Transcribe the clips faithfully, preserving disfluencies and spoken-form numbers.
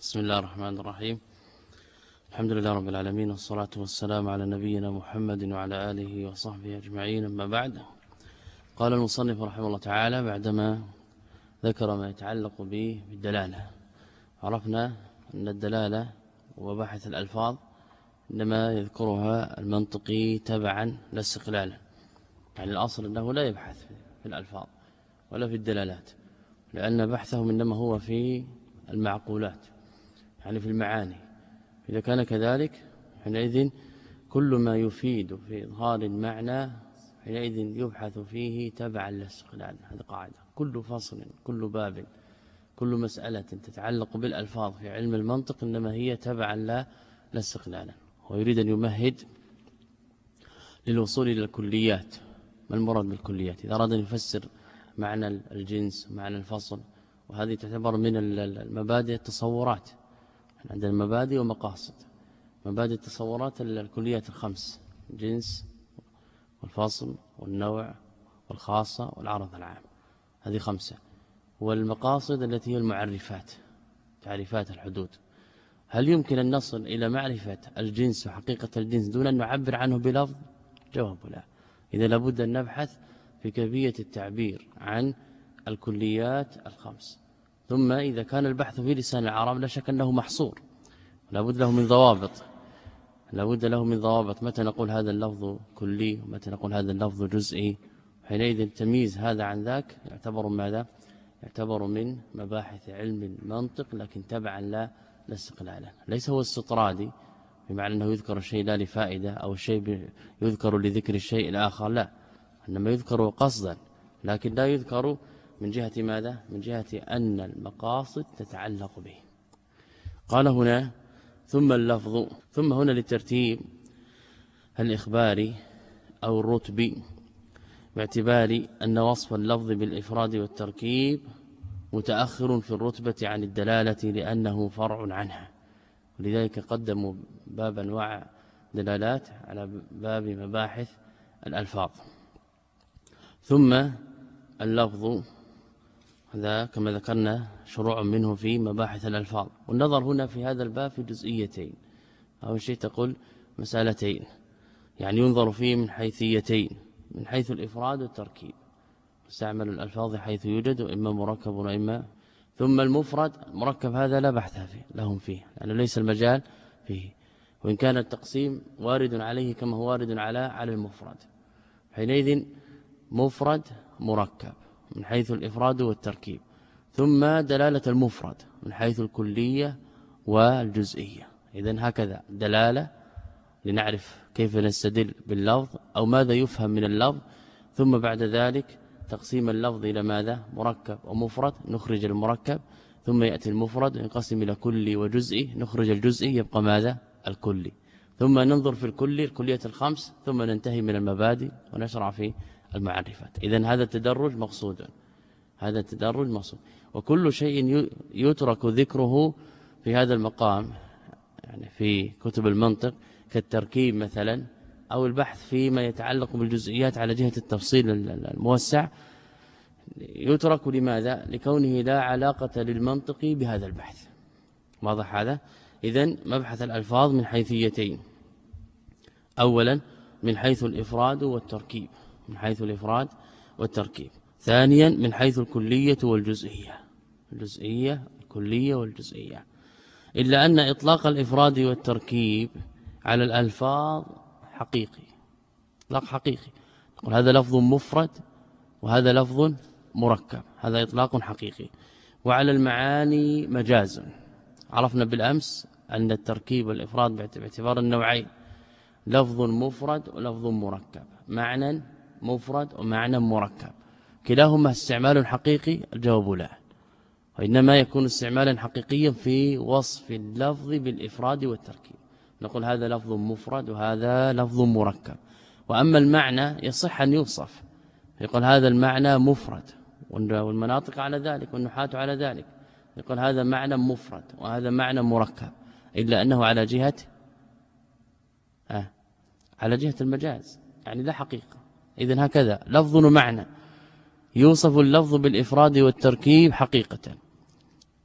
بسم الله الرحمن الرحيم. الحمد لله رب العالمين، والصلاة والسلام على نبينا محمد وعلى آله وصحبه أجمعين. أما بعد، قال المصنف رحمه الله تعالى بعدما ذكر ما يتعلق به بالدلالة. عرفنا أن الدلالة وبحث الألفاظ إنما يذكرها المنطقي تبعا لا استقلالا، يعني الأصل أنه لا يبحث في الألفاظ ولا في الدلالات، لأن بحثه إنما هو في المعقولات، يعني في المعاني. إذا كان كذلك حينئذ كل ما يفيد في إظهار المعنى حينئذ يبحث فيه تبعا للاستقلال. هذه قاعدة. كل فصل، كل باب، كل مسألة تتعلق بالألفاظ في علم المنطق إنما هي تبعا لا لاستقلالا. ويريد أن يمهد للوصول إلى الكليات. ما المراد بالكليات؟ إذا أراد أن يفسر معنى الجنس، معنى الفصل، وهذه تعتبر من المبادئ التصورات. عندنا مبادئ ومقاصد. مبادئ التصورات الكليات الخمس: الجنس والفصل والنوع والخاصة والعرض العام، هذه خمسة. والمقاصد التي هي المعرفات، تعريفات الحدود. هل يمكن أن نصل إلى معرفة الجنس وحقيقة الجنس دون أن نعبر عنه بلفظ؟ جواب لا. إذا لابد أن نبحث في كيفية التعبير عن الكليات الخمس. ثم إذا كان البحث في لسان العرب لا شك أنه محصور، لابد له من ضوابط، لابد له من ضوابط. متى نقول هذا اللفظ كلي ومتى نقول هذا اللفظ جزئي؟ حينئذ تمييز هذا عن ذاك يعتبر ماذا؟ يعتبر من مباحث علم المنطق، لكن تبعا لا لا استقلالا. ليس هو استطرادي بمعنى أنه يذكر الشيء لا لفائدة أو الشيء يذكر لذكر الشيء الآخر، لا، إنما يذكر قصدا، لكن لا يذكر من جهة ماذا؟ من جهة أن المقاصد تتعلق به. قال هنا ثم اللفظ، ثم هنا للترتيب الإخباري أو الرتبي، باعتبار أن وصف اللفظ بالإفراد والتركيب متأخر في الرتبة عن الدلالة لأنه فرع عنها، ولذلك قدموا باب أنواع دلالات على باب مباحث الألفاظ. ثم اللفظ هذا كما ذكرنا شروع منه في مباحث الألفاظ، والنظر هنا في هذا الباب في جزئيتين، أو شيء تقول مسألتين، يعني ينظر فيه من حيثيتين: من حيث الإفراد والتركيب، استعمل الألفاظ حيث يوجد، إما مركب وإما. ثم المفرد مركب هذا لا بحث فيه لهم فيه، لأنه يعني ليس المجال فيه، وإن كان التقسيم وارد عليه كما هو وارد على على المفرد. حينئذ مفرد مركب من حيث الإفراد والتركيب. ثم دلالة المفرد من حيث الكلية والجزئية. إذن هكذا دلالة لنعرف كيف نستدل باللفظ أو ماذا يفهم من اللفظ. ثم بعد ذلك تقسيم اللفظ إلى ماذا؟ مركب ومفرد، نخرج المركب. ثم يأتي المفرد ينقسم إلى كلي وجزئي، نخرج الجزئي يبقى ماذا؟ الكلي. ثم ننظر في الكلي الكلية الخمس، ثم ننتهي من المبادئ ونشرع في المعرفات. إذن هذا التدرج مقصود، هذا التدرج مقصود. وكل شيء يترك ذكره في هذا المقام، يعني في كتب المنطق، كالتركيب مثلا، أو البحث فيما يتعلق بالجزئيات على جهة التفصيل الموسع، يترك لماذا؟ لكونه لا علاقة للمنطق بهذا البحث. واضح هذا؟ إذن مبحث الألفاظ من حيثيتين: أولا من حيث الإفراد والتركيب، من حيث الإفراد والتركيب. ثانيا من حيث الكلية والجزئية، الجزئية الكلية والجزئية. إلا أن إطلاق الإفراد والتركيب على الألفاظ حقيقي، إطلاق حقيقي، تقول هذا لفظ مفرد وهذا لفظ مركب، هذا إطلاق حقيقي. وعلى المعاني مجاز. عرفنا بالأمس أن التركيب والإفراد باعتبار النوعين: لفظ مفرد ولفظ مركب، معنى مفرد ومعنى مركب، كلاهما استعمال حقيقي؟ الجواب لا، وإنما يكون استعمالا حقيقيا في وصف اللفظ بالإفراد والتركيب. نقول هذا لفظ مفرد وهذا لفظ مركب. وأما المعنى يصح أن يوصف، يقول هذا المعنى مفرد، والمناطق على ذلك والنحاة على ذلك، يقول هذا معنى مفرد وهذا معنى مركب، إلا أنه على جهة آه على جهة المجاز، يعني لا حقيقة. إذن هكذا لفظ ومعنى، يوصف اللفظ بالإفراد والتركيب حقيقة،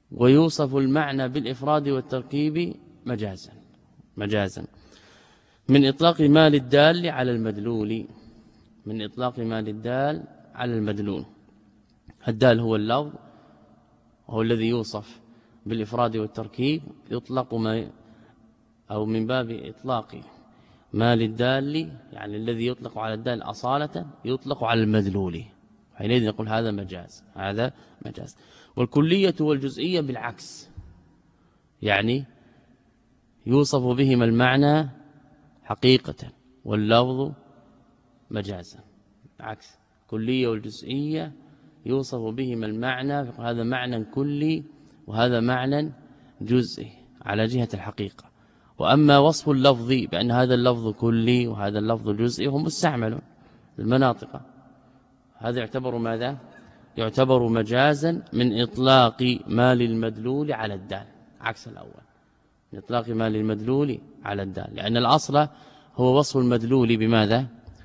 ويوصف المعنى بالإفراد والتركيب مجازا مجازا من إطلاق ما للدال على المدلول من إطلاق ما للدال على المدلول. الدال هو اللفظ وهو الذي يوصف بالإفراد والتركيب، يطلق ما أو من باب إطلاق ما للدال يعني الذي يطلق على الدال أصالة يطلق على المدلول، حينئذ نقول هذا مجاز هذا مجاز. والكلية والجزئية بالعكس، يعني يوصف بهما المعنى حقيقة واللفظ مجازا. عكس كلية والجزئية يوصف بهما المعنى، هذا معنى كلي وهذا معنى جزئي على جهة الحقيقة. وأما وصف اللفظ بأن هذا اللفظ كلي وهذا اللفظ جزئي هم مستعملون المناطق، هذا يعتبر ماذا؟ يعتبر مجازا من إطلاق ما للمدلول على الدال، عكس الأول من إطلاق ما للمدلول على الدال، لأن الأصل هو وصف المدلول بماذا؟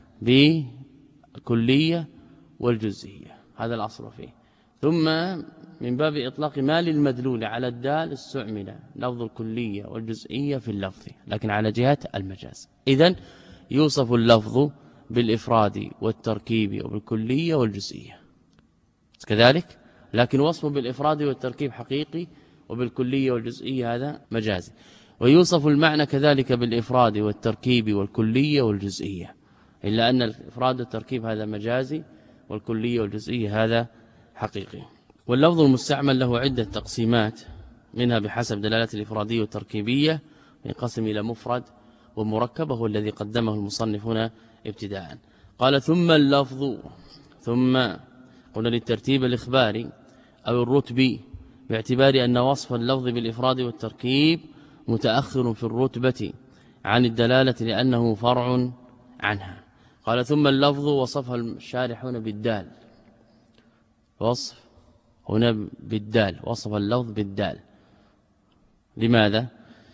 بالكلية والجزئية، هذا الأصل فيه. ثم من باب إطلاق ما للمدلول على الدال استعمل لفظ الكلية والجزئية في اللفظ لكن على جهة المجاز. إذن يوصف اللفظ بالإفراد والتركيب وبالكلية والجزئية كذلك، لكن وصفه بالإفراد والتركيب حقيقي وبالكلية والجزئية هذا مجازي. ويوصف المعنى كذلك بالإفراد والتركيب والكلية والجزئية، إلا أن الإفراد والتركيب هذا مجازي والكلية والجزئية هذا حقيقي. واللفظ المستعمل له عدة تقسيمات، منها بحسب دلالة الإفرادية والتركيبية ينقسم إلى مفرد ومركب، وهو الذي قدمه المصنف هنا ابتداء. قال ثم اللفظ، ثم قلنا للترتيب الإخباري أو الرتبي، باعتبار أن وصف اللفظ بالإفراد والتركيب متأخر في الرتبة عن الدلالة لأنه فرع عنها. قال ثم اللفظ وصفها الشارح هنا بالدال، وصف هنا بالدال، وصف اللفظ بالدال. لماذا؟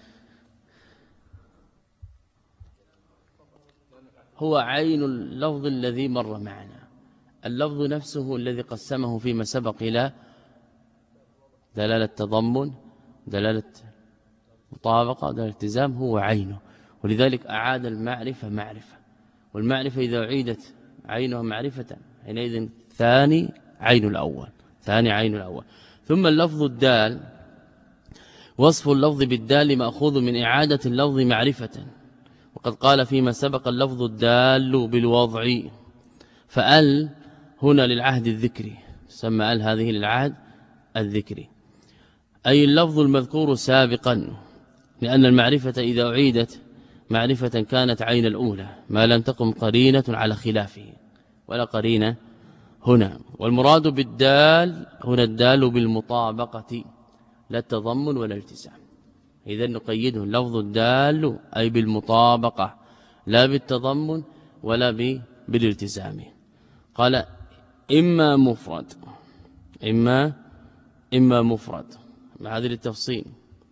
هو عين اللفظ الذي مر معنا، اللفظ نفسه الذي قسمه فيما سبق إلى دلالة تضمن، دلالة مطابقة، دلالة التزام، هو عينه، ولذلك أعاد المعرفة معرفة، والمعرفة إذا أعيدت عينها معرفة حينئذ ثاني عين الأول، ثاني عين الأول. ثم اللفظ الدال، وصف اللفظ بالدال مأخوذ من إعادة اللفظ معرفة، وقد قال فيما سبق اللفظ الدال بالوضع، فأل هنا للعهد الذكري، تسمى أل هذه للعهد الذكري، أي اللفظ المذكور سابقا، لأن المعرفة إذا أعيدت معرفة كانت عين الأولى ما لم تقم قرينة على خلافه، ولا قرينة هنا. والمراد بالدال هنا الدال بالمطابقة لا التضمن ولا الالتزام، إذن نقيده لفظ الدال أي بالمطابقة لا بالتضمن ولا بالالتزام. قال إما مفرد إما إما مفرد مع هذا التفصيل،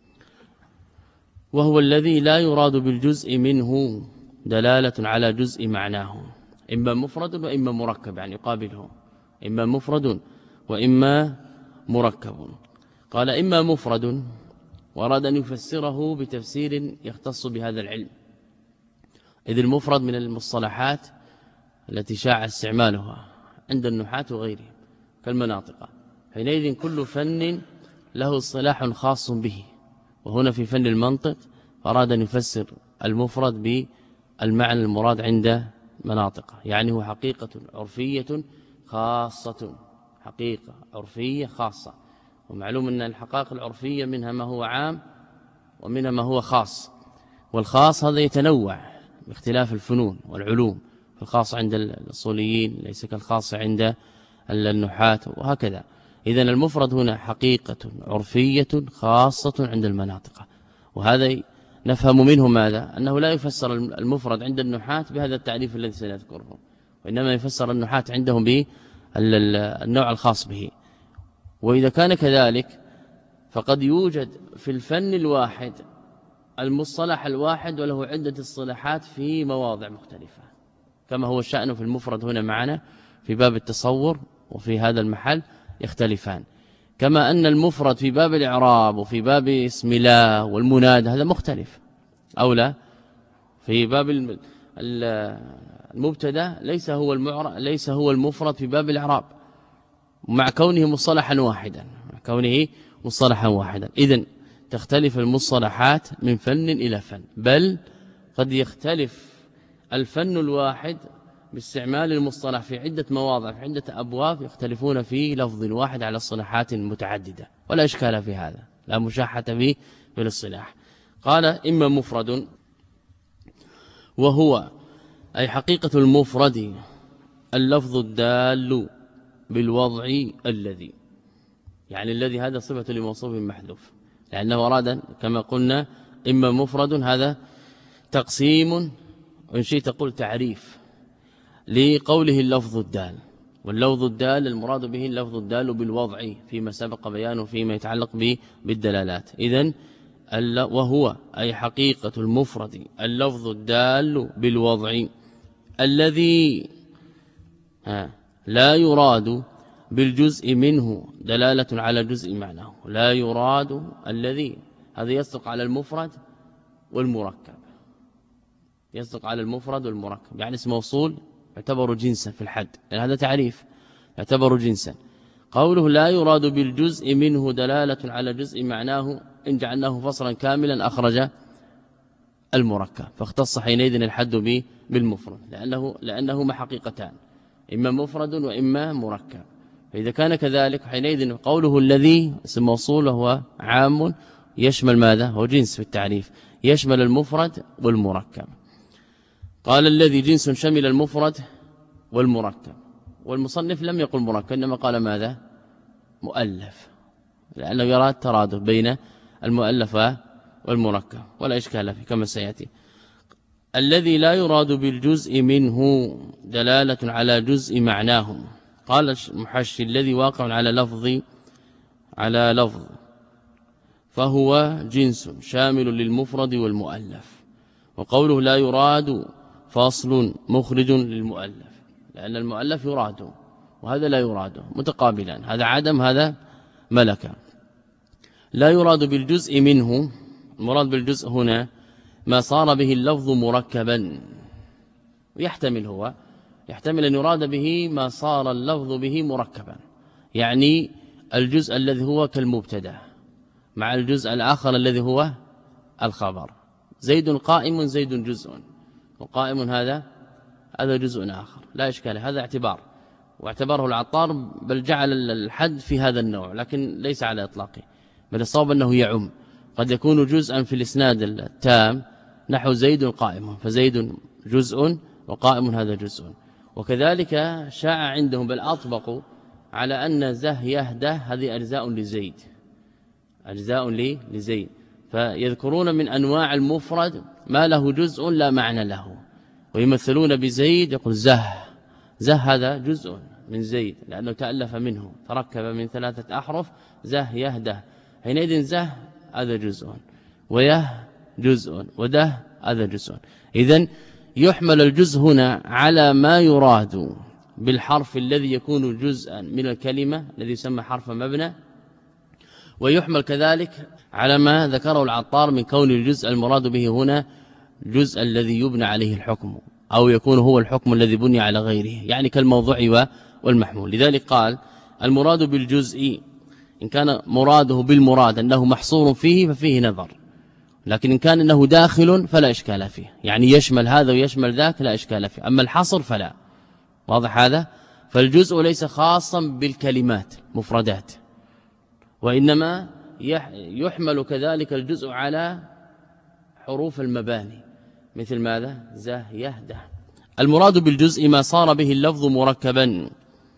وهو الذي لا يراد بالجزء منه دلالة على جزء معناه، إما مفرد وإما مركب، يعني يقابله إما مفرد وإما مركب. قال إما مفرد، وأراد أن يفسره بتفسير يختص بهذا العلم، إذ المفرد من المصطلحات التي شاع استعمالها عند النحاة وغيرهم كالمناطق، حينئذ كل فن له اصطلاح خاص به، وهنا في فن المنطق أراد أن يفسر المفرد بالمعنى المراد عند مناطق، يعني هو حقيقة عرفية خاصة، حقيقة عرفية خاصة. ومعلوم أن الحقائق العرفية منها ما هو عام ومنها ما هو خاص، والخاص هذا يتنوع باختلاف الفنون والعلوم، الخاص عند الأصوليين ليس كالخاص عند النحاة وهكذا. إذن المفرد هنا حقيقة عرفية خاصة عند المناطق، وهذا نفهم منه ماذا؟ أنه لا يفسر المفرد عند النحاة بهذا التعريف الذي سنذكره، وإنما يفسر النحاة عندهم بالنوع الخاص به. وإذا كان كذلك فقد يوجد في الفن الواحد المصطلح الواحد وله عدة اصطلاحات في مواضع مختلفة، كما هو الشأن في المفرد هنا معنا في باب التصور، وفي هذا المحل يختلفان. كما أن المفرد في باب الإعراب وفي باب اسم الله والمنادى هذا مختلف أو لا. في باب المبتدا ليس هو المعرب ليس هو المفرد في باب الإعراب مع كونه مصطلحا واحدا مع كونه مصطلحا واحدا. إذن تختلف المصطلحات من فن إلى فن، بل قد يختلف الفن الواحد باستعمال المصطلح في عدة مواضع في عدة أبواب يختلفون في لفظ واحد على اصطلاحات متعددة، ولا إشكال في هذا، لا مشاحة فيه في الاصطلاح. قال إما مفرد وهو أي حقيقة المفرد اللفظ الدال بالوضع الذي، يعني الذي هذا صفة لموصوف محذوف، لأنه أراد كما قلنا إما مفرد هذا تقسيم وإن شئت تقول تعريف لقوله اللفظ الدال، واللفظ الدال المراد به اللفظ الدال بالوضع فيما سبق بيانه فيما يتعلق به بالدلالات. إذن وهو أي حقيقة المفرد اللفظ الدال بالوضع الذي لا يراد بالجزء منه دلالة على جزء معناه، لا يراد الذي هذا يصدق على المفرد والمركب، يصدق على المفرد والمركب، يعني اسم موصول يعتبر جنسا في الحد، يعني هذا تعريف يعتبر جنسا. قوله لا يراد بالجزء منه دلالة على جزء معناه إن جعلناه فصلا كاملا أخرج المركب، فاختص حينئذ الحد به بالمفرد لأنه لأنهما حقيقتان، إما مفرد وإما مركب. فإذا كان كذلك حينئذ قوله الذي اسم موصول وهو عام يشمل ماذا؟ هو جنس في التعريف، يشمل المفرد والمركب. قال الذي جنس شمل المفرد والمركب، والمصنف لم يقل مركب إنما قال ماذا؟ مؤلف، لأنه يرى الترادف بين المؤلف والمركب ولا إشكال فيه كما سيأتي. الذي لا يراد بالجزء منه دلالة على جزء معناه، قال المحشي الذي واقع على لفظ على لفظ فهو جنس شامل للمفرد والمؤلف. وقوله لا يراد فاصل مخرج للمؤلف، لأن المؤلف يراد وهذا لا يراد متقابلان، هذا عدم هذا ملكا. لا يراد بالجزء منه، المراد بالجزء هنا ما صار به اللفظ مركبا، ويحتمل هو يحتمل أن يراد به ما صار اللفظ به مركبا، يعني الجزء الذي هو كالمبتدا مع الجزء الآخر الذي هو الخبر. زيد قائم، زيد جزء، وقائم هذا هذا جزء آخر لا إشكال، هذا اعتبار، واعتبره العطار بل جعل الحد في هذا النوع لكن ليس على إطلاقه، بل الصواب أنه يعم، قد يكون جزءا في الإسناد التام نحو زيد قائم، فزيد جزء وقائم هذا جزء. وكذلك شاع عندهم بل أطبقوا على أن زه يهده هذه أجزاء لزيد، أجزاء لزيد، فيذكرون من أنواع المفرد ما له جزء لا معنى له، ويمثلون بزيد يقول زه، زه هذا جزء من زيد لأنه تألف منه تركب من ثلاثة أحرف، زه يهده، حينئذ زه هذا جزء ويه جزء وده هذا جزء. إذن يحمل الجزء هنا على ما يراد بالحرف الذي يكون جزءا من الكلمة الذي يسمى حرف مبنى، ويحمل كذلك على ما ذكره العطار من كون الجزء المراد به هنا جزء الذي يبنى عليه الحكم أو يكون هو الحكم الذي بني على غيره، يعني كالموضوع والمحمول. لذلك قال المراد بالجزء إن كان مراده بالمراد أنه محصور فيه ففيه نظر، لكن إن كان أنه داخل فلا إشكال فيه، يعني يشمل هذا ويشمل ذاك لا إشكال فيه، أما الحصر فلا. واضح هذا؟ فالجزء ليس خاصا بالكلمات مفردات، وإنما يحمل كذلك الجزء على حروف المباني مثل ماذا؟ زه يهده. المراد بالجزء ما صار به اللفظ مركبا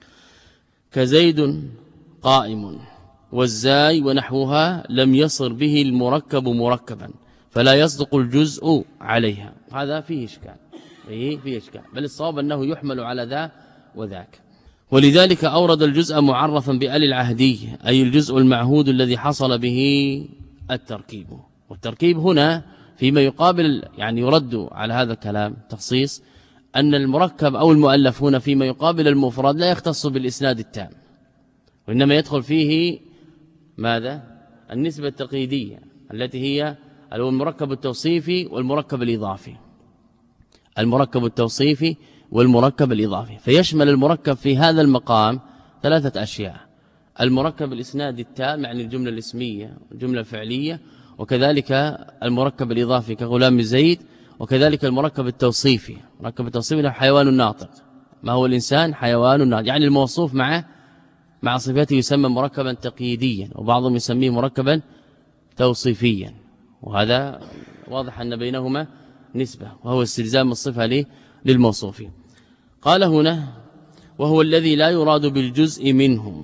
كزيد قائم، والزاي ونحوها لم يصر به المركب مركبا فلا يصدق الجزء عليها، هذا فيه إشكال، فيه, فيه إشكال، بل الصواب أنه يحمل على ذا وذاك. ولذلك أورد الجزء معرفا بأل العهدي، أي الجزء المعهود الذي حصل به التركيب. والتركيب هنا فيما يقابل، يعني يرد على هذا الكلام تخصيص أن المركب أو المؤلف هنا فيما يقابل المفرد لا يختص بالإسناد التام، وإنما يدخل فيه ماذا؟ النسبة التقييدية التي هي المركب التوصيفي والمركب الإضافي. المركب التوصيفي والمركب الإضافي، فيشمل المركب في هذا المقام ثلاثة أشياء: المركب الإسنادي التام يعني الجملة الاسمية الجملة الفعلية، وكذلك المركب الإضافي كغلام زيد، وكذلك المركب التوصيفي. المركب التوصيفي له حيوان ناطق. ما هو الإنسان؟ حيوان ناطق، يعني الموصوف مع مع صفاته يسمى مركبا تقييديا، وبعضهم يسميه مركبا توصيفيا، وهذا واضح أن بينهما نسبة، وهو استلزام الصفة للموصوف. قال هنا: وهو الذي لا يراد بالجزء منه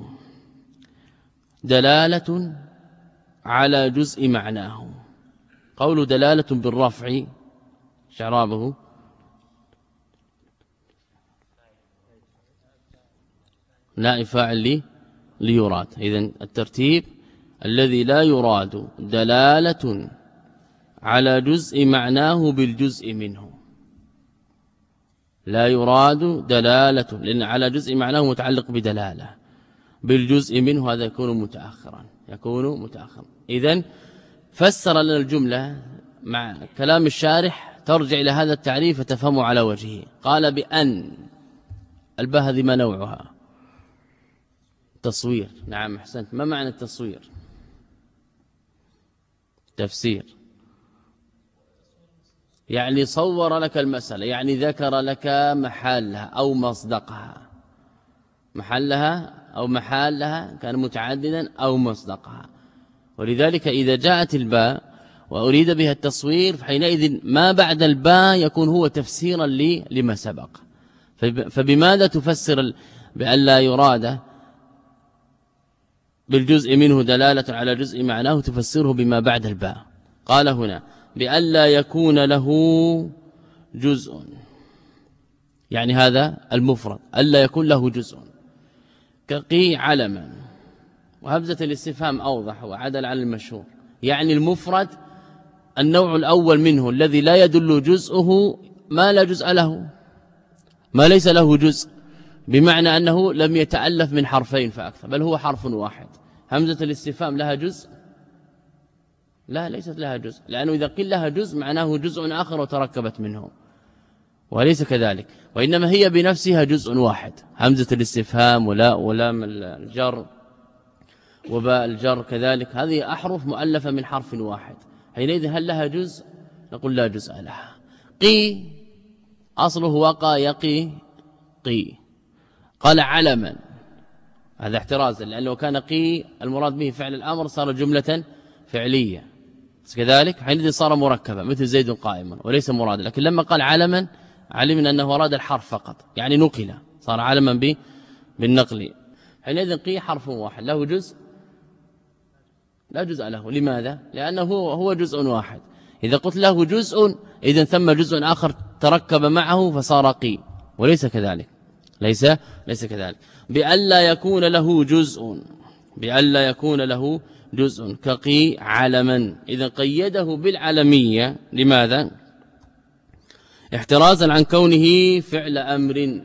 دلالة على جزء معناه. قول دلالة بالرفع شعرابه نائب فاعل لي ليراد. إذن الترتيب: الذي لا يراد دلالة على جزء معناه بالجزء منه. لا يراد دلالة، لأن على جزء معناه متعلق بدلالة، بالجزء منه هذا يكون متأخرا يكون متأخرا. إذن فسر لنا الجملة مع كلام الشارح ترجع إلى هذا التعريف فتفهمه على وجهه. قال بأن الباء هذه ما نوعها؟ تصوير. نعم أحسنت. ما معنى التصوير؟ تفسير، يعني صور لك المسألة، يعني ذكر لك محلها أو مصدقها، محلها أو محلها كان متعددا أو مصدقها. ولذلك إذا جاءت الباء وأريد بها التصوير فحينئذ ما بعد الباء يكون هو تفسيرا لي لما سبق. فبماذا تفسر بأن لا يراد بالجزء منه دلالة على جزء معناه؟ تفسره بما بعد الباء. قال هنا: بأن لا يكون له جزء، يعني هذا المفرد ألا يكون له جزء، كقي علما، وهمزة الاستفهام أوضح وعدل على المشهور. يعني المفرد النوع الأول منه الذي لا يدل جزءه ما لا جزء له، ما ليس له جزء، بمعنى أنه لم يتألف من حرفين فأكثر، بل هو حرف واحد. همزة الاستفهام لها جزء؟ لا، ليست لها جزء، لأنه إذا قيل لها جزء معناه جزء آخر وتركبت منه، وليس كذلك، وإنما هي بنفسها جزء واحد. همزة الاستفهام ولا ولام الجر وباء الجر كذلك، هذه أحرف مؤلفة من حرف واحد. حينئذ هل لها جزء؟ نقول لا جزء لها. قي أصله وقى يقي قي. قال علما، هذا احترازا، لأنه كان قي المراد به فعل الأمر صار جملة فعلية كذلك، حينئذ صار مركبا مثل زيد قائما وليس مرادا. لكن لما قال علما علمنا أنه أراد الحرف فقط، يعني نقل، صار علما به بالنقل. حينئذ قي حرف واحد له جزء؟ لا جزء له. لماذا؟ لأنه هو جزء واحد. إذا قلت له جزء إذن ثم جزء آخر تركب معه فصار قي، وليس كذلك، ليس ليس كذلك. بألا يكون له جزء، بألا يكون له جزء كقي علما. إذا قيده بالعلمية لماذا؟ احترازا عن كونه فعل أمر،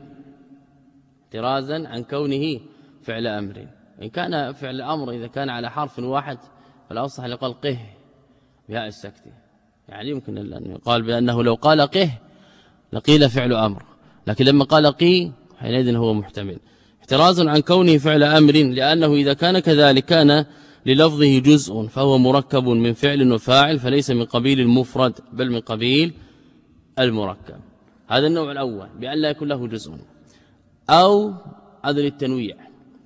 احترازا عن كونه فعل أمر. إن كان فعل أمر إذا كان على حرف واحد فالأصح يقال قه بهاء السكت، يعني يمكن أن يقال بأنه لو قال قه لقيل فعل أمر، لكن لما قال قي حينئذ هو محتمل. احترازا عن كونه فعل أمر، لأنه إذا كان كذلك كان للفظه جزء فهو مركب من فعل وفاعل، فليس من قبيل المفرد بل من قبيل المركب. هذا النوع الأول، بأن لا يكون له جزء. أو هذا للتنويع،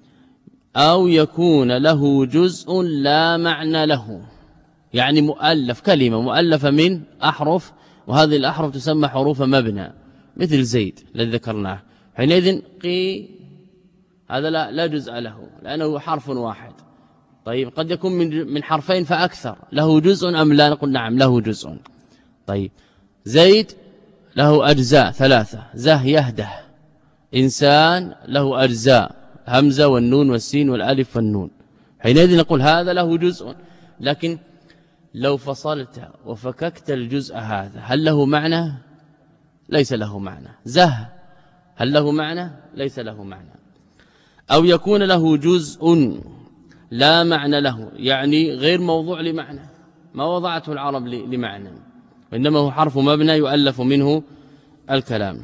أو يكون له جزء لا معنى له، يعني مؤلف، كلمة مؤلفة من أحرف، وهذه الأحرف تسمى حروف مبنى مثل زيد الذي ذكرناه. حينئذ قي هذا لا, لا جزء له لأنه حرف واحد. طيب قد يكون من من حرفين فأكثر، له جزء أم لا؟ نقول نعم له جزء. طيب زيد له أجزاء ثلاثة، زه يهده. إنسان له أجزاء، همزة والنون والسين والالف والنون. حينئذ نقول هذا له جزء. لكن لو فصلت وفككت الجزء هذا هل له معنى؟ ليس له معنى. زه هل له معنى؟ ليس له معنى. أو يكون له جزء لا معنى له، يعني غير موضوع لمعنى، ما وضعته العرب لمعنى، وإنما هو حرف مبنى يؤلف منه الكلام.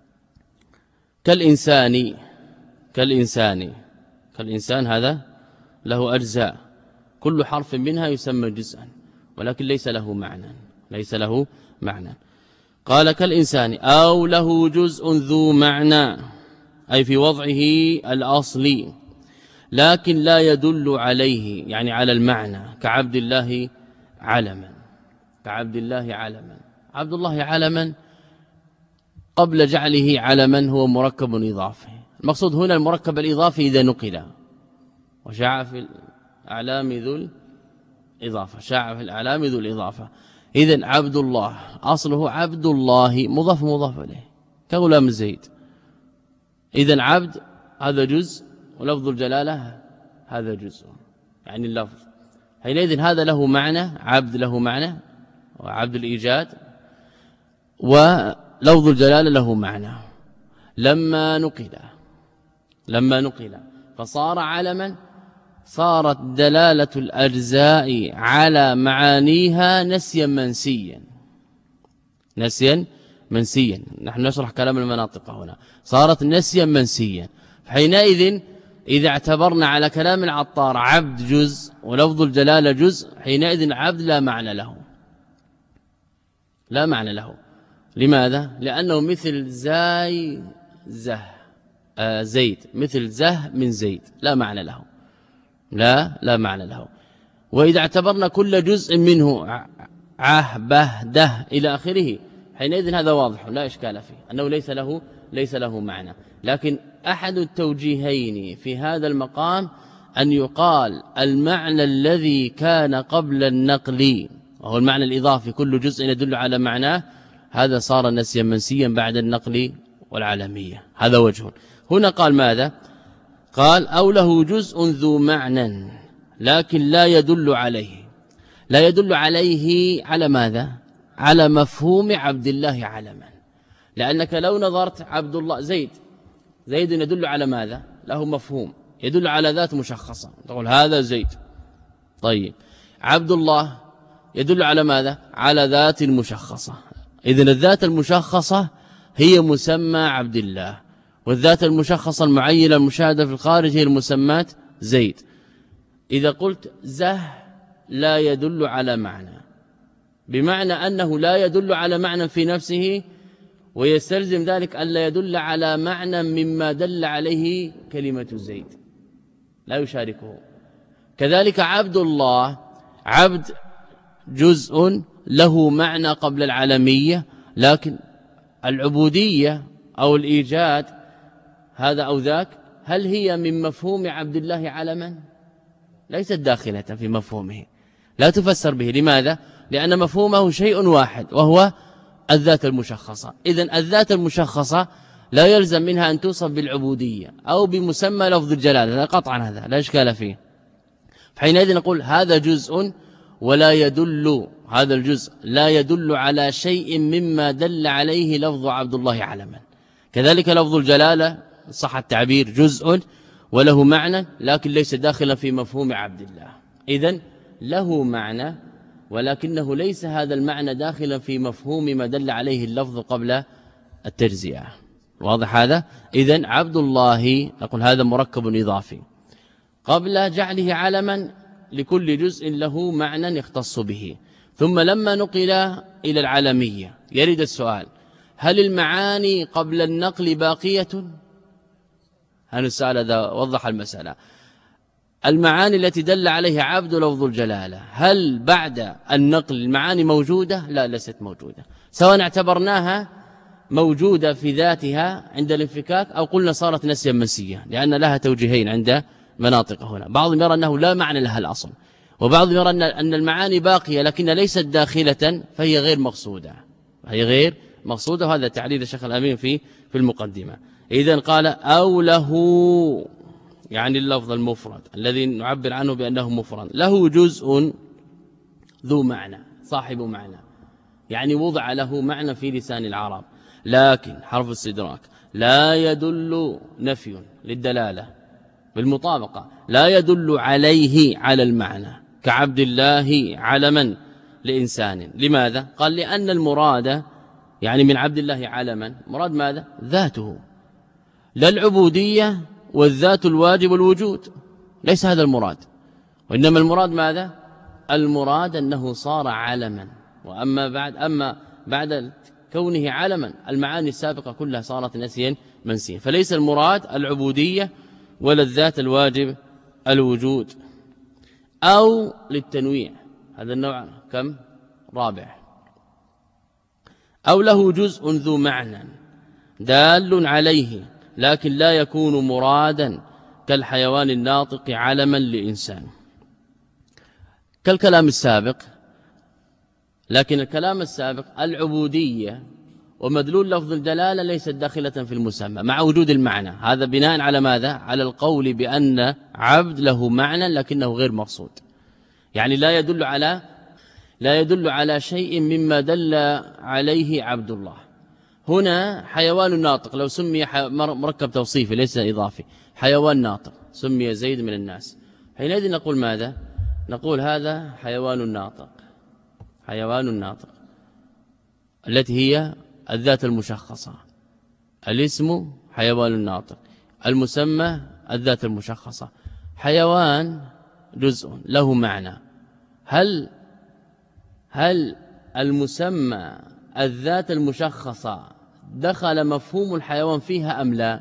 كالإنسان كالإنسان كالإنسان هذا له أجزاء، كل حرف منها يسمى جزءا، ولكن ليس له معنى ليس له معنى. قال كالإنسان أو له جزء ذو معنى، أي في وضعه الأصلي، لكن لا يدل عليه، يعني على المعنى، كعبد الله علما كعبد الله علما عبد الله علما قبل جعله علما هو مركب إضافي. المقصود هنا المركب الإضافي إذا نقل، وشاع في الأعلام ذو الإضافة شاع في الأعلام ذو الإضافة. إذن عبد الله أصله عبد الله مضاف مضاف إليه كغلام زيد. إذن عبد هذا جزء، ولفظ الجلالة هذا جزء، يعني اللفظ. حينئذ هذا له معنى، عبد له معنى وعبد الإيجاد، ولفظ الجلالة له معنى. لما نقل لما نقل فصار علما، صارت دلالة الأجزاء على معانيها نسيا منسيا نسيا منسيا نحن نشرح كلام المناطق هنا. صارت نسيا منسيا، حينئذ إذا اعتبرنا على كلام العطار عبد جزء ولفظ الجلالة جزء، حينئذ عبد لا معنى له لا معنى له. لماذا؟ لأنه مثل زاي زه آه زيد، مثل زه من زيد، لا معنى له لا لا معنى له. وإذا اعتبرنا كل جزء منه عه به ده إلى آخره، حينئذ هذا واضح لا إشكال فيه أنه ليس له ليس له معنى. لكن أحد التوجيهين في هذا المقام أن يقال المعنى الذي كان قبل النقل، وهو المعنى الإضافي كل جزء يدل على معناه، هذا صار نسيا منسيا بعد النقل والعالمية. هذا وجه. هنا قال ماذا؟ قال أو له جزء ذو معنى لكن لا يدل عليه. لا يدل عليه على ماذا؟ على مفهوم عبد الله علما. لأنك لو نظرت عبد الله زيد زيد يدل على ماذا؟ له مفهوم يدل على ذات مشخصة، تقول هذا زيد. طيب عبد الله يدل على ماذا؟ على ذات مشخصة. إذن الذات المشخصة هي مسمى عبد الله، والذات المشخصة المعينة المشاهدة في الخارج هي المسمات زيد. إذا قلت زه لا يدل على معنى، بمعنى أنه لا يدل على معنى في نفسه، ويستلزم ذلك أن لا يدل على معنى مما دل عليه كلمة زيد، لا يشاركه. كذلك عبد الله عبد جزء له معنى قبل العالمية، لكن العبودية أو الإيجاد هذا أو ذاك هل هي من مفهوم عبد الله علما؟ ليست داخلة في مفهومه، لا تفسر به. لماذا؟ لأن مفهومه شيء واحد وهو الذات المشخصة. إذن الذات المشخصة لا يلزم منها أن توصف بالعبودية أو بمسمى لفظ الجلالة، قطعا هذا لا إشكال فيه. فحينئذ نقول هذا جزء ولا يدل، هذا الجزء لا يدل على شيء مما دل عليه لفظ عبد الله علما. كذلك لفظ الجلالة صح التعبير جزء وله معنى لكن ليس داخلا في مفهوم عبد الله. إذن له معنى ولكنه ليس هذا المعنى داخلا في مفهوم ما دل عليه اللفظ قبل التجزئة. واضح هذا؟ إذن عبد الله نقول هذا مركب إضافي قبل جعله علما لكل جزء له معنى يختص به. ثم لما نقل إلى العالمية يرد السؤال: هل المعاني قبل النقل باقية؟ هذا السؤال هذا وضح المسألة. المعاني التي دل عليها عبد لفظ الجلالة هل بعد النقل المعاني موجودة؟ لا، ليست موجودة، سواء اعتبرناها موجودة في ذاتها عند الانفكاك أو قلنا صارت نسيا منسيا، لأن لها توجيهين عند مناطق هنا. بعضهم يرى أنه لا معنى لها الأصل، وبعضهم يرى أن المعاني باقية لكن ليست داخلة فهي غير مقصودة هي غير مقصودة وهذا تعليل الشيخ الأمين في في المقدمة. إذن قال أو له، يعني اللفظ المفرد الذي نعبر عنه بأنه مفرد، له جزء ذو معنى صاحب معنى، يعني وضع له معنى في لسان العرب، لكن حرف استدراك لا يدل نفي للدلالة بالمطابقة لا يدل عليه على المعنى كعبد الله علما لإنسان. لماذا؟ قال لأن المراد يعني من عبد الله علما مراد ماذا؟ ذاته، لا العبودية والذات الواجب الوجود، ليس هذا المراد، وإنما المراد ماذا؟ المراد أنه صار علما. وأما بعد أما بعد كونه علما المعاني السابقة كلها صارت نسيا منسيا، فليس المراد العبودية ولا الذات الواجب الوجود. أو للتنويع، هذا النوع كم؟ رابع. أو له جزء ذو معنى دال عليه لكن لا يكون مرادا كالحيوان الناطق علما لإنسان، كالكلام السابق. لكن الكلام السابق العبودية ومدلول لفظ الدلالة ليست داخلة في المسمى مع وجود المعنى، هذا بناء على ماذا؟ على القول بأن عبد له معنى لكنه غير مقصود، يعني لا يدل على لا يدل على شيء مما دل عليه عبد الله. هنا حيوان ناطق لو سمي مركب توصيفي ليس إضافي، حيوان ناطق سمي زيد من الناس، حينئذ نقول ماذا؟ نقول هذا حيوان ناطق، حيوان ناطق التي هي الذات المشخصة، الاسم حيوان ناطق، المسمى الذات المشخصة. حيوان جزء له معنى، هل هل المسمى الذات المشخصة دخل مفهوم الحيوان فيها أم لا؟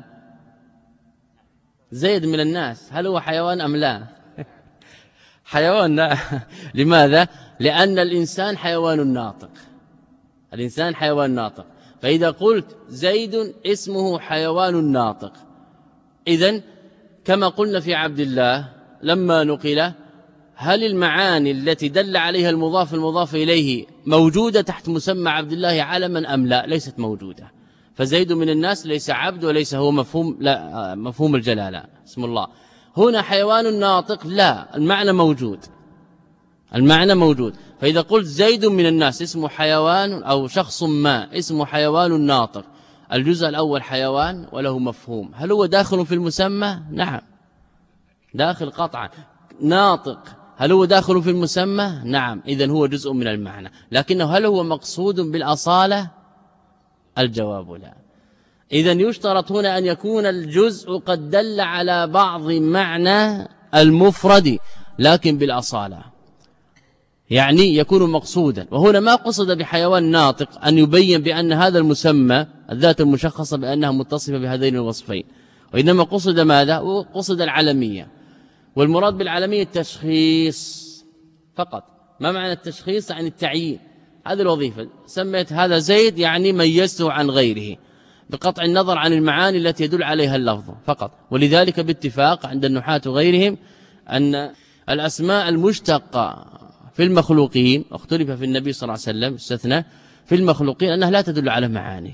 زيد من الناس هل هو حيوان أم لا؟ حيوان لا. لماذا؟ لأن الإنسان حيوان ناطق، الإنسان حيوان ناطق، فإذا قلت زيد اسمه حيوان ناطق، إذن كما قلنا في عبد الله لما نقل، هل المعاني التي دل عليها المضاف المضاف إليه موجودة تحت مسمى عبد الله علما أم لا؟ ليست موجودة، فزيد من الناس ليس عبد وليس هو مفهوم لا مفهوم الجلالة اسم الله. هنا حيوان ناطق لا، المعنى موجود، المعنى موجود. فإذا قلت زيد من الناس اسمه حيوان أو شخص ما اسمه حيوان ناطق، الجزء الأول حيوان وله مفهوم، هل هو داخل في المسمى؟ نعم داخل قطعا. ناطق هل هو داخل في المسمى؟ نعم، إذن هو جزء من المعنى، لكنه هل هو مقصود بالأصالة؟ الجواب لا. إذن يشترط هنا أن يكون الجزء قد دل على بعض معنى المفرد لكن بالأصالة، يعني يكون مقصودا. وهنا ما قصد بحيوان ناطق أن يبين بأن هذا المسمى الذات المشخصة بأنها متصفة بهذين الوصفين، وإنما قصد ماذا؟ قصد العلمية، والمراد بالعلمية التشخيص فقط. ما معنى التشخيص؟ يعني التعيين، هذه الوظيفة. سميت هذا زيد يعني ميزته عن غيره بقطع النظر عن المعاني التي يدل عليها اللفظ فقط. ولذلك باتفاق عند النحاة وغيرهم أن الأسماء المشتقة في المخلوقين، اختلف في النبي صلى الله عليه وسلم استثنى في المخلوقين أنها لا تدل على معاني.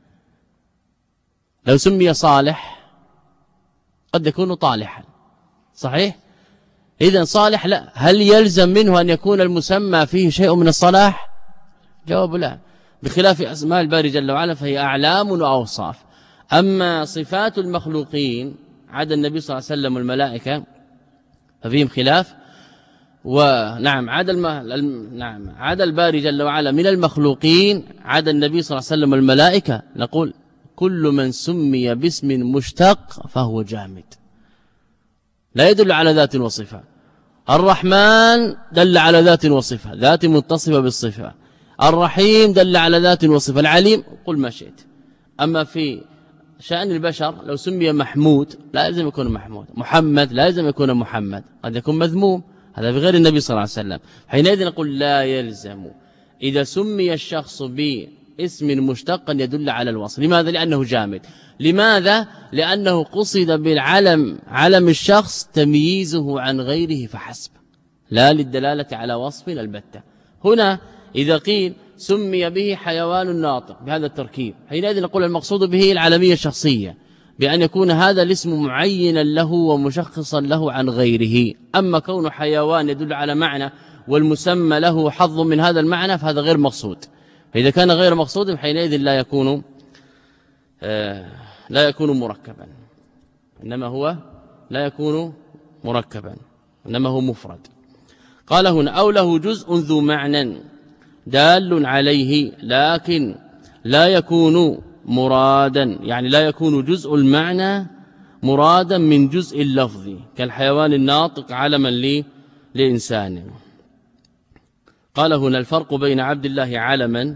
لو سمي صالح قد يكون طالحا، صحيح؟ إذن صالح لا، هل يلزم منه أن يكون المسمى فيه شيء من الصلاح؟ جواب لا، بخلاف أسماء الباري جل وعلا فهي أعلام وأوصاف. أما صفات المخلوقين عدا النبي صلى الله عليه وسلم والملائكة ففيهم خلاف. ونعم عدا الم... نعم عدا الباري جل وعلا من المخلوقين عدا النبي صلى الله عليه وسلم والملائكة نقول كل من سمي باسم مشتق فهو جامد لا يدل على ذات وصفة. الرحمن دل على ذات وصفة، ذات متصفة بالصفة. الرحيم دل على ذات وصفة. العليم قل ما شئت. أما في شأن البشر لو سمي محمود لا يلزم يكون محمود، محمد لا يلزم يكون محمد، قد يكون مذموم، هذا بغير النبي صلى الله عليه وسلم. حينئذ نقول لا يلزم إذا سمي الشخص باسم مشتق يدل على الوصف. لماذا؟ لأنه جامد. لماذا؟ لأنه قصد بالعلم علم الشخص تمييزه عن غيره فحسب، لا للدلالة على وصف البتة. هنا إذا قيل سمي به حيوان ناطق بهذا التركيب، حينئذ نقول المقصود به العلمية الشخصية بأن يكون هذا الاسم معينا له ومشخصا له عن غيره. أما كون حيوان يدل على معنى والمسمى له حظ من هذا المعنى فهذا غير مقصود. فإذا كان غير مقصود حينئذ لا يكون آه لا يكون مركبا، إنما هو لا يكون مركبا إنما هو مفرد. قال هنا أو له جزء ذو معنى دال عليه لكن لا يكون مرادا، يعني لا يكون جزء المعنى مرادا من جزء اللفظ كالحيوان الناطق علما لي لإنسان. قال هنا الفرق بين عبد الله علما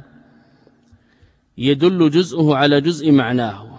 يدل جزءه على جزء معناه،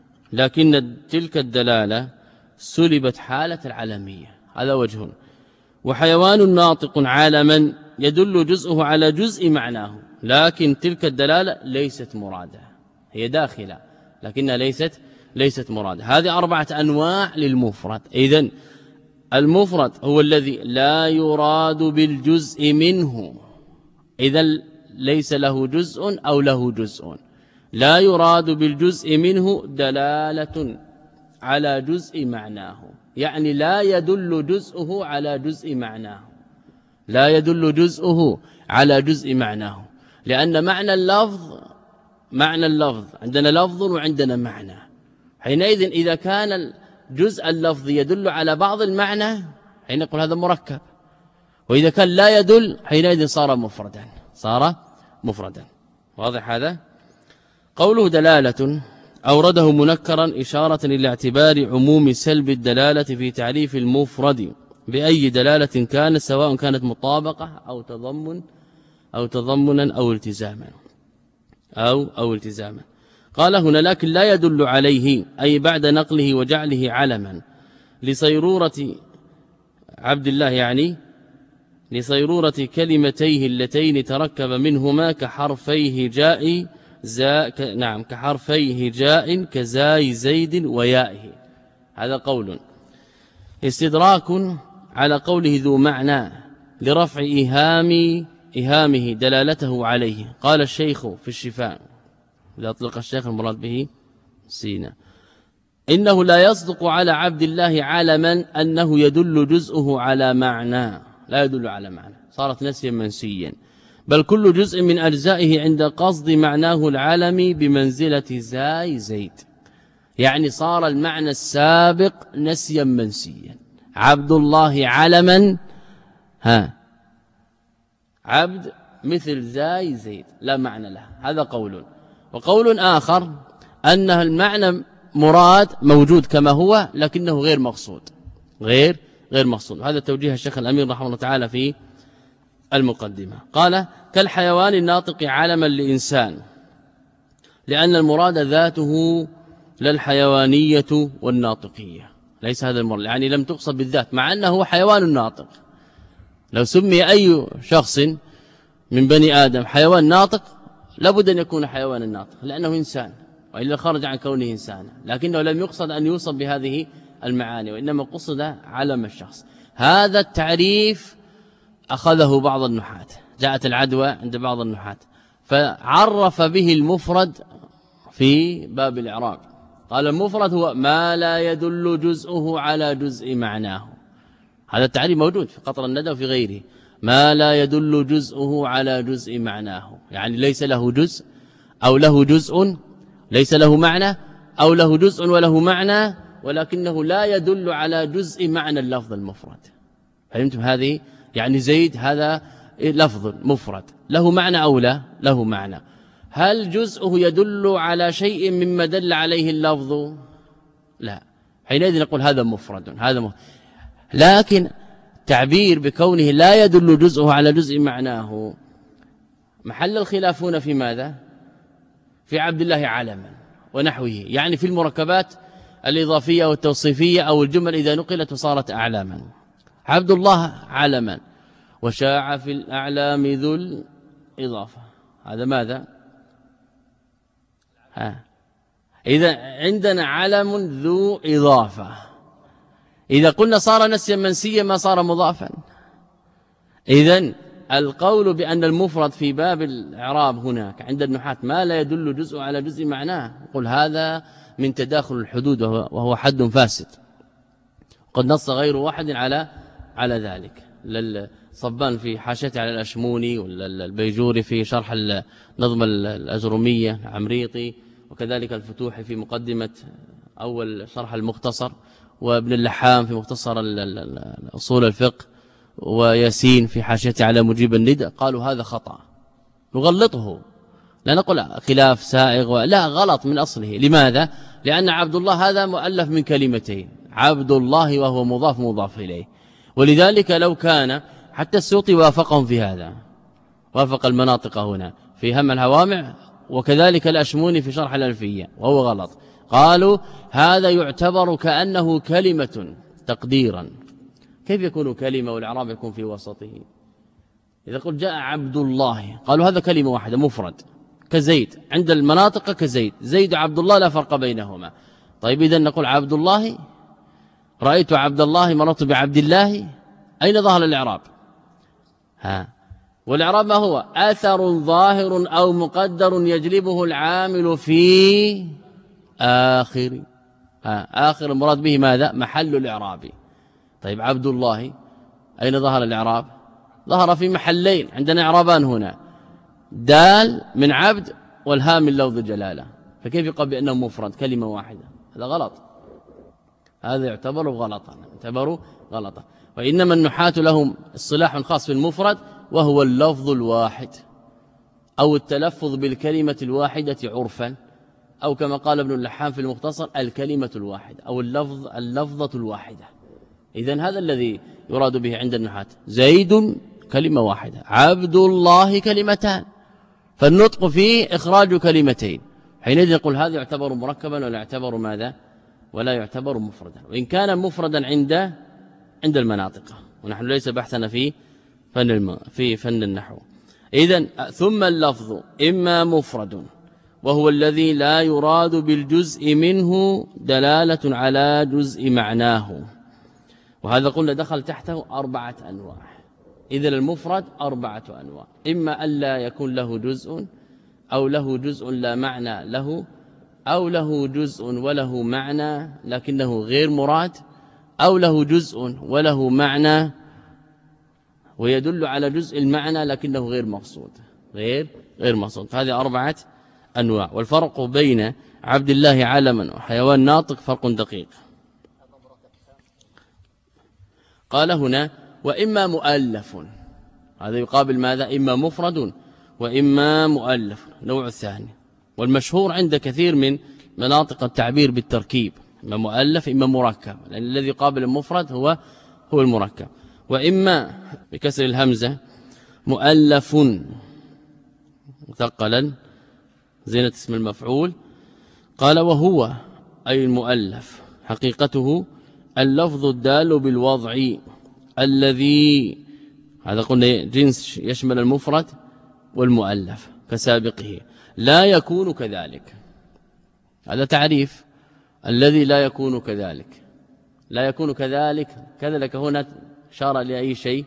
لكن تلك الدلالة سلبت حالة العلمية، هذا وجه. وحيوان ناطق علما يدل جزءه على جزء معناه، لكن تلك الدلالة ليست مرادة، هي داخلة لكنها ليست ليست مرادة. هذه أربعة أنواع للمفرد. إذن المفرد هو الذي لا يراد بالجزء منه، إذا ليس له جزء أو له جزء. لا يراد بالجزء منه دلالة على جزء معناه، يعني لا يدل جزءه على جزء معناه، لا يدل جزءه على جزء معناه، لأن معنى اللفظ معنى اللفظ عندنا لفظ وعندنا معنى. حينئذ إذا كان الجزء اللفظي يدل على بعض المعنى حين نقول هذا مركب، وإذا كان لا يدل حينئذ صار مفردا صار مفردا. واضح هذا؟ قوله دلالة أورده منكرا إشارة إلى اعتبار عموم سلب الدلالة في تعريف المفرد بأي دلالة كانت، سواء كانت مطابقة أو تضمن أو تضمنا أو التزاما أو أو التزاما. قال هنا لكن لا يدل عليه، أي بعد نقله وجعله علما لصيرورة عبد الله، يعني لصيرورة كلمتيه اللتين تركب منهما كحرفيه جاء زا ك... نعم كحرفيه جاء كزاي زيد ويائه. هذا قول استدراك على قوله ذو معنى لرفع إيهام إيهامه دلالته عليه. قال الشيخ في الشفاء إذا أطلق الشيخ المراد به سينا إنه لا يصدق على عبد الله علما أنه يدل جزءه على معنى، لا يدل على معنى، صارت نسيا منسيا، بل كل جزء من أجزائه عند قصد معناه العالمي بمنزلة زاي زيد، يعني صار المعنى السابق نسيا منسيا. عبد الله علما ها عبد مثل زاي زيد لا معنى له، هذا قول. وقول آخر أن المعنى مراد موجود كما هو لكنه غير مقصود، غير غير مقصود. هذا توجيه الشيخ الأمير رحمه الله تعالى في المقدمة. قال كالحيوان الناطق علما لإنسان، لأن المراد ذاته لا الحيوانية والناطقية، ليس هذا المراد، يعني لم تقصد بالذات، مع أنه هو حيوان ناطق. لو سمي أي شخص من بني آدم حيوان ناطق لابد أن يكون حيوانا ناطق لأنه إنسان، وإلا خرج عن كونه إنسانا، لكنه لم يقصد أن يوصف بهذه المعاني، وإنما قصد علم الشخص. هذا التعريف أخذه بعض النحاة، جاءت العدوى عند بعض النحاة فعرف به المفرد في باب الإعراب. قال المفرد هو ما لا يدل جزءه على جزء معناه، هذا التعريف موجود في قطر الندى وفي غيره، ما لا يدل جزءه على جزء معناه، يعني ليس له جزء أو له جزء ليس له معنى، أو له جزء وله معنى ولكنه لا يدل على جزء معنى اللفظ المفرد. فهمتم هذه؟ يعني زيد هذا لفظ مفرد له معنى أو لا له معنى، هل جزءه يدل على شيء مما دل عليه اللفظ؟ لا، حينئذ نقول هذا مفرد هذا مفرد. لكن تعبير بكونه لا يدل جزءه على جزء معناه محل الخلاف هنا في ماذا؟ في عبد الله علما ونحوه، يعني في المركبات الإضافية والتوصيفية أو الجمل إذا نقلت وصارت أعلاما. عبد الله علما وشاع في الأعلام ذو الإضافة، هذا ماذا؟ ها إذا عندنا علم ذو إضافة، إذا قلنا صار نسيا منسيا ما صار مضافا. إذن القول بأن المفرد في باب الإعراب هناك عند النحاة ما لا يدل جزء على جزء معناه، قل هذا من تداخل الحدود وهو حد فاسد، قد نص غير واحد على على ذلك. الصبان في حاشيته على الأشموني، والبيجوري في شرح النظم الأجرمية عمريطي، وكذلك الفتوحي في مقدمة أول شرح المختصر، وابن اللحام في مختصر أصول الفقه وياسين في حاشيته على مجيب الندى قالوا هذا خطأ نغلطه، لا نقول خلاف سائغ، لا غلط من أصله. لماذا؟ لأن عبد الله هذا مؤلف من كلمتين، عبد الله وهو مضاف مضاف إليه، ولذلك لو كان حتى السيوطي وافقهم في هذا، وافق المناطق هنا في هم الهوامع، وكذلك الأشموني في شرح الألفية، وهو غلط. قالوا هذا يعتبر كأنه كلمة تقديرا. كيف يكون كلمة والإعراب يكون في وسطه؟ إذا قلت جاء عبد الله قالوا هذا كلمة واحدة مفرد كزيد، عند المناطق كزيد، زيد وعبد الله لا فرق بينهما. طيب إذن نقول عبد الله، رأيت عبد الله، مررت بعبد الله، أين ظهر الإعراب؟ ها، والإعراب ما هو؟ أثر ظاهر أو مقدر يجلبه العامل في آخر. ها، آخر المراد به ماذا؟ محل الإعراب. طيب عبد الله أين ظهر الإعراب؟ ظهر في محلين، عندنا إعرابان هنا، دال من عبد والهاء من لفظ جلاله، فكيف يقال بأنه مفرد كلمة واحدة؟ هذا غلط، هذا يعتبر غلطا، يعتبر غلطا. وإنما النحاة لهم اصطلاح خاص في المفرد، وهو اللفظ الواحد أو التلفظ بالكلمة الواحدة عرفا، أو كما قال ابن اللحام في المختصر الكلمة الواحدة أو اللفظ اللفظة الواحدة. إذن هذا الذي يراد به عند النحاة، زيد كلمة واحدة، عبد الله كلمتان، فالنطق فيه إخراج كلمتين، حينئذ نقول هذا يعتبر مركبا ولا يعتبر ماذا؟ ولا يعتبر مفردا، وإن كان مفردا عند عند المناطق، ونحن ليس بحثنا في فن الم... في فن النحو. إذن ثم اللفظ إما مفرد وهو الذي لا يراد بالجزء منه دلالة على جزء معناه، وهذا قلنا دخل تحته أربعة أنواع. إذن المفرد أربعة أنواع، إما ألا يكون له جزء، أو له جزء لا معنى له، أو له جزء وله معنى لكنه غير مراد، أو له جزء وله معنى ويدل على جزء المعنى لكنه غير مقصود، غير غير مقصود. هذه أربعة أنواع، والفرق بين عبد الله علما وحيوان ناطق فرق دقيق. قال هنا وإما مؤلف، هذا يقابل ماذا؟ إما مفرد وإما مؤلف، نوع الثاني، والمشهور عند كثير من مناطق التعبير بالتركيب، إما مؤلف إما مركب، لأن الذي يقابل المفرد هو هو المركب. وإما بكسر الهمزة مؤلف مثقلا زينة اسم المفعول. قال وهو أي المؤلف حقيقته اللفظ الدال بالوضع الذي، هذا قلنا جنس يشمل المفرد والمؤلف كسابقه، لا يكون كذلك. هذا تعريف الذي لا يكون كذلك، لا يكون كذلك. كذلك هنا شار لأي شيء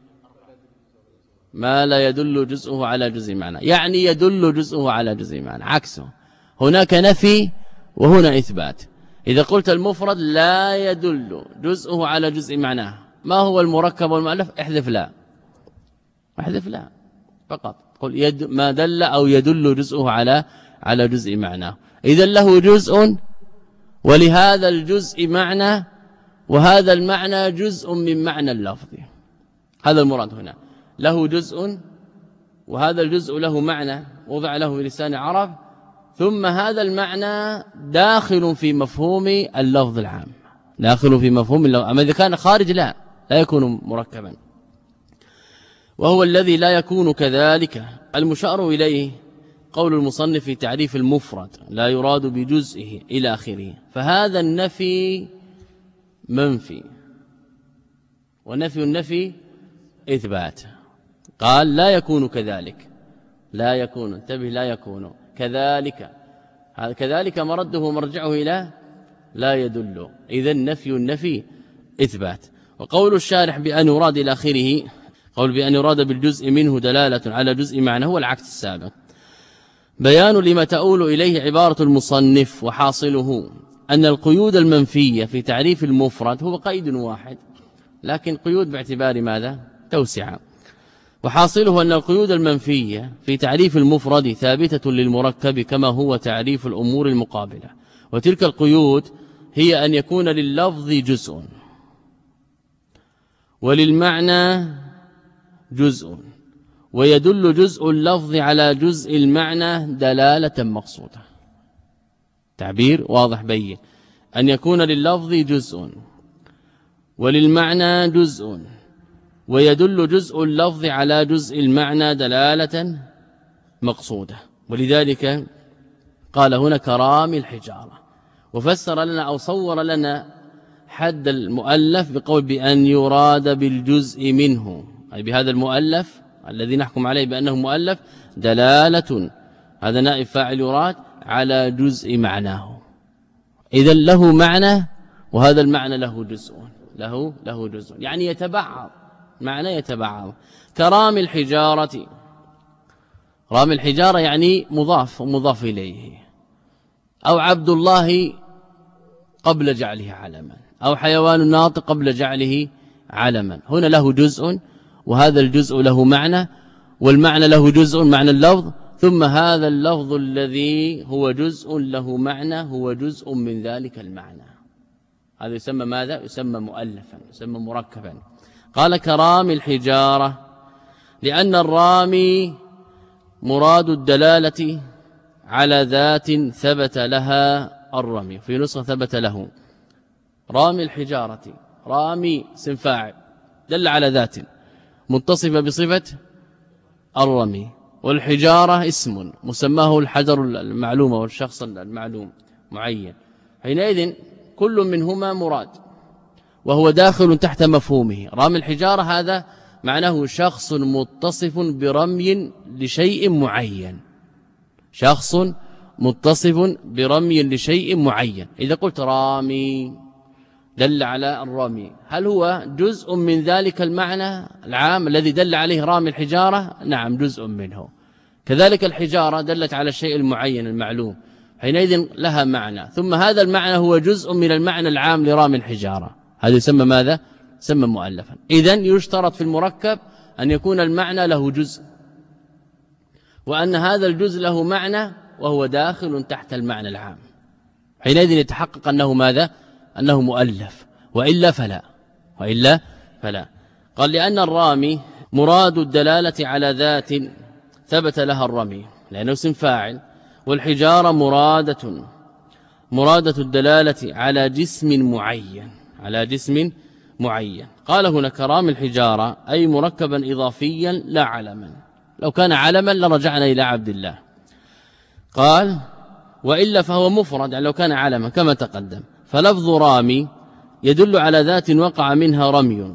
ما لا يدل جزءه على جزء معنى، يعني يدل جزءه على جزء معنى، عكسه هناك نفي وهنا إثبات. إذا قلت المفرد لا يدل جزءه على جزء معناه، ما هو المركب والمؤلف؟ احذف لا، احذف لا فقط، قل يد ما دل أو يدل جزءه على على جزء معناه. إذا له جزء ولهذا الجزء معنى، وهذا المعنى جزء من معنى اللفظ، هذا المراد هنا، له جزء وهذا الجزء له معنى وضع له في لسان عرب، ثم هذا المعنى داخل في مفهوم اللفظ العام، داخل في مفهوم اللفظ. أما إذا كان خارج لا لا يكون مركبا. وهو الذي لا يكون كذلك المشار إليه قول المصنف في تعريف المفرد لا يراد بجزئه إلى آخره، فهذا النفي منفي، ونفي النفي إثبات. قال لا يكون كذلك، لا يكون، انتبه، لا يكون كذلك، هذا كذلك مرده مرجعه إلى لا يدل، إذا نفي النفي إثبات. وقول الشارح بأن يراد إلى آخره، قول بأن يراد بالجزء منه دلالة على جزء معنى، هو العكس السابق. بيان لما تؤول إليه عبارة المصنف، وحاصله أن القيود المنفية في تعريف المفرد هو قيد واحد، لكن قيود باعتبار ماذا؟ توسعة. وحاصله أن القيود المنفية في تعريف المفرد ثابتة للمركب كما هو تعريف الأمور المقابلة، وتلك القيود هي أن يكون لللفظ جزء وللمعنى جزء، ويدل جزء اللفظ على جزء المعنى دلالة مقصودة. تعبير واضح بين، أن يكون لللفظ جزء وللمعنى جزء، ويدل جزء اللفظ على جزء المعنى دلالة مقصودة. ولذلك قال هنا كرامي الحجارة، وفسر لنا أو صور لنا حد المؤلف بقول بأن يراد بالجزء منه، أي بهذا المؤلف الذي نحكم عليه بأنه مؤلف دلالة، هذا نائب فاعل يراد، على جزء معناه. إذا له معنى وهذا المعنى له جزء، له له جزء، يعني يتبعض، معنى يتبعض. كرامي الحجارة، رامي الحجارة يعني مضاف ومضاف إليه، أو عبد الله قبل جعله علما، أو حيوان ناطق قبل جعله علما. هنا له جزء، وهذا الجزء له معنى، والمعنى له جزء معنى اللفظ، ثم هذا اللفظ الذي هو جزء له معنى هو جزء من ذلك المعنى. هذا يسمى ماذا؟ يسمى مؤلفا، يسمى مركبا. قال كرامي الحجارة لأن الرامي مراد الدلالة على ذات ثبت لها الرمي، في نسخة ثبت له. رامي الحجارة، رامي اسم فاعل دل على ذات متصفة بصفة الرمي، والحجارة اسم مسماه الحجر المعلوم والشخص المعلوم معين. حينئذ كل منهما مراد وهو داخل تحت مفهومه. رامي الحجارة هذا معناه شخص متصف برمي لشيء معين، شخص متصف برمي لشيء معين. إذا قلت رامي دل على الرمي، هل هو جزء من ذلك المعنى العام الذي دل عليه رامي الحجارة؟ نعم جزء منه. كذلك الحجارة دلت على الشيء المعين المعلوم، حينئذ لها معنى، ثم هذا المعنى هو جزء من المعنى العام لرامي الحجارة، هذا يسمى ماذا؟ يسمى مؤلفا. إذن يشترط في المركب أن يكون المعنى له جزء، وأن هذا الجزء له معنى وهو داخل تحت المعنى العام، حينئذ يتحقق أنه ماذا؟ أنه مؤلف، وإلا فلا، وإلا فلا. قال لأن الرامي مراد الدلالة على ذات ثبت لها الرمي لأنه اسم فاعل، والحجارة مرادة مرادة الدلالة على جسم معين، على جسم معين. قال هنا كرام الحجارة أي مركبا إضافيا لا علما، لو كان علما لرجعنا إلى عبد الله. قال وإلا فهو مفرد، يعني لو كان علما كما تقدم. فلفظ رامي يدل على ذات وقع منها رمي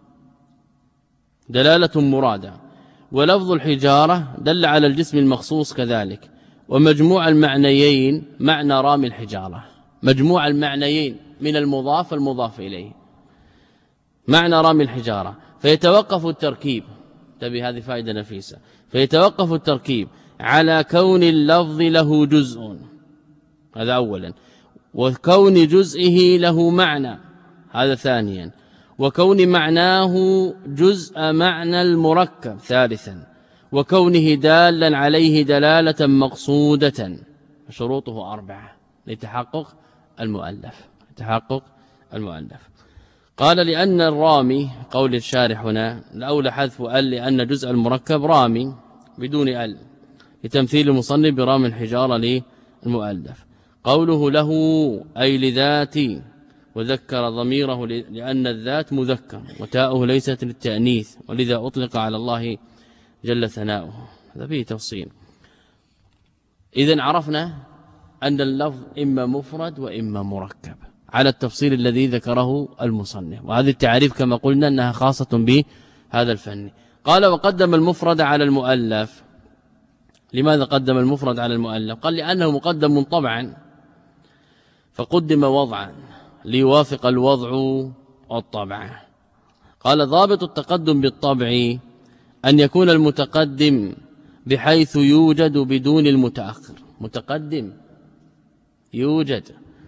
دلالة مرادة، ولفظ الحجارة دل على الجسم المخصوص كذلك. ومجموع المعنيين معنى رامي الحجارة، مجموع المعنيين من المضاف المضاف إليه معنى رامي الحجارة. فيتوقف التركيب، تبي هذه فائدة نفيسة، فيتوقف التركيب على كون اللفظ له جزء، هذا أولا، وكون جزئه له معنى، هذا ثانيا، وكون معناه جزء معنى المركب ثالثا، وكونه دالا عليه دلالة مقصودة. شروطه أربعة لتحقق المؤلف، لتحقق المؤلف. قال لأن الرامي، قول الشارح هنا الأولى حذف ال لأن جزء المركب رامي بدون ال، لتمثيل المصنف برامي الحجارة للمؤلف. قوله له أي لذاتي، وذكر ضميره لأن الذات مذكر وتاؤه ليست للتأنيث، ولذا أطلق على الله جل ثناؤه. هذا فيه تفصيل. إذن عرفنا أن اللفظ إما مفرد وإما مركب على التفصيل الذي ذكره المصنف، وهذه التعريف كما قلنا أنها خاصة بهذا الفن. قال وقدم المفرد على المؤلف. لماذا قدم المفرد على المؤلف؟ قال لأنه مقدم طبعا فقدم وضعا ليوافق الوضع والطبع. قال ضابط التقدم بالطبع أن يكون المتقدم بحيث يوجد بدون المتأخر، متقدم يوجد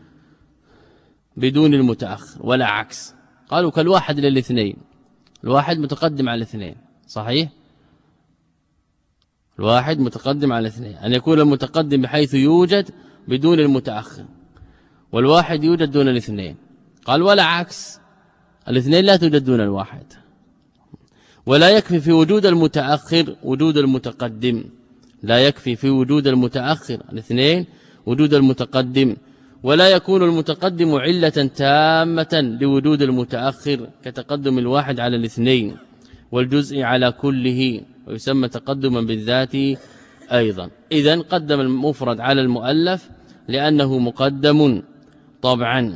بدون المتأخر ولا عكس. قالوا كالواحد للاثنين، الواحد متقدم على الاثنين، صحيح؟ الواحد متقدم على الاثنين، أن يكون المتقدم بحيث يوجد بدون المتأخر، والواحد يوجد دون الاثنين. قال ولا عكس، الاثنين لا توجد دون الواحد. ولا يكفي في وجود المتأخر وجود المتقدم، لا يكفي في وجود المتأخر الاثنين وجود المتقدم، ولا يكون المتقدم علة تامة لوجود المتأخر كتقدم الواحد على الاثنين والجزء على كله، ويسمى تقدما بالذات أيضا. إذن قدم المفرد على المؤلف لأنه مقدم طبعا،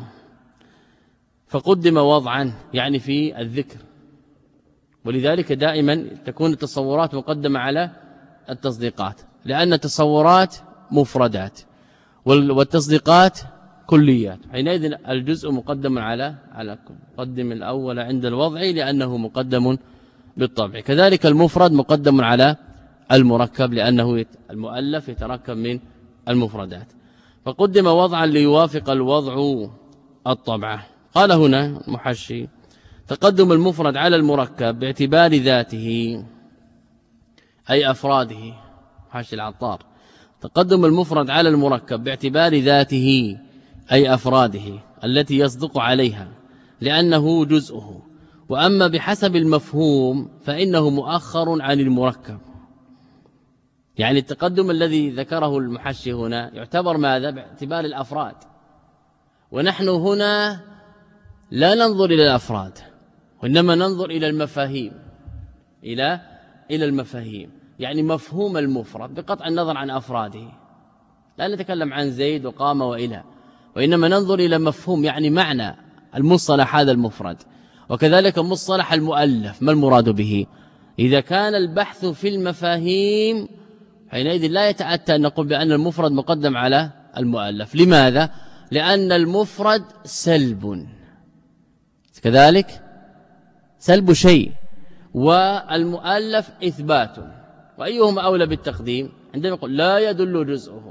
فقدم وضعا يعني في الذكر، ولذلك دائما تكون التصورات مقدمة على التصديقات، لأن التصورات مفردات والتصديقات كليات، حينئذ الجزء مقدم على على كل. قدم الأول عند الوضع لأنه مقدم بالطبع. كذلك المفرد مقدم على المركب لأنه المؤلف يتركب من المفردات، فقدم وضعا ليوافق الوضع الطبع. قال هنا المحشي تقدم المفرد على المركب باعتبار ذاته أي أفراده. محشي العطار تقدم المفرد على المركب باعتبار ذاته أي أفراده التي يصدق عليها لأنه جزءه، وأما بحسب المفهوم فإنه مؤخر عن المركب. يعني التقدم الذي ذكره المحشي هنا يعتبر ماذا؟ باعتبار الأفراد، ونحن هنا لا ننظر إلى الأفراد وإنما ننظر إلى المفاهيم، إلى إلى المفاهيم، يعني مفهوم المفرد بقطع النظر عن أفراده. لا نتكلم عن زيد وقام وإلى، وإنما ننظر إلى مفهوم يعني معنى المصطلح هذا المفرد. وكذلك مصطلح المؤلف ما المراد به؟ إذا كان البحث في المفاهيم حينئذ لا يتأتى أن نقول بأن المفرد مقدم على المؤلف. لماذا؟ لأن المفرد سلب، كذلك سلب شيء، والمؤلف إثبات، وأيهما أولى بالتقديم؟ عندما يقول لا يدل جزءه،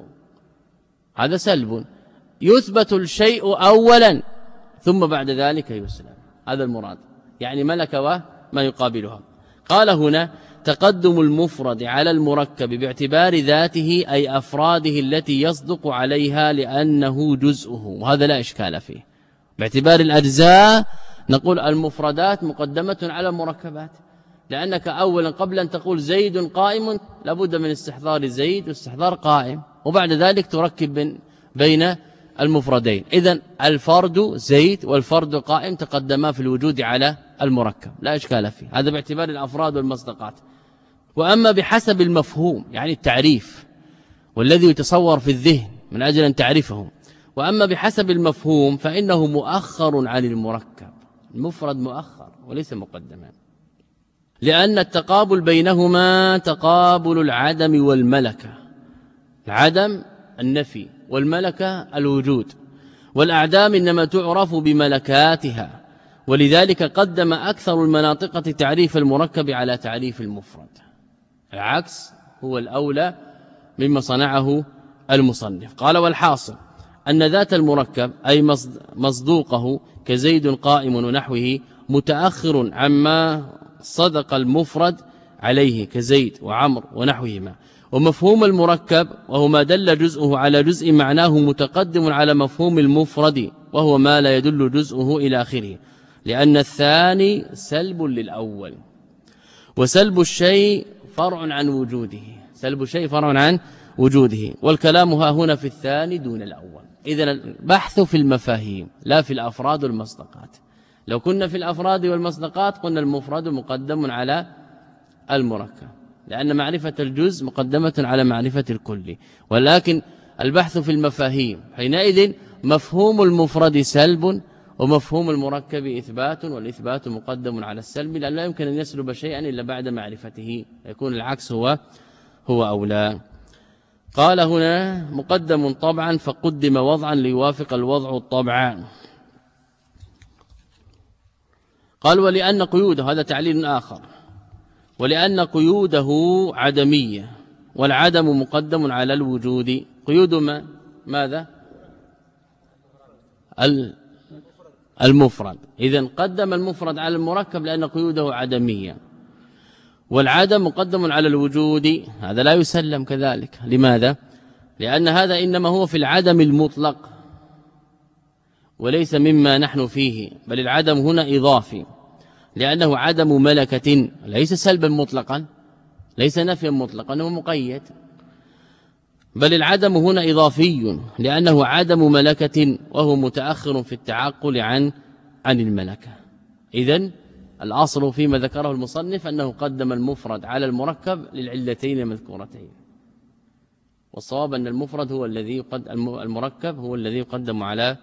هذا سلب، يثبت الشيء أولا ثم بعد ذلك يسلم، هذا المراد، يعني ملك وما يقابلها. قال هنا تقدم المفرد على المركب باعتبار ذاته أي أفراده التي يصدق عليها لأنه جزءه، وهذا لا إشكال فيه. باعتبار الأجزاء نقول المفردات مقدمة على المركبات، لأنك أولا قبل أن تقول زيد قائم لابد من استحضار زيد واستحضار قائم، وبعد ذلك تركب بين المفردين. إذن الفرد زيد والفرد قائم تقدما في الوجود على المركب، لا إشكال فيه، هذا باعتبار الأفراد والمصداقات. وأما بحسب المفهوم يعني التعريف والذي يتصور في الذهن من أجل أن تعرفه، وأما بحسب المفهوم فإنه مؤخر عن المركب، المفرد مؤخر وليس مقدما، لأن التقابل بينهما تقابل العدم والملكة، العدم النفي والملكة الوجود، والأعدام إنما تعرف بملكاتها، ولذلك قدم أكثر المناطق تعريف المركب على تعريف المفرد، العكس هو الأولى مما صنعه المصنف. قال والحاصل أن ذات المركب أي مصدوقه كزيد قائم ونحوه متأخر عما صدق المفرد عليه كزيد وعمر ونحوهما، ومفهوم المركب وهو ما دل جزءه على جزء معناه متقدم على مفهوم المفرد وهو ما لا يدل جزءه إلى آخره، لأن الثاني سلب للأول، وسلب الشيء فرع عن وجوده، سلب الشيء فرع عن وجوده، والكلام ها هنا في الثاني دون الأول. إذن البحث في المفاهيم لا في الأفراد والمصداقات. لو كنا في الأفراد والمصداقات قلنا المفرد مقدم على المركب، لأن معرفة الجزء مقدمة على معرفة الكل، ولكن البحث في المفاهيم حينئذ مفهوم المفرد سلب ومفهوم المركب إثبات، والإثبات مقدم على السلب، لأن لا يمكن أن يسلب شيئا إلا بعد معرفته، يكون العكس هو هو أولى. قال هنا مقدم طبعا فقدم وضعا ليوافق الوضع الطبع. قال ولأن قيوده، هذا تعليل آخر، ولأن قيوده عدمية والعدم مقدم على الوجود. قيود ما ماذا؟ المفرد، إذن قدم المفرد على المركب لأن قيوده عدمية، والعدم مقدم على الوجود، هذا لا يسلم كذلك. لماذا؟ لأن هذا إنما هو في العدم المطلق، وليس مما نحن فيه، بل العدم هنا إضافي لأنه عدم ملكة، ليس سلبا مطلقا، ليس نفيا مطلقا، انه مقيد. بل العدم هنا إضافي لأنه عدم ملكة وهو متأخر في التعقل عن عن الملكة. إذن الأصل فيما ذكره المصنف أنه قدم المفرد على المركب للعلتين المذكورتين، والصواب أن المفرد هو الذي يقد المركب هو الذي يقدم على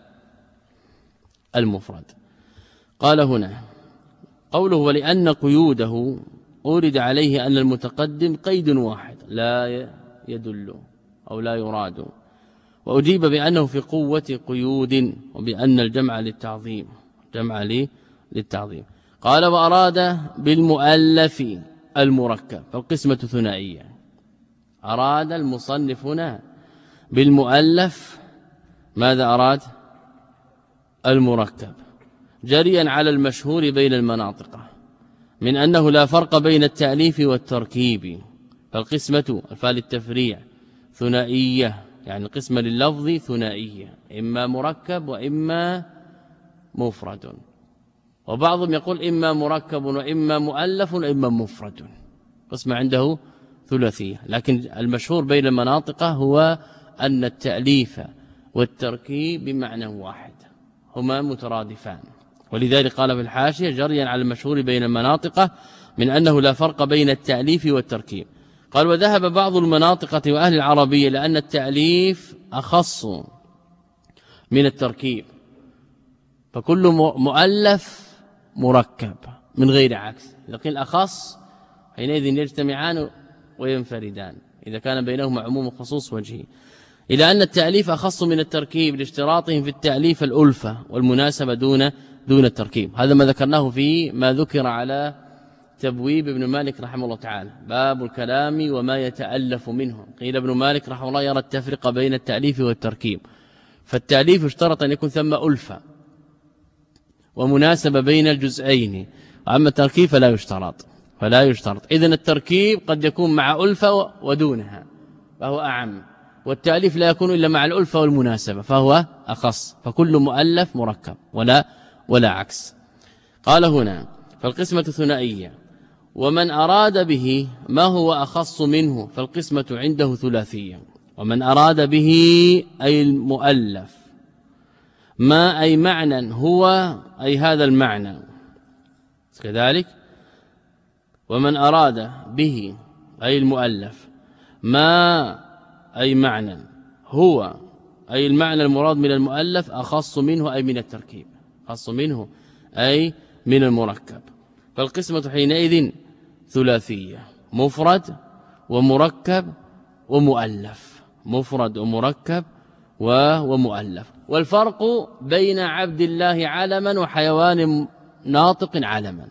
المفرد. قال هنا قوله ولأن قيوده أورد عليه أن المتقدم قيد واحد لا يدل أو لا يراد، وأجيب بأنه في قوة قيود، وبأن الجمع للتعظيم، جمع للتعظيم. قال وأراد بالمؤلف المركب، فالقسمة ثنائية. أراد المصنف هنا بالمؤلف ماذا أراد؟ المركب، جريا على المشهور بين المناطق من أنه لا فرق بين التأليف والتركيب، فالقسمة الفال التفريع ثنائية، يعني القسمة لللفظ ثنائية، إما مركب وإما مفرد، وبعضهم يقول إما مركب وإما مؤلف وإما مفرد، قسمة عنده ثلاثية. لكن المشهور بين المناطق هو أن التأليف والتركيب بمعنى واحد، هما مترادفان، ولذلك قال في الحاشية جريا على المشهور بين المناطق من أنه لا فرق بين التأليف والتركيب. قال وذهب بعض المناطقة وأهل العربية لأن التأليف أخص من التركيب، فكل مؤلف مركب من غير عكس، لكن الأخص حينئذ يجتمعان وينفردان إذا كان بينهما عموم خصوص وجهي، إلى أن التأليف أخص من التركيب لاشتراطهم في التأليف الألفة والمناسبة دون دون التركيب. هذا ما ذكرناه في ما ذكر على تبويب ابن مالك رحمه الله تعالى، باب الكلام وما يتألف منه. قيل ابن مالك رحمه الله يرى التفرقة بين التأليف والتركيب، فالتأليف اشترط أن يكون ثم ألفة ومناسبة بين الجزئين، وأما التركيب فلا يشترط فلا يشترط إذن التركيب قد يكون مع ألفة ودونها فهو أعم، والتأليف لا يكون إلا مع الألفة والمناسبة فهو أخص، فكل مؤلف مركب ولا ولا عكس. قال هنا فالقسمة ثنائية، ومن أراد به ما هو أخص منه فالقسمة عنده ثلاثية. ومن أراد به أي المؤلف ما أي معنى هو أي هذا المعنى كذلك. ومن أراد به أي المؤلف ما أي معنى هو أي المعنى المراد من المؤلف أخص منه أي من التركيب، أخص منه أي من المركب، فالقسمة حينئذ ثلاثية، مفرد ومركب ومؤلف، مفرد ومركب ومؤلف. والفرق بين عبد الله علما وحيوان ناطق علما،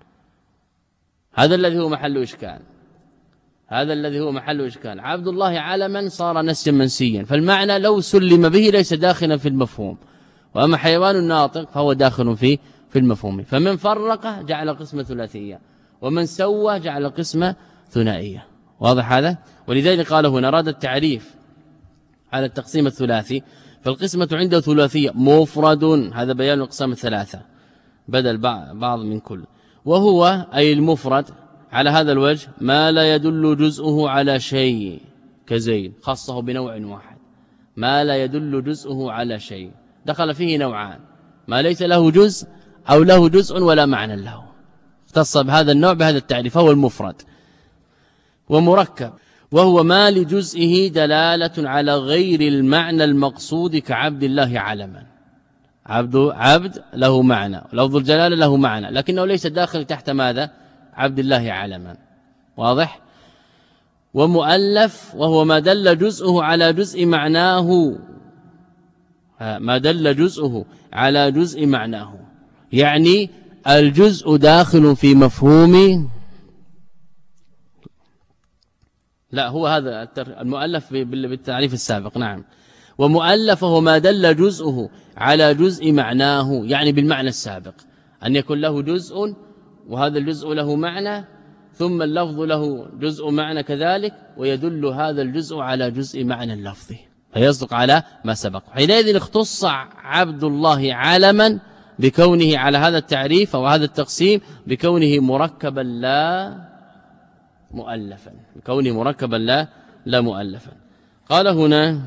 هذا الذي هو محل إشكال، هذا الذي هو محل إشكال. عبد الله علما صار نسيا منسيا، فالمعنى لو سلم به ليس داخلا في المفهوم، وأما حيوان ناطق فهو داخل في في المفهوم. فمن فرق جعل قسمة ثلاثية، ومن سوى جعل قسمة ثنائية. واضح هذا؟ ولذلك قال هنا أراد التعريف على التقسيم الثلاثي، فالقسمة عنده ثلاثية، مفرد هذا بيان الأقسام الثلاثة بدل بعض من كل، وهو أي المفرد على هذا الوجه ما لا يدل جزءه على شيء كزيد، خصه بنوع واحد، ما لا يدل جزءه على شيء، دخل فيه نوعان، ما ليس له جزء أو له جزء ولا معنى له، اختص بهذا النوع بهذا التعريف، هو المفرد. ومركب وهو ما لجزئه دلالة على غير المعنى المقصود كعبد الله علما، عبد عبد له معنى، لفظ الجلالة له معنى، لكنه ليس داخل تحت ماذا؟ عبد الله علما. واضح؟ ومؤلف وهو ما دل جزءه على جزء معناه، ما دل جزءه على جزء معناه، يعني الجزء داخل في مفهوم، لا هو هذا المؤلف بالتعريف السابق. نعم. ومؤلف هو ما دل جزءه على جزء معناه، يعني بالمعنى السابق، أن يكون له جزء وهذا الجزء له معنى، ثم اللفظ له جزء معنى كذلك، ويدل هذا الجزء على جزء معنى اللفظ، فيصدق على ما سبق. حينئذ اختص عبد الله علما بكونه على هذا التعريف أو هذا التقسيم بكونه مركبا لا مؤلفا، بكونه مركبا لا لا مؤلفا. قال هنا: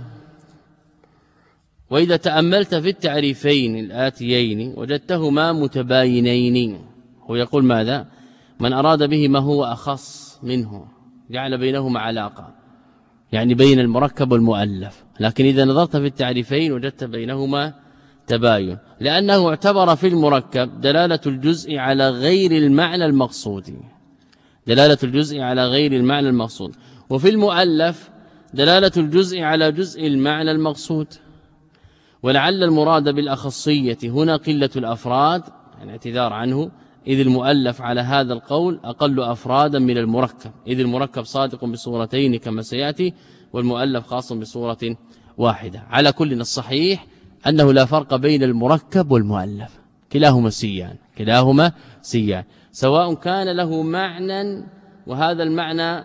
وإذا تأملت في التعريفين الآتيين وجدتهما متباينين. هو يقول ماذا؟ من أراد به ما هو أخص منه جعل بينهما علاقة، يعني بين المركب والمؤلف. لكن إذا نظرت في التعريفين وجدت بينهما تباين، لأنه اعتبر في المركب دلالة الجزء على غير المعنى المقصود، دلالة الجزء على غير المعنى المقصود، وفي المؤلف دلالة الجزء على جزء المعنى المقصود. ولعل المراد بالأخصية هنا قلة الأفراد، يعني اعتذار عنه، إذ المؤلف على هذا القول أقل أفرادا من المركب، إذ المركب صادق بصورتين كما سيأتي، والمؤلف خاص بصورة واحدة. على كل الصحيح أنه لا فرق بين المركب والمؤلف، كلاهما سيان، كلاهما سيان، سواء كان له معنى وهذا المعنى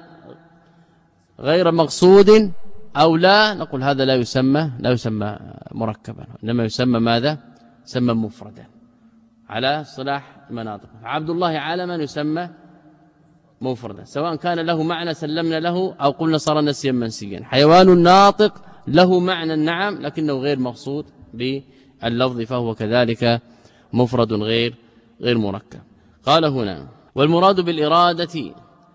غير مقصود أو لا، نقول هذا لا يسمى لا يسمى مركبا، إنما يسمى ماذا؟ يسمى مفردا على صلاح المناطق. عبد الله علما يسمى مفردا، سواء كان له معنى سلمنا له أو قلنا صار نسيا منسيا. حيوان ناطق له معنى نعم لكنه غير مقصود باللفظ، فهو كذلك مفرد غير غير مركب. قال هنا: والمراد بالإرادة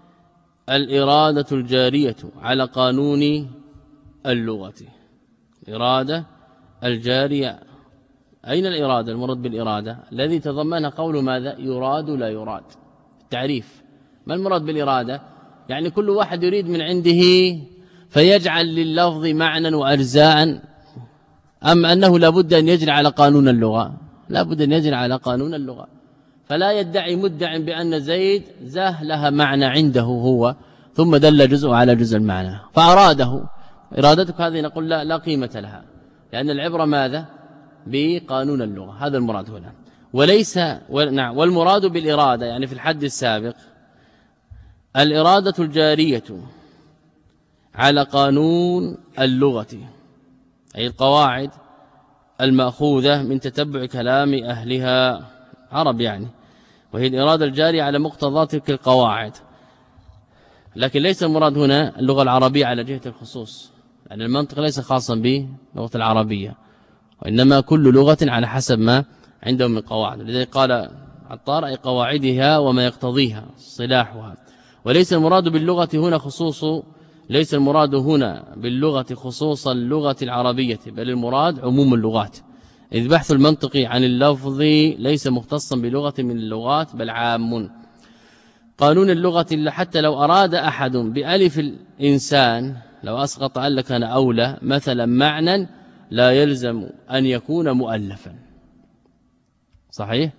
الإرادة الجارية على قانون اللغة. الإرادة الجارية، أين الإرادة؟ المراد بالإرادة الذي تضمنها قول ماذا؟ يراد لا يراد. التعريف ما المراد بالإرادة؟ يعني كل واحد يريد من عنده فيجعل لللفظ معنى وأجزاء، أم أنه لابد أن يجري على قانون اللغة؟ لابد أن يجري على قانون اللغة. فلا يدعي مدع بأن زيد زه لها معنى عنده هو، ثم دل جزء على جزء المعنى فأراده. إرادتك هذه نقول لا, لا قيمة لها، لأن العبرة ماذا؟ بقانون اللغة. هذا المراد هنا. وليس نعم والمراد بالإرادة يعني في الحد السابق الإرادة الجارية على قانون اللغة، أي القواعد المأخوذة من تتبع كلام أهلها عرب يعني، وهي الإرادة الجارية على مقتضى تلك القواعد. لكن ليس المراد هنا اللغة العربية على جهة الخصوص، لأن يعني المنطق ليس خاصا باللغة العربية، وإنما كل لغة على حسب ما عندهم من قواعد. لذلك قال عطار: أي قواعدها وما يقتضيها صلاحها. وليس المراد باللغة هنا خصوص ليس المراد هنا باللغة خصوص اللغة العربية، بل المراد عموم اللغات، إذ بحث المنطق عن اللفظ ليس مختصا بلغة من اللغات بل عام. قانون اللغة حتى لو أراد أحد بألف الإنسان، لو أسقط أل كان أولى مثلا معنى لا يلزم أن يكون مؤلفا. صحيح؟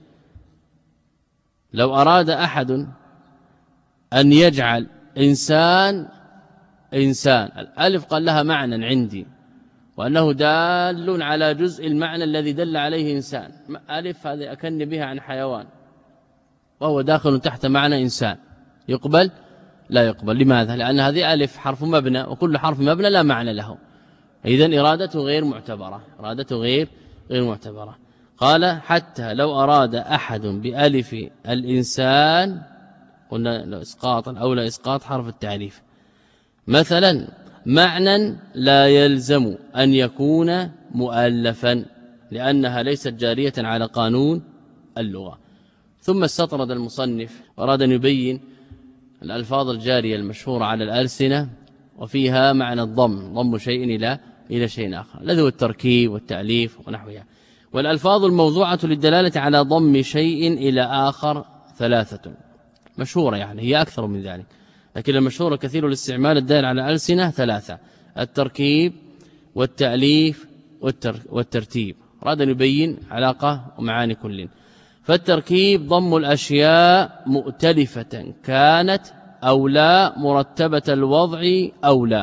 لو أراد أحد أن يجعل إنسان إنسان، الألف قال لها معنى عندي وأنه دال على جزء المعنى الذي دل عليه إنسان، ألف هذه أكن بها عن حيوان وهو داخل تحت معنى إنسان، يقبل؟ لا يقبل. لماذا؟ لأن هذه ألف حرف مبنى، وكل حرف مبنى لا معنى له، إذن إرادته غير معتبرة، إرادته غير غير معتبرة. قال: حتى لو أراد أحد بألف الإنسان، قلنا لو إسقاطا أو لا إسقاط حرف التعريف، مثلا معنى لا يلزم أن يكون مؤلفا لأنها ليست جارية على قانون اللغة. ثم استطرد المصنف وأراد أن يبين الألفاظ الجارية المشهورة على الألسنة وفيها معنى الضم، ضم شيء إلى إلى شيء آخر، الذي هو التركيب والتأليف ونحوها. والألفاظ الموضوعة للدلالة على ضم شيء إلى آخر ثلاثة مشهورة، يعني هي أكثر من ذلك، لكن المشهورة كثير الاستعمال الدال على الألسنة ثلاثة: التركيب والتأليف والترتيب. أراد أن يبين علاقة ومعاني كل. فالتركيب ضم الأشياء مؤتلفة كانت أو لا، مرتبة الوضع أو لا.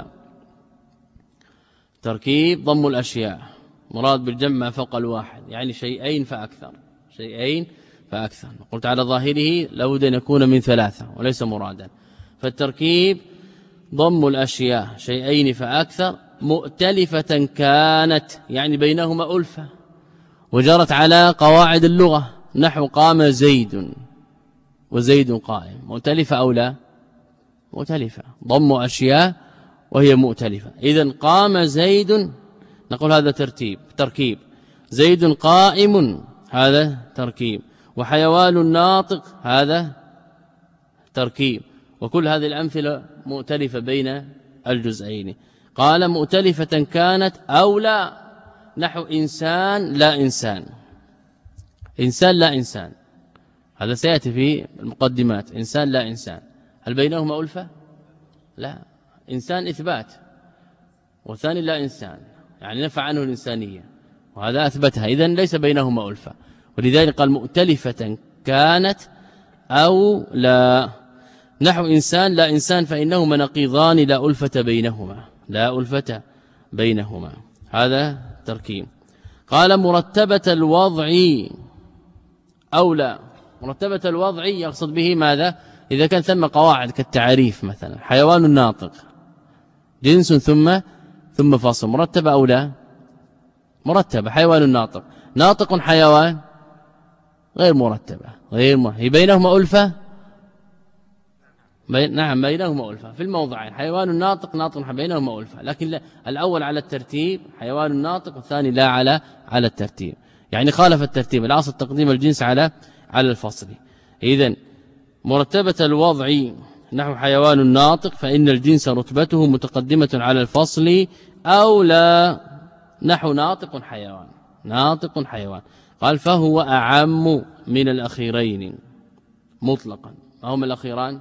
تركيب ضم الأشياء مراد بالجمع فوق الواحد، يعني شيئين فأكثر، شيئين فأكثر. قلت على ظاهره لابد أن يكون من ثلاثة وليس مرادا. فالتركيب ضم الأشياء شيئين فأكثر مؤتلفة كانت يعني بينهما ألفة وجرت على قواعد اللغة نحو قام زيد وزيد قائم، مؤتلفة أو لا؟ مؤتلفة، ضم أشياء وهي مؤتلفة. إذن قام زيد نقول هذا ترتيب تركيب، زيد قائم هذا تركيب، وحيوان الناطق هذا تركيب، وكل هذه الأمثلة مؤتلفة بين الجزئين. قال مؤتلفة كانت أو لا، نحو إنسان لا إنسان، إنسان لا إنسان، هذا سيأتي في المقدمات، إنسان لا إنسان، هل بينهما ألفة؟ لا، إنسان إثبات وثاني لا إنسان، يعني نفع عنه الإنسانية وهذا أثبتها، إذن ليس بينهما ألفة، ولذلك قال مؤتلفة كانت أو لا، نحو إنسان لا إنسان فإنهما نقيضان لا ألفة بينهما، لا ألفة بينهما، هذا تركيب. قال مرتبة الوضع أو لا، مرتبة الوضع يقصد به ماذا؟ إذا كان ثم قواعد كالتعريف مثلا، حيوان الناطق جنس ثم ثم فصل، مرتبة أو لا؟ مرتبة، حيوان الناطق، ناطق حيوان غير مرتبة، غير مرتبة، بينهما ألفة، بي... نعم بينهما ألفة في الموضعين، حيوان الناطق ناطق بينهما ألفة، لكن لا، الأول على الترتيب حيوان الناطق والثاني لا على على الترتيب، يعني خالف الترتيب، الأصل تقديم الجنس على على الفصل. إذن مرتبة الوضع نحو حيوان الناطق فإن الجنس رتبته متقدمة على الفصل أو لا، نحو ناطق حيوان، ناطق حيوان. قال فهو أعم من الأخيرين مطلقا، ما هما الأخيران؟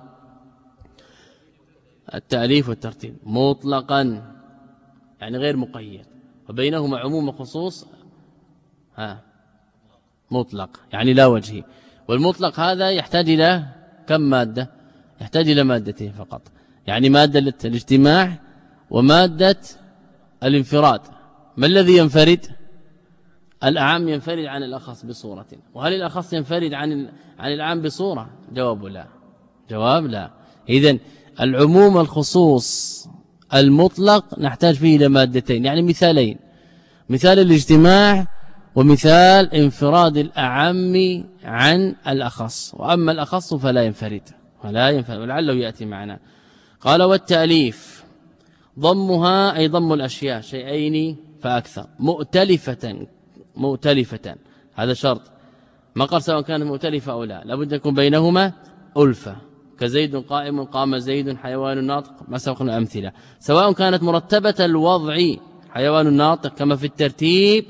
التأليف والترتيب، مطلقا يعني غير مقيد، وبينهما عموم وخصوص ها مطلق يعني لا وجهي، والمطلق هذا يحتاج إلى كم مادة؟ يحتاج إلى مادتين فقط، يعني مادة الاجتماع ومادة الانفراد. ما الذي ينفرد؟ الأعم ينفرد عن الأخص بصورة، وهل الأخص ينفرد عن عن العام بصورة؟ جواب لا، جواب لا. إذن العموم الخصوص المطلق نحتاج فيه إلى مادتين، يعني مثالين، مثال الاجتماع ومثال انفراد الأعم عن الأخص، وأما الأخص فلا ينفرد ولا ينفرد، ولعله يأتي معنا. قال والتأليف ضمها أي ضم الأشياء شيئين فأكثر، مؤتلفة مؤتلفة، هذا شرط، ما قال سواء كانت مؤتلفة أو لا، لابد يكون بينهما ألفة، كزيد قائم قام زيد حيوان ناطق، ما سبقنا أمثلة. سواء كانت مرتبة الوضع حيوان ناطق كما في الترتيب،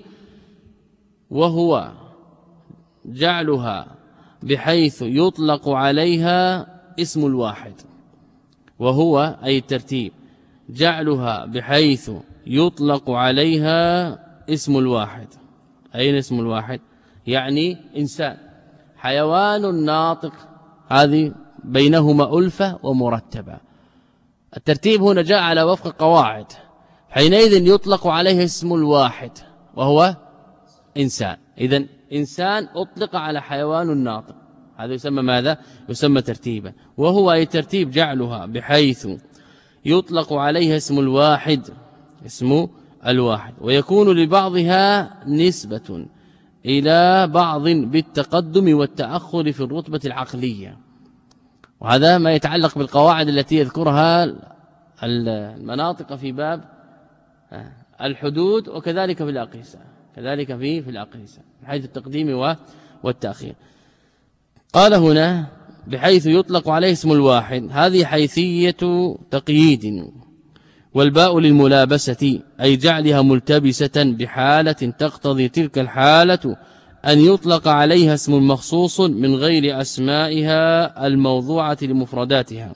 وهو جعلها بحيث يطلق عليها اسم الواحد، وهو أي الترتيب جعلها بحيث يطلق عليها اسم الواحد. أين اسم الواحد؟ يعني إنسان، حيوان ناطق، هذه بينهما ألفة ومرتبة. الترتيب هنا جاء على وفق قواعد، حينئذ يطلق عليه اسم الواحد وهو إنسان. إذن إنسان أطلق على حيوان ناطق، هذا يسمى ماذا؟ يسمى ترتيبا، وهو أي ترتيب جعلها بحيث يطلق عليها اسم الواحد، اسم الواحد، ويكون لبعضها نسبة إلى بعض بالتقدم والتأخر في الرتبة العقلية، وهذا ما يتعلق بالقواعد التي يذكرها المناطق في باب الحدود، وكذلك في الأقيسة، كذلك في في الأقيسة من حيث التقديم والتأخير. قال هنا بحيث يطلق عليه اسم الواحد، هذه حيثية تقييد، والباء للملابسة أي جعلها ملتبسة بحالة تقتضي تلك الحالة أن يطلق عليها اسم مخصوص من غير أسمائها الموضوعة لمفرداتها،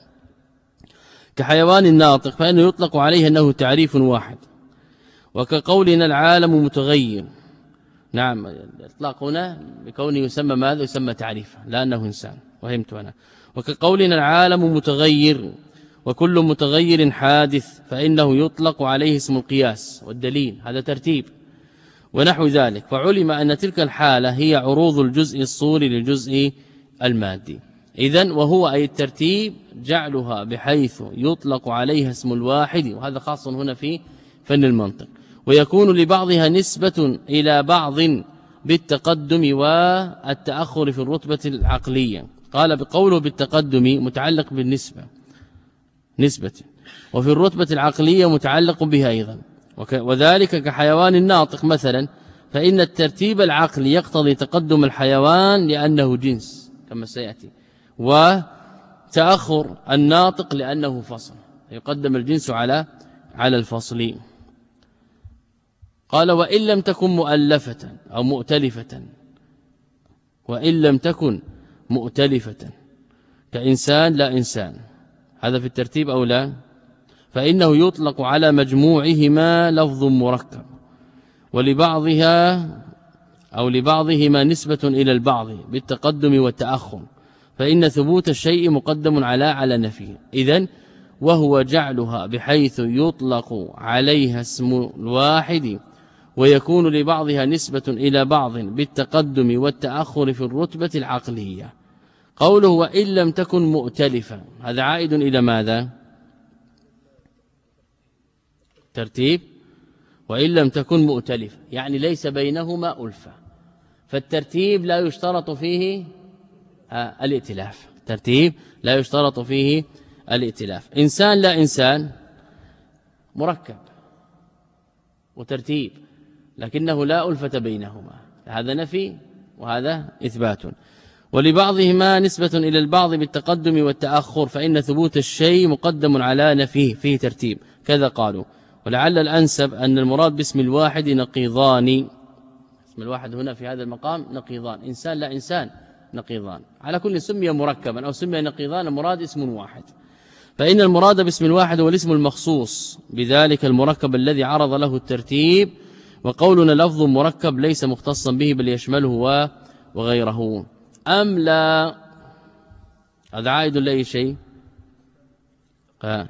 كحيوان الناطق فإنه يطلق عليه أنه تعريف واحد، وكقولنا العالم متغير، نعم الإطلاق هنا بكونه يسمى ماذا؟ يسمى تعريفا لا أنه إنسان، وهمت أنا. وكقولنا العالم متغير، وكل متغير حادث فإنه يطلق عليه اسم القياس والدليل، هذا ترتيب ونحو ذلك. فعلم أن تلك الحالة هي عروض الجزء الصوري للجزء المادي. إذن وهو أي الترتيب جعلها بحيث يطلق عليها اسم الواحد، وهذا خاص هنا في فن المنطق. ويكون لبعضها نسبة إلى بعض بالتقدم والتأخر في الرتبة العقلية. قال بقوله بالتقدم متعلق بالنسبة نسبة، وفي الرتبة العقلية متعلق بها أيضا، وذلك كحيوان الناطق مثلا، فإن الترتيب العقلي يقتضي تقدم الحيوان لأنه جنس كما سيأتي، وتأخر الناطق لأنه فصل، يقدم الجنس على على الفصل. قال وإن لم تكن مؤلفة أو مؤتلفة، وإن لم تكن مؤتلفة كإنسان لا إنسان، هذا في الترتيب أو لا، فإنه يطلق على مجموعهما لفظ مركب، ولبعضها أو لبعضهما نسبة إلى البعض بالتقدم والتأخر، فإن ثبوت الشيء مقدم على على نفيه. إذن وهو جعلها بحيث يطلق عليها اسم الواحد ويكون لبعضها نسبة إلى بعض بالتقدم والتأخر في الرتبة العقلية. قوله وإن لم تكن مؤتلفة، هذا عائد إلى ماذا؟ ترتيب. وإن لم تكن مؤتلفة يعني ليس بينهما ألفة، فالترتيب لا يشترط فيه الائتلاف، ترتيب لا يشترط فيه الائتلاف. إنسان لا إنسان مركب وترتيب، لكنه لا ألفة بينهما، هذا نفي وهذا إثبات. ولبعضهما نسبة إلى البعض بالتقدم والتأخر، فإن ثبوت الشيء مقدم على نفيه، فيه ترتيب، كذا قالوا. ولعل الأنسب أن المراد باسم الواحد نقيضان، اسم الواحد هنا في هذا المقام نقيضان، إنسان لا إنسان نقيضان، على كل سمي مركبا أو سمي نقيضان، المراد اسم واحد. فإن المراد باسم الواحد هو الاسم المخصوص بذلك المركب الذي عرض له الترتيب، وقولنا لفظ مركب ليس مختصا به بل يشمله وغيره. أم لا، هذا عائد لأي شيء؟ في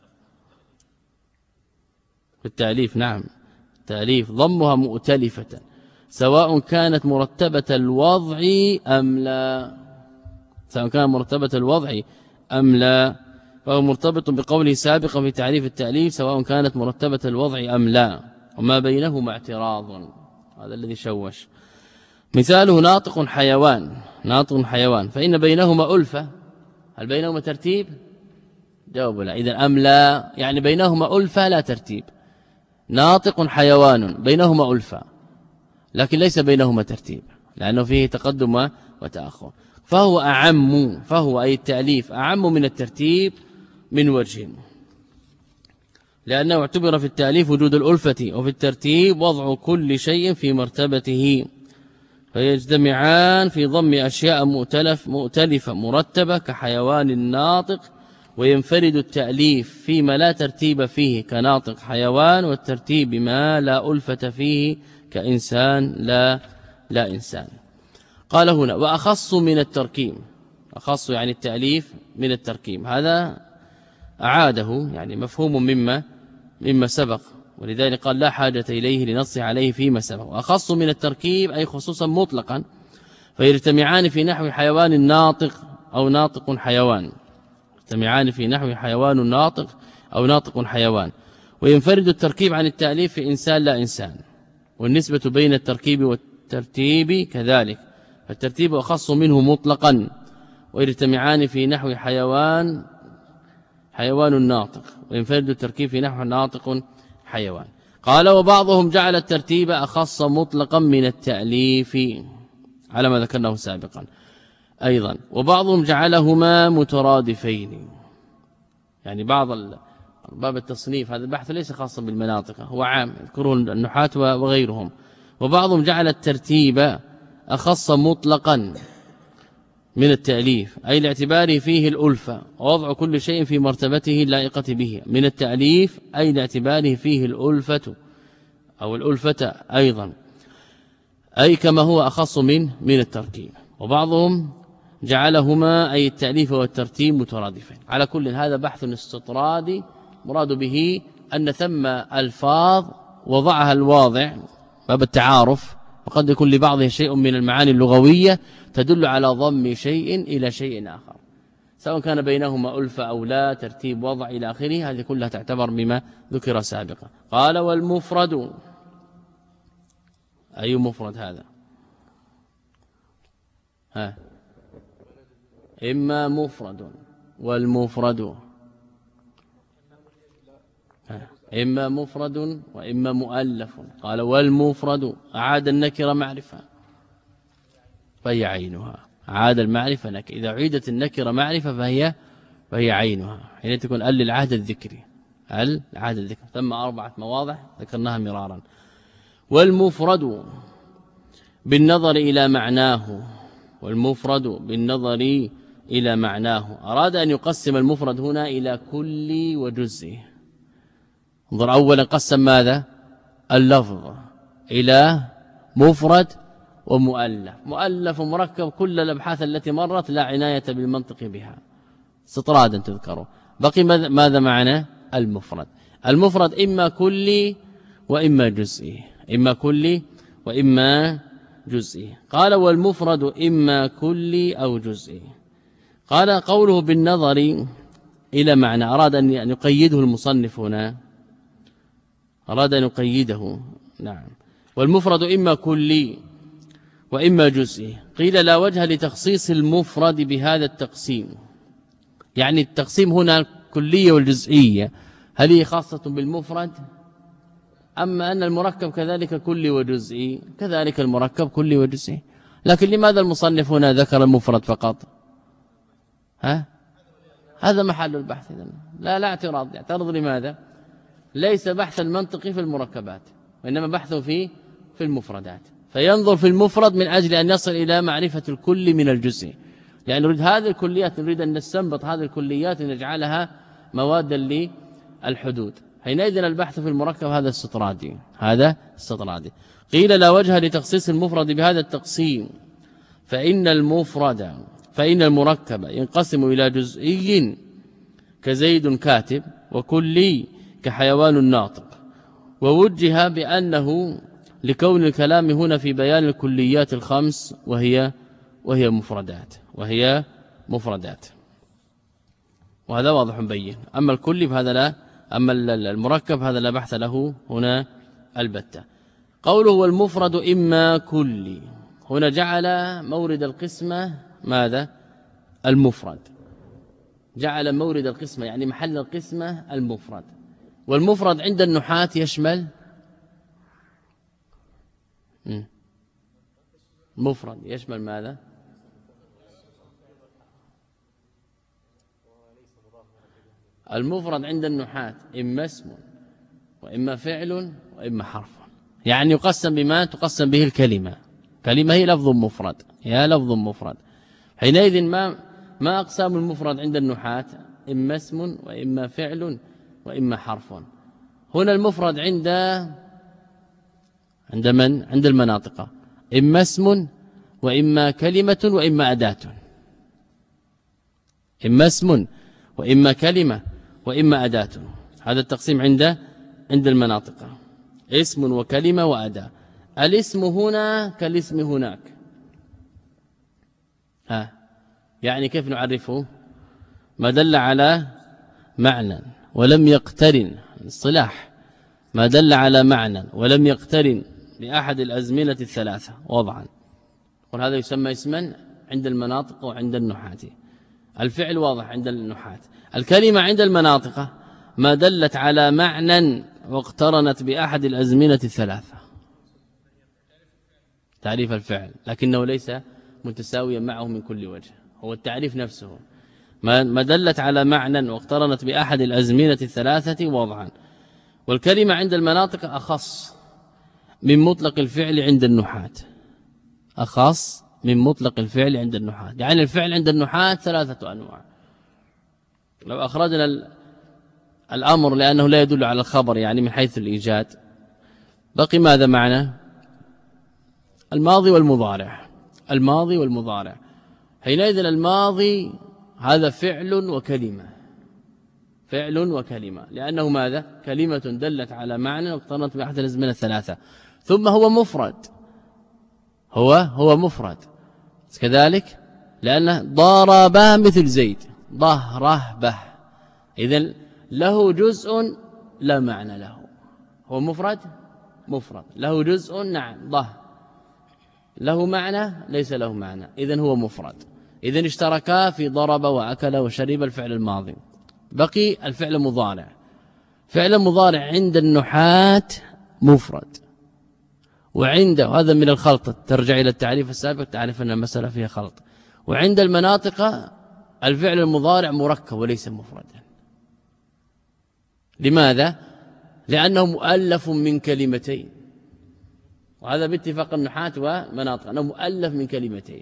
التأليف، نعم التأليف ضمها مؤتلفة سواء كانت مرتبة الوضع أم لا، سواء كانت مرتبة الوضع أم لا، فهو مرتبط بقوله سابقا في تعريف التأليف سواء كانت مرتبة الوضع أم لا، وما بينهما اعتراض، هذا الذي شوش. مثاله ناطق حيوان، ناطق حيوان، فإن بينهما ألفة، هل بينهما ترتيب؟ جاوب لا. إذا أم لا يعني بينهما ألفة لا ترتيب. ناطق حيوان بينهما ألفة لكن ليس بينهما ترتيب، لأنه فيه تقدم وتأخر، فهو أعم، فهو أي التأليف أعم من الترتيب من وجه، لأنه اعتبر في التأليف وجود الألفة، وفي الترتيب وضع كل شيء في مرتبته، فيجتمعان في ضم أشياء مؤتلف مؤتلفة مرتبة كحيوان الناطق، وينفرد التأليف فيما لا ترتيب فيه كناطق حيوان، والترتيب ما لا ألفة فيه كإنسان لا لا إنسان. قال هنا وأخص من التركيب، أخص يعني التأليف من التركيب، هذا أعاده يعني مفهوم مما مما سبق، ولذلك قال لا حاجة إليه لنص عليه فيما سبق. وأخص من التركيب أي خصوصا مطلقا، فيجتمعان في نحو حيوان الناطق أو ناطق حيوان، يجتمعان في نحو حيوان ناطق أو ناطق حيوان، وينفرد التركيب عن التأليف في إنسان لا إنسان، والنسبة بين التركيب والترتيب كذلك، فالترتيب أخص منه مطلقا، ويجتمعان في نحو حيوان حيوان الناطق، وينفرد التركيب في نحو ناطق حيوان. قال وبعضهم جعل الترتيب أخص مطلقا من التأليف على ما ذكرناه سابقا أيضا، وبعضهم جعلهما مترادفين، يعني بعض باب التصنيف هذا البحث ليس خاصا بالمناطق، هو عام يذكره النحاة وغيرهم. وبعضهم جعل الترتيب أخص مطلقا من التأليف أي لاعتباره فيه الألفة، ووضع كل شيء في مرتبته اللائقة به، من التأليف أي لاعتباره فيه الألفة أو الألفة أيضا، أي كما هو أخص من من التركيب. وبعضهم جعلهما أي التأليف والترتيب مترادفين. على كل هذا بحث استطرادي، مراد به أن ثم ألفاظ وضعها الواضع باب التعارف، وقد يكون لبعضها شيء من المعاني اللغوية تدل على ضم شيء إلى شيء آخر، سواء كان بينهما ألفة أو لا، ترتيب وضع إلى آخره، هذه كلها تعتبر بما ذكر سابقا. قال والمفرد، أي مفرد هذا؟ ها إما مفرد، والمفرد ها إما مفرد وإما مؤلف. قال والمفرد، أعاد النكرة معرفة فهي عينها، عاد المعرفة نكرة، إذا عيدت النكرة معرفة فهي فهي عينها، حين تكون ال للعهد الذكري، ال العهد الذكري. ثم أربعة مواضع ذكرناها مرارا. والمفرد بالنظر إلى معناه، والمفرد بالنظر إلى معناه، أراد أن يقسم المفرد هنا إلى كل وجزء. انظر، أولا قسم ماذا؟ اللفظ إلى مفرد ومؤلف. مؤلف ومركب كل الأبحاث التي مرت لا عناية بالمنطق بها، استطرادا تذكره. بقي ماذا معنا؟ المفرد. المفرد إما كلي وإما جزئي، إما كلي وإما جزئي. قال والمفرد إما كلي أو جزئي. قال قوله بالنظر إلى معنى، أراد أن يقيده المصنف هنا، أراد أن يقيده. نعم. والمفرد إما كلي وإما جزئي. قيل لا وجه لتخصيص المفرد بهذا التقسيم، يعني التقسيم هنا الكلية والجزئية هل هي خاصة بالمفرد؟ أما أن المركب كذلك كلي وجزئي، كذلك المركب كلي وجزئي. لكن لماذا المصنف هنا ذكر المفرد فقط؟ ها؟ هذا محل البحث. لا لا اعتراض. يعترض لماذا؟ ليس بحث المنطق في المركبات، وإنما بحث في في المفردات، فينظر في المفرد من أجل أن يصل إلى معرفة الكل من الجزء، لأن نريد هذه الكليات، نريد أن نستنبط هذه الكليات ونجعلها موادا للحدود. حينئذ البحث في المركب هذا استطرادي، هذا استطرادي. قيل لا وجه لتخصيص المفرد بهذا التقسيم، فإن المفرد فإن المركب ينقسم إلى جزئي كزيد كاتب، وكلي كحيوان ناطق. ووجه بأنه لكون الكلام هنا في بيان الكليات الخمس وهي وهي مفردات وهي مفردات وهذا واضح بين. أما الكلي فهذا لا، أما المركب هذا لا بحث له هنا البتة. قوله والمفرد إما كلي، هنا جعل مورد القسمة ماذا؟ المفرد. جعل مورد القسمة يعني محل القسمة المفرد. والمفرد عند النحاة يشمل مفرد يشمل ماذا؟ المفرد عند النحاة إما اسم وإما فعل وإما حرف، يعني يقسم بما تقسم به الكلمة. كلمة هي لفظ مفرد، هي لفظ مفرد. حينئذ ما ما أقسام المفرد عند النحاة؟ إما اسم وإما فعل وإما حرف. هنا المفرد عند عند من؟ عند المناطق، إما اسم وإما كلمة وإما أداة. إما اسم وإما كلمة وإما أداة، هذا التقسيم عند عند المناطق، اسم وكلمة وأداة. الاسم هنا كالاسم هناك. ها يعني كيف نعرفه؟ ما دل على معنى ولم يقترن، اصطلاح ما دل على معنى ولم يقترن لأحد الأزمنة الثلاثة وضعا، وهذا يسمى اسما عند المناطق وعند النحاة. الفعل واضح عند النحاة. الكلمة عند المناطق ما دلت على معنى واقترنت بأحد الأزمنة الثلاثة، تعريف الفعل، لكنه ليس متساويا معه من كل وجه، هو التعريف نفسه ما دلت على معنى واقترنت بأحد الأزمنة الثلاثة وضعا. والكلمة عند المناطق أخص من مطلق الفعل عند النحاة، أخص من مطلق الفعل عند النحاة، يعني الفعل عند النحاة ثلاثة أنواع. لو أخرجنا الأمر لأنه لا يدل على الخبر يعني من حيث الإيجاد، بقي ماذا معنا؟ الماضي والمضارع، الماضي والمضارع. حينئذ الماضي هذا فعل وكلمة، فعل وكلمة، لأنه ماذا؟ كلمة دلت على معنى واقترنت بأحد الأزمنة الثلاثة. ثم هو مفرد، هو هو مفرد كذلك، لأنه ضرب مثل زيد، ظهره به. إذن له جزء لا معنى له. هو مفرد مفرد، له جزء نعم ظه، له معنى ليس له معنى، إذن هو مفرد. إذن اشتركا في ضرب وأكل وشرب الفعل الماضي. بقي الفعل المضارع. فعل المضارع عند النحاة مفرد، وعنده هذا من الخلط، ترجع إلى التعريف السابق تعرف أن المسألة فيها خلط. وعند المناطق الفعل المضارع مركب وليس مفردا. لماذا؟ لأنه مؤلف من كلمتين، وهذا باتفاق النحاة ومناطق أنه مؤلف من كلمتين.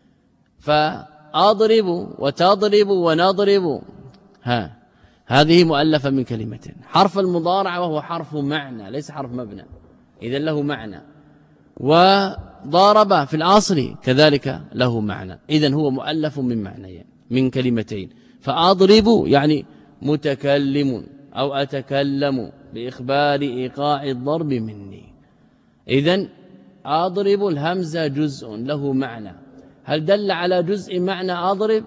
فأضرب وتضرب ونضرب ها هذه مؤلفة من كلمتين. حرف المضارع وهو حرف معنى ليس حرف مبنى، إذا له معنى. وضارب في الأصل كذلك له معنى، إذن هو مؤلف من معنيين من كلمتين. فأضرب يعني متكلم أو أتكلم بإخبار إيقاع الضرب مني. إذن أضرب الهمزة جزء له معنى. هل دل على جزء معنى أضرب؟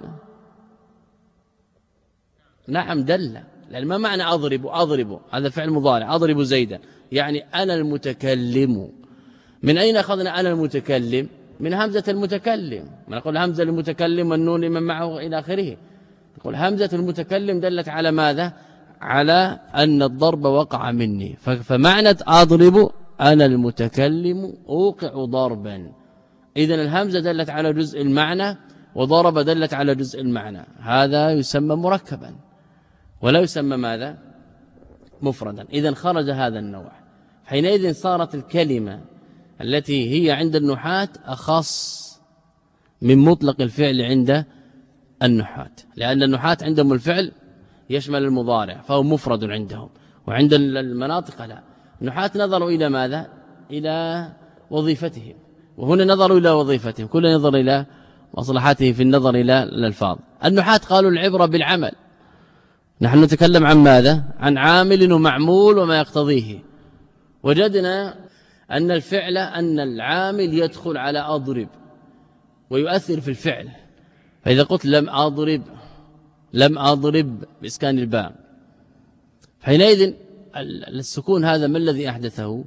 نعم دل، لأن ما معنى أضرب؟ أضرب هذا فعل مضارع، أضرب زيدا يعني أنا المتكلم. من أين أخذنا أنا المتكلم؟ من همزة المتكلم. ما نقول همزة المتكلم والنون لمن معه إلى آخره. نقول همزة المتكلم دلت على ماذا؟ على أن الضرب وقع مني. فمعنى أضرب أنا المتكلم أوقع ضربا. إذن الهمزة دلت على جزء المعنى، وضرب دلت على جزء المعنى. هذا يسمى مركبا ولا يسمى ماذا؟ مفردا. إذن خرج هذا النوع. حينئذ صارت الكلمة التي هي عند النحاة أخص من مطلق الفعل عند النحاة، لأن النحاة عندهم الفعل يشمل المضارع فهو مفرد عندهم، وعند المناطق لا. النحاة نظروا إلى ماذا؟ إلى وظيفتهم، وهنا نظروا إلى وظيفتهم، كل نظر إلى مصلحته في النظر إلى الألفاظ. النحاة قالوا العبرة بالعمل. نحن نتكلم عن ماذا؟ عن عامل ومعمول وما يقتضيه. وجدنا أن الفعل أن العامل يدخل على أضرب ويؤثر في الفعل. فإذا قلت لم أضرب لم أضرب بإسكان الباء، حينئذ السكون هذا ما الذي أحدثه؟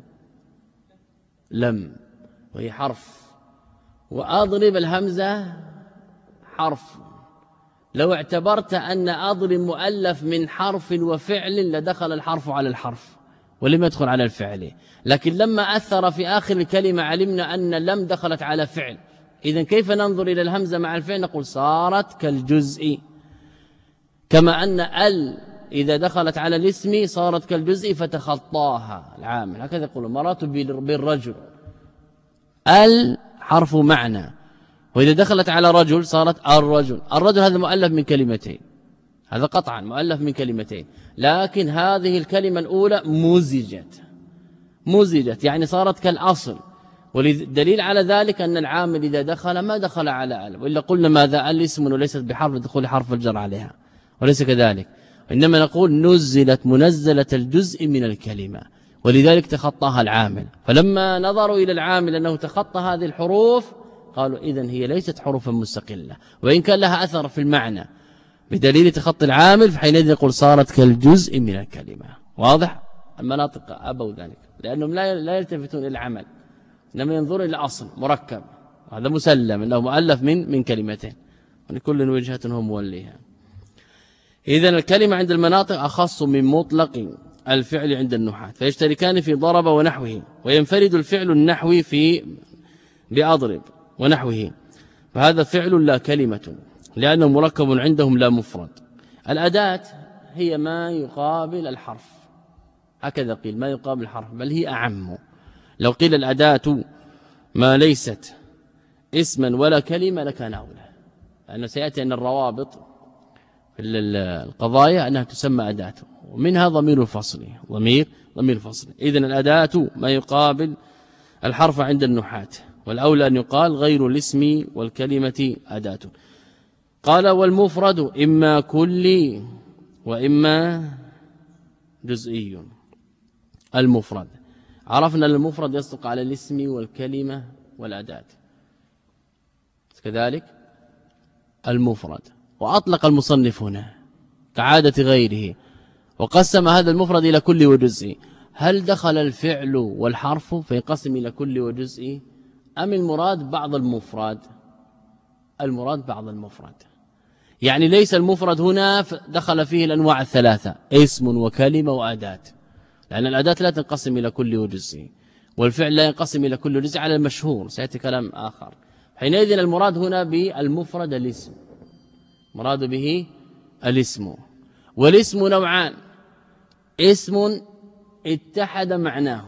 لم، وهي حرف، وأضرب الهمزة حرف. لو اعتبرت أن أضرب مؤلف من حرف وفعل لدخل الحرف على الحرف ولم يدخل على الفعل، لكن لما أثر في آخر الكلمة علمنا أن لم دخلت على فعل. إذن كيف ننظر إلى الهمزة مع الفعل؟ نقول صارت كالجزء، كما أن ال إذا دخلت على الاسم صارت كالجزء فتخطاها العامل. هكذا يقول مرات بالرجل، ال حرف معنى، وإذا دخلت على رجل صارت الرجل. الرجل هذا مؤلف من كلمتين، هذا قطعا مؤلف من كلمتين، لكن هذه الكلمة الأولى مزجت مزجت يعني صارت كالأصل. والدليل على ذلك أن العامل إذا دخل ما دخل على ال، وإلا قلنا ماذا؟ ال اسم وليست بحرف دخول حرف الجر عليها، وليس كذلك. إنما نقول نزلت منزلة الجزء من الكلمة، ولذلك تخطاها العامل. فلما نظروا إلى العامل أنه تخطى هذه الحروف قالوا إذن هي ليست حروفا مستقلة، وإن كان لها أثر في المعنى بدليل تخطي العامل، فحينئذ يقول صارت كالجزء من الكلمة. واضح؟ المناطق أبوا ذلك لأنهم لا يلتفتون إلى العمل، إنما ينظرون إلى أصل مركب، هذا مسلم أنه مؤلف من من كلمتين، ولكل وجهة هو موليها. إذن الكلمة عند المناطق أخص من مطلق الفعل عند النحاة، فيشتركان في ضرب ونحوه، وينفرد الفعل النحوي في بأضرب ونحوه، فهذا فعل لا كلمة لأنه مركب عندهم لا مفرد. الأداة هي ما يقابل الحرف، هكذا قيل ما يقابل الحرف، بل هي أعم. لو قيل الأداة ما ليست اسما ولا كلمة لكان أولى، لأنه سيأتي أن الروابط في القضايا أنها تسمى أداة، ومنها ضمير الفصل، ضمير ضمير الفصل. إذن الأداة ما يقابل الحرف عند النحاة، والأولى أن يقال غير الاسم والكلمة أداة. قال والمفرد إما كلي وإما جزئي. المفرد عرفنا أن المفرد يصدق على الاسم والكلمة والأداة، كذلك المفرد وأطلق المصنف هنا كعادة غيره وقسم هذا المفرد إلى كل وجزء، هل دخل الفعل والحرف فينقسم إلى كل وجزء أم المراد بعض المفرد؟ المراد بعض المفرد، يعني ليس المفرد هنا دخل فيه الأنواع الثلاثة اسم وكلمة وأداة، لأن الأداة لا تنقسم إلى كل وجزء والفعل لا ينقسم إلى كل جزء على المشهور، سيأتي كلام آخر. حينئذ المراد هنا بالمفرد الاسم، مراد به الاسم، والاسم نوعان، اسم اتحد معناه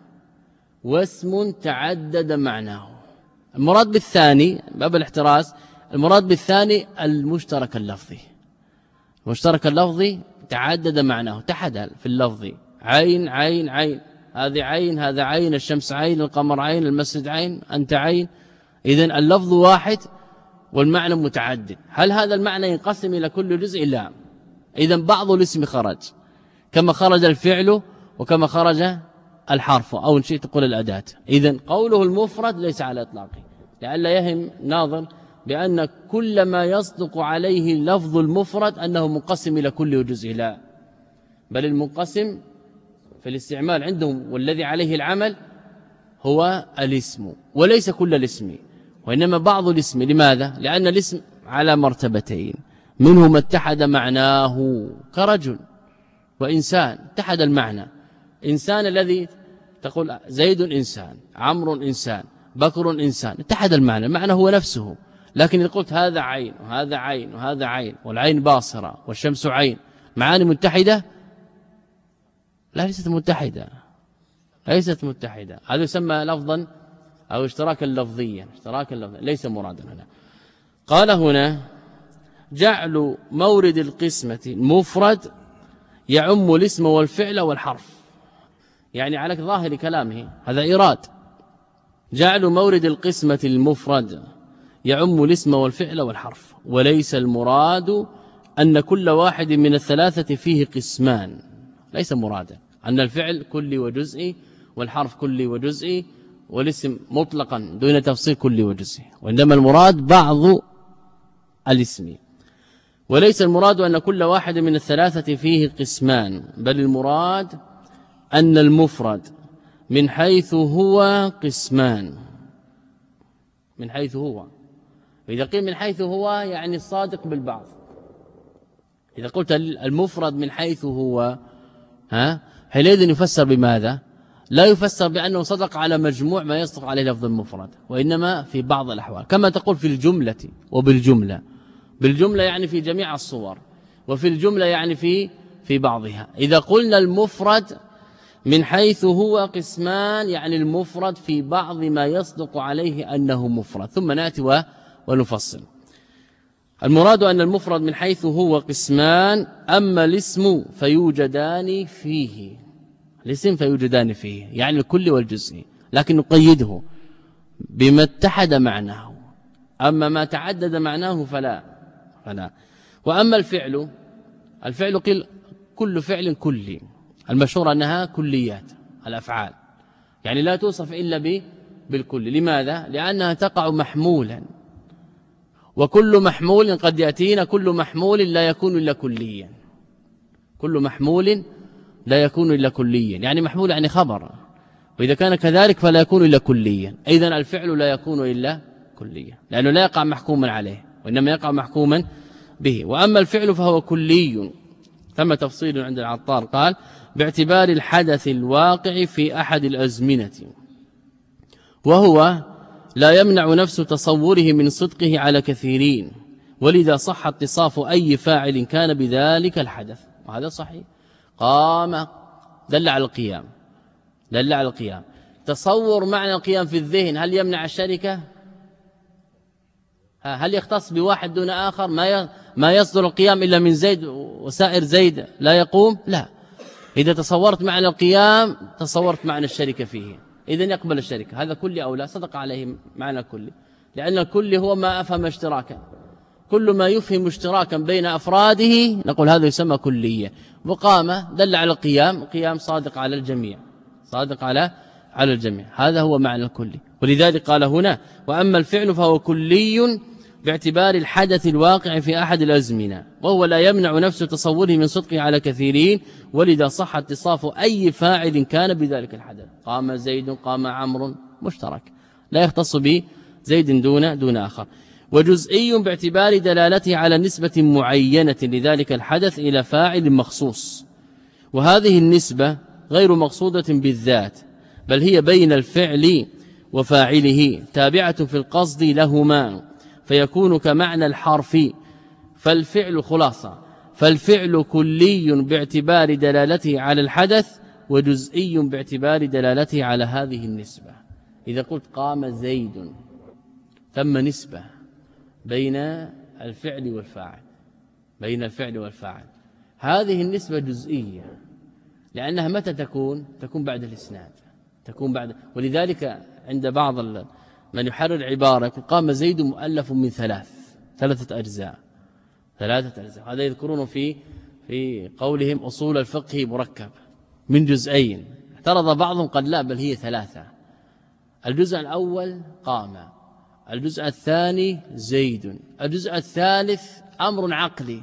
واسم تعدد معناه. المراد بالثاني باب الاحتراز، المراد بالثاني المشترك اللفظي، المشترك اللفظي تعدد معناه، اتحد في اللفظ، عين عين عين، هذه عين هذا عين، الشمس عين، القمر عين، المسجد عين، أنت عين، إذن اللفظ واحد والمعنى متعدد. هل هذا المعنى ينقسم إلى كل جزء؟ لا، إذن بعض الاسم خرج كما خرج الفعل وكما خرج الحرف أو إن شئت تقول الأداة. إذن قوله المفرد ليس على إطلاقه، لئلا يهم ناظر بأن كل ما يصدق عليه لفظ المفرد أنه منقسم إلى كل جزء، لا، بل المنقسم في الاستعمال عندهم والذي عليه العمل هو الاسم وليس كل الاسم، وإنما بعض الاسم. لماذا؟ لأن الاسم على مرتبتين، منه ما اتحد معناه كرجل وإنسان، اتحد المعنى، إنسان الذي تقول زيد إنسان، عمرو إنسان، بكر إنسان، اتحد المعنى، المعنى هو نفسه. لكن إذا قلت هذا عين وهذا عين وهذا عين والعين باصرة والشمس عين، معاني متحدة؟ لا، ليست متحدة، ليست متحدة، هذا يسمى لفظا أو اشتراكا لفظيا، اشتراكا لفظيا ليس مرادا هنا. قال هنا جعل مورد القسمة المفرد يعم الاسم والفعل والحرف، يعني على ظاهر كلامه هذا إيراد، جعل مورد القسمة المفرد يعم الاسم والفعل والحرف، وليس المراد أن كل واحد من الثلاثة فيه قسمان، ليس مرادا أن الفعل كل وجزء والحرف كل وجزء والاسم مطلقا دون تفصيل كل وجزء، وإنما المراد بعض الاسم. وليس المراد أن كل واحد من الثلاثة فيه قسمان، بل المراد أن المفرد من حيث هو قسمان، من حيث هو، وإذا قيل من حيث هو يعني الصادق بالبعض. إذا قلت المفرد من حيث هو ها حينئذ يفسر بماذا؟ لا يفسر بأنه صدق على مجموع ما يصدق عليه لفظ المفرد، وإنما في بعض الأحوال، كما تقول في الجملة وبالجملة، بالجملة يعني في جميع الصور، وفي الجملة يعني في في بعضها. إذا قلنا المفرد من حيث هو قسمان يعني المفرد في بعض ما يصدق عليه أنه مفرد، ثم نأتي ونفصل. المراد أن المفرد من حيث هو قسمان، أما الاسم فيوجدان فيه، الاسم فيوجدان فيه يعني الكل والجزء، لكن نقيده بما اتحد معناه، أما ما تعدد معناه فلا فلا وأما الفعل، الفعل قيل كل فعل كلي، المشهور أنها كليات الأفعال، يعني لا توصف إلا بالكل. لماذا؟ لأنها تقع محمولا، وكل محمول قد يأتينا كل محمول لا يكون إلا كليا، كل محمول لا يكون إلا كليا، يعني محمول يعني خبر، وإذا كان كذلك فلا يكون إلا كليا. إذن الفعل لا يكون إلا كليا، لأنه لا يقع محكوما عليه وإنما يقع محكوما به. وأما الفعل فهو كلي، ثم تفصيل عند العطار قال باعتبار الحدث الواقع في أحد الأزمنة، وهو لا يمنع نفس تصوره من صدقه على كثيرين، ولذا صح اتصاف أي فاعل كان بذلك الحدث، وهذا صحيح. قام دل على القيام، دل على القيام، تصور معنى القيام في الذهن هل يمنع الشركة؟ هل يختص بواحد دون آخر؟ ما ما يصدر القيام إلا من زيد وسائر زيد لا يقوم؟ لا، إذا تصورت معنى القيام تصورت معنى الشركة فيه، إذن يقبل الشركة، هذا كل أو لا، صدق عليه معنى كل، لأن الكل هو ما أفهم اشتراكا، كل ما يفهم اشتراكا بين أفراده نقول هذا يسمى كلية. وقام دل على القيام، قيام صادق على الجميع، صادق على على الجميع، هذا هو معنى الكلي. ولذلك قال هنا وأما الفعل فهو كلي باعتبار الحدث الواقع في أحد الأزمنة، وهو لا يمنع نفس تصوره من صدقه على كثيرين، ولذا صح اتصاف أي فاعل كان بذلك الحدث. قام زيد، قام عمرو، مشترك لا يختص به زيد دون دون آخر. وجزئي باعتبار دلالته على نسبة معينة لذلك الحدث إلى فاعل مخصوص، وهذه النسبة غير مقصودة بالذات، بل هي بين الفعل وفاعله تابعة في القصد لهما، فيكون كمعنى الحرف. فالفعل خلاصة فالفعل كلي باعتبار دلالته على الحدث، وجزئي باعتبار دلالته على هذه النسبة. إذا قلت قام زيد ثم نسبة بين الفعل والفاعل، بين الفعل والفاعل، هذه النسبة جزئية، لأنها متى تكون؟ تكون بعد الإسناد، تكون بعد. ولذلك عند بعض من يحرر العبارة يقول قام زيد مؤلف من ثلاث ثلاثة أجزاء ثلاثة أجزاء هذا يذكرون في في قولهم أصول الفقه مركب من جزئين. اعترض بعضهم قال لا، بل هي ثلاثة. الجزء الأول قام، الجزء الثاني زيد، الجزء الثالث أمر عقلي،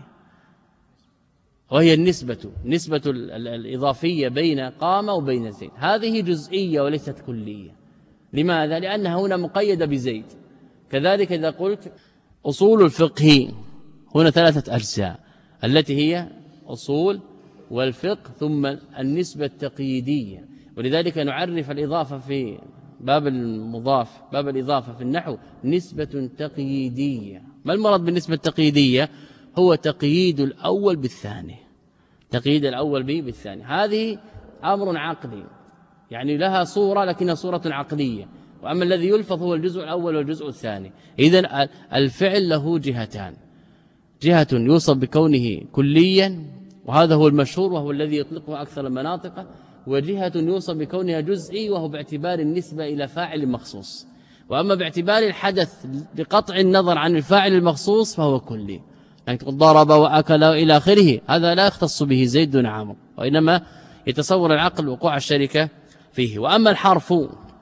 وهي النسبة نسبة الإضافية بين قام وبين زيد. هذه جزئية وليست كلية. لماذا؟ لأنها هنا مقيدة بزيد. كذلك إذا قلت أصول الفقه، هنا ثلاثة أجزاء التي هي أصول والفقه ثم النسبة التقييدية. ولذلك نعرف الإضافة في باب المضاف، باب الإضافة في النحو نسبة تقييدية. ما المراد بالنسبة التقييدية؟ هو تقييد الأول بالثاني، تقييد الأول به بالثاني. هذه أمر عقلي، يعني لها صورة لكنها صورة عقلية، وأما الذي يلفظ هو الجزء الأول والجزء الثاني. إذن الفعل له جهتان، جهة يوصف بكونه كليا وهذا هو المشهور وهو الذي يطلقه أكثر المناطق، وجهة يوصف بكونها جزئي وهو باعتبار النسبة إلى فاعل مخصوص. وأما باعتبار الحدث بقطع النظر عن الفاعل المخصوص فهو كلي، يعني ضرب وأكل إلى آخره، هذا لا يختص به زيد دون عمرو، وإنما يتصور العقل وقوع الشركة فيه. وأما الحرف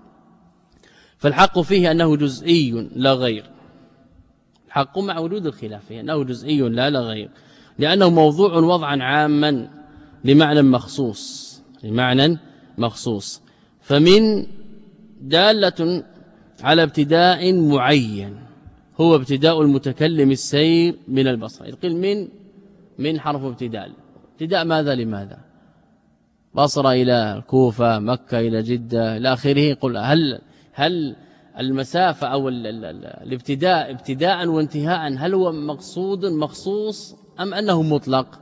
فالحق فيه أنه جزئي لا غير، الحق مع وجود الخلاف فيه أنه جزئي لا لا غير، لأنه موضوع وضعا عاما لمعنى مخصوص، لمعنى مخصوص. فمن دالة على ابتداء معين هو ابتداء المتكلم السير من البصر. يقول من من حرف ابتداء، ابتداء ماذا لماذا؟ بصرة إلى الكوفة، مكة إلى جدة إلى آخره. يقول هل هل المسافة أو ال ال ال الابتداء ابتداء وانتهاء هل هو مقصود مخصوص أم أنه مطلق؟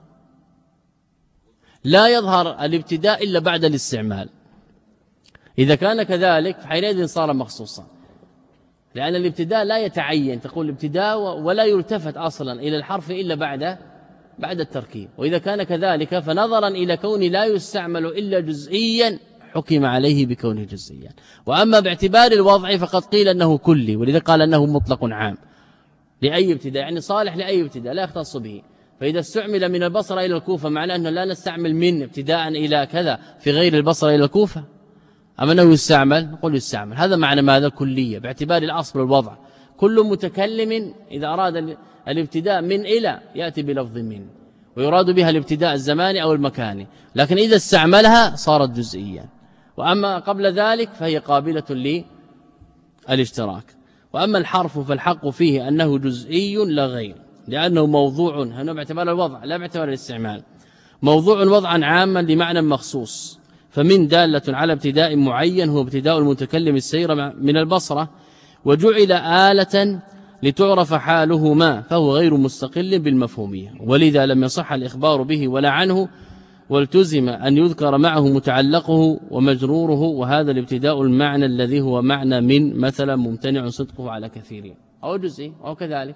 لا يظهر الابتداء إلا بعد الاستعمال. إذا كان كذلك فحينئذ صار مخصوصا، لأن الابتداء لا يتعين، تقول الابتداء ولا يلتفت أصلا إلى الحرف إلا بعد بعد التركيب. وإذا كان كذلك فنظرا إلى كون لا يستعمل إلا جزئيا حكم عليه بكونه جزئيا. وأما باعتبار الوضع فقد قيل أنه كلي، ولذا قال أنه مطلق عام لأي ابتداء، يعني صالح لأي ابتداء لا يختص به. فإذا استعمل من البصرة إلى الكوفة معناه أنه لا نستعمل من ابتداء إلى كذا في غير البصرة إلى الكوفة، أما أنه يستعمل نقول يستعمل. هذا معنى ماذا؟ كلية باعتبار الأصل والوضع. كل متكلم إذا أراد الابتداء من إلى يأتي بلفظ من، ويراد بها الابتداء الزماني أو المكاني، لكن إذا استعملها صارت جزئيا. وأما قبل ذلك فهي قابلة للاشتراك. وأما الحرف فالحق فيه أنه جزئي لا غير، لأنه موضوع هنا باعتبار الوضع لا باعتبار الاستعمال، موضوع وضعا عاما لمعنى مخصوص. فمن دالة على ابتداء معين هو ابتداء المتكلم السير من البصرة، وجعل آلة لتعرف حالهما، فهو غير مستقل بالمفهومية، ولذا لم يصح الإخبار به ولا عنه، والتزم أن يذكر معه متعلقه ومجروره. وهذا الابتداء المعنى الذي هو معنى من، مثلا ممتنع صدقه على كثيرين أو جزئي أو كذلك.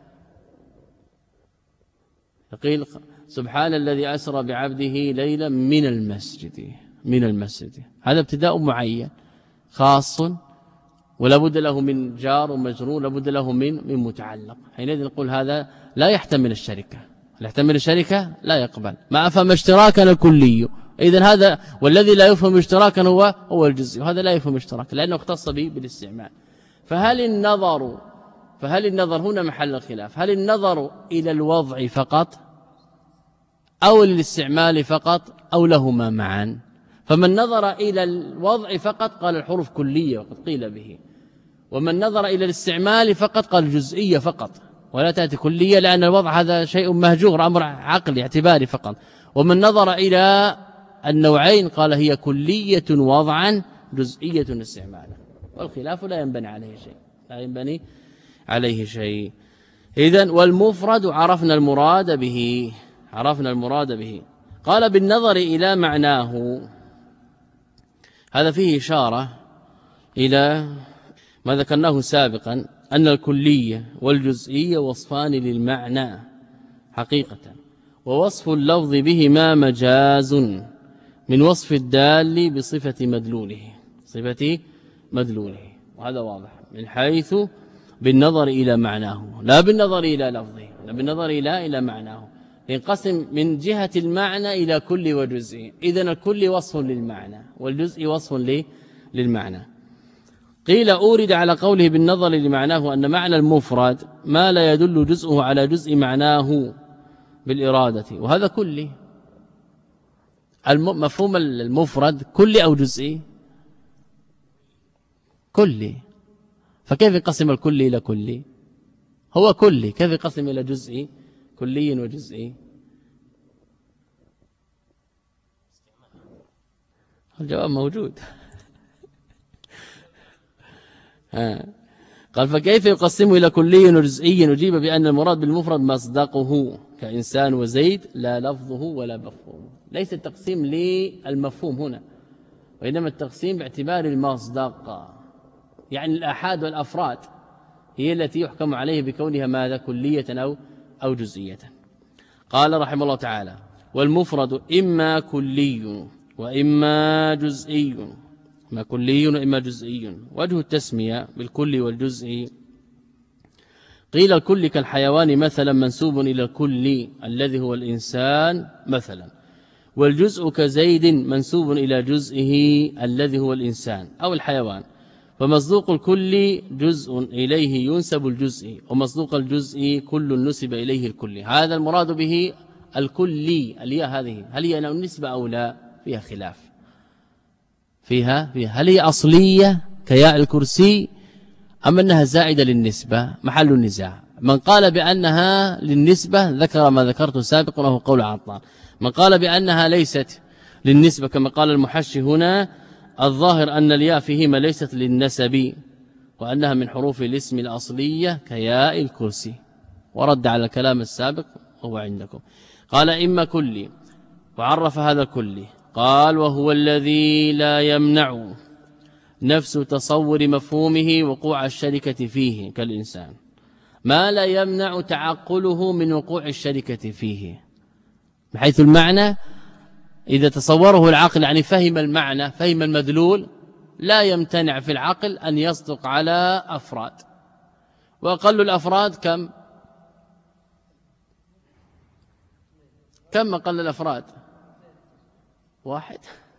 يقول سبحان الذي أسرى بعبده ليلا من المسجد، من المسجد، هذا ابتداء معين خاص ولا بد له من جار ومجرور، لا بد له من من متعلق. حينئذ نقول هذا لا يحتمل الشركة، لا يحتمل الشركة لا يقبل. ما أفهم اشتراكا الكلي، إذن هذا والذي لا يفهم اشتراكا هو هو الجزء، وهذا لا يفهم اشتراكا لأنه اختص به بالاستعمال. فهل النظر فهل النظر هنا محل الخلاف؟ هل النظر إلى الوضع فقط أو للاستعمال فقط أو لهما معا؟ فمن نظر إلى الوضع فقط قال الحروف كلية وقد قيل به، ومن نظر إلى الاستعمال فقط قال جزئية فقط ولا تأتي كلية، لأن الوضع هذا شيء مهجور أمر عقلي اعتباري فقط. ومن نظر إلى النوعين قال هي كلية وضعا جزئية استعمالا، والخلاف لا ينبني عليه شيء، لا ينبني عليه شيء. إذن والمفرد عرفنا المراد به، عرفنا المراد به. قال بالنظر إلى معناه، هذا فيه إشارة إلى ما ذكرناه سابقا أن الكلية والجزئية وصفان للمعنى حقيقة، ووصف اللفظ بهما مجاز من وصف الدال بصفة مدلوله، صفة مدلوله، وهذا واضح من حيث بالنظر إلى معناه لا بالنظر إلى لفظه، لا بالنظر إلى إلى معناه. ينقسم من جهة المعنى إلى كل وجزء، إذن الكل وصف للمعنى والجزء وصف للمعنى. قيل أورد على قوله بالنظر لمعناه أن معنى المفرد ما لا يدل جزءه على جزء معناه بالإرادة، وهذا كلي. مفهوم المفرد كلي أو جزئي؟ كلي. فكيف يقسم الكلي إلى كلي؟ هو كلي، كيف يقسم إلى جزئي؟ كلي وجزئي. الجواب موجود. قال فكيف يقسم إلى كلي وجزئي؟ نجيب بأن المراد بالمفرد مصدقه كإنسان وزيد، لا لفظه ولا مفهومه. ليس التقسيم للمفهوم هنا، وإنما التقسيم باعتبار المصدق، يعني الآحاد والأفراد هي التي يحكم عليه بكونها ماذا؟ كلية أو أو جزئية. قال رحمه الله تعالى والمفرد إما كلي وإما جزئي، ما كلي وإما جزئي. وجه التسمية بالكل والجزء، قيل الكل كالحيوان مثلا منسوب إلى الكل الذي هو الإنسان مثلا، والجزء كزيد منسوب إلى جزئه الذي هو الإنسان أو الحيوان. فمصدوق الكل جزء إليه ينسب الجزء، ومصدوق الجزء كل نسب إليه الكل. هذا المراد به الكلي. الياء هذه هل هي نسبة أو لا؟ فيها خلاف، فيها, فيها هل هي أصلية كياء الكرسي أم أنها زائدة للنسبة؟ محل النزاع. من قال بأنها للنسبة ذكر ما ذكرت سابقا وهو قول عطار. من قال بأنها ليست للنسبة كما قال المحشي هنا، الظاهر أن الياء فيهما ليست للنسب، وأنها من حروف الاسم الأصلية كياء الكرسي، ورد على الكلام السابق وهو عندكم. قال إما كلي، وعرف هذا كلي، قال وهو الذي لا يمنع نفس تصور مفهومه وقوع الشركة فيه كالإنسان، ما لا يمنع تعقله من وقوع الشركة فيه، بحيث المعنى إذا تصوره العقل يعني فهم المعنى، فهم المدلول، لا يمتنع في العقل أن يصدق على أفراد. وأقل الأفراد كم؟ كم أقل الأفراد؟ واحد.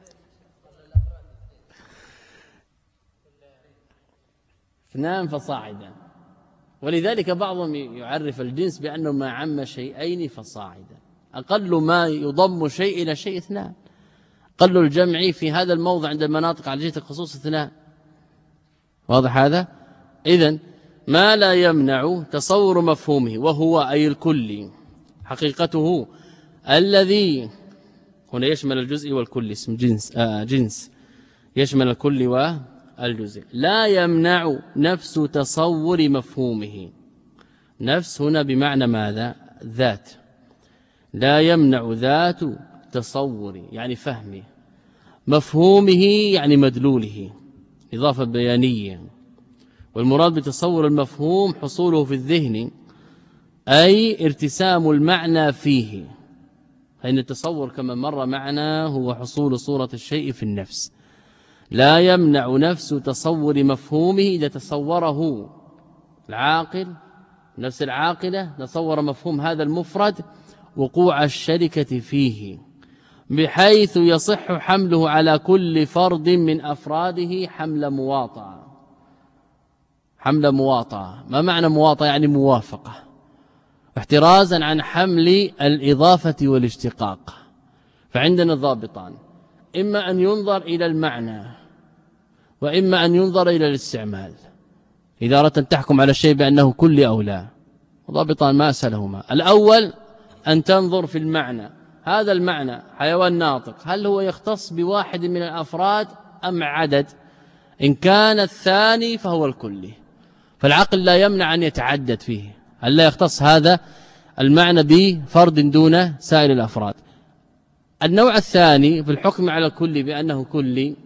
اثنان فصاعدا. ولذلك بعضهم يعرف الجنس بأنه ما عم شيئين فصاعدا، أقل ما يضم شيء إلى شيء اثنان، أقل الجمع في هذا الموضع عند المناطق على جهة الخصوص اثنان. واضح هذا؟ إذن ما لا يمنع تصور مفهومه وهو أي الكل حقيقته الذي هنا يشمل الجزء والكل، اسم جنس آه جنس يشمل الكل والجزء، لا يمنع نفس تصور مفهومه. نفس هنا بمعنى ماذا؟ ذات، لا يمنع ذات تصور يعني فهمه، مفهومه يعني مدلوله، إضافة بيانية. والمراد بتصور المفهوم حصوله في الذهن، أي ارتسام المعنى فيه، فإن التصور كما مر معنا هو حصول صورة الشيء في النفس. لا يمنع نفس تصور مفهومه إذا تصوره العاقل، نفس العاقلة تصور مفهوم هذا المفرد وقوع الشركة فيه، بحيث يصح حمله على كل فرد من أفراده حمل مواطأة، حمل مواطأة. ما معنى مواطأة؟ يعني موافقة، احترازا عن حمل الإضافة والاشتقاق. فعندنا ضابطان، إما أن ينظر إلى المعنى وإما أن ينظر إلى الاستعمال. إذا أردت أن تحكم على الشيء بأنه كل أو لا، ضابطان ما أسهلهما. الأول أن تنظر في المعنى، هذا المعنى حيوان ناطق هل هو يختص بواحد من الأفراد أم عدد؟ إن كان الثاني فهو الكلي، فالعقل لا يمنع أن يتعدد فيه، هل لا يختص هذا المعنى بفرد دون سائر الأفراد. النوع الثاني في الحكم على الكل بأنه كلي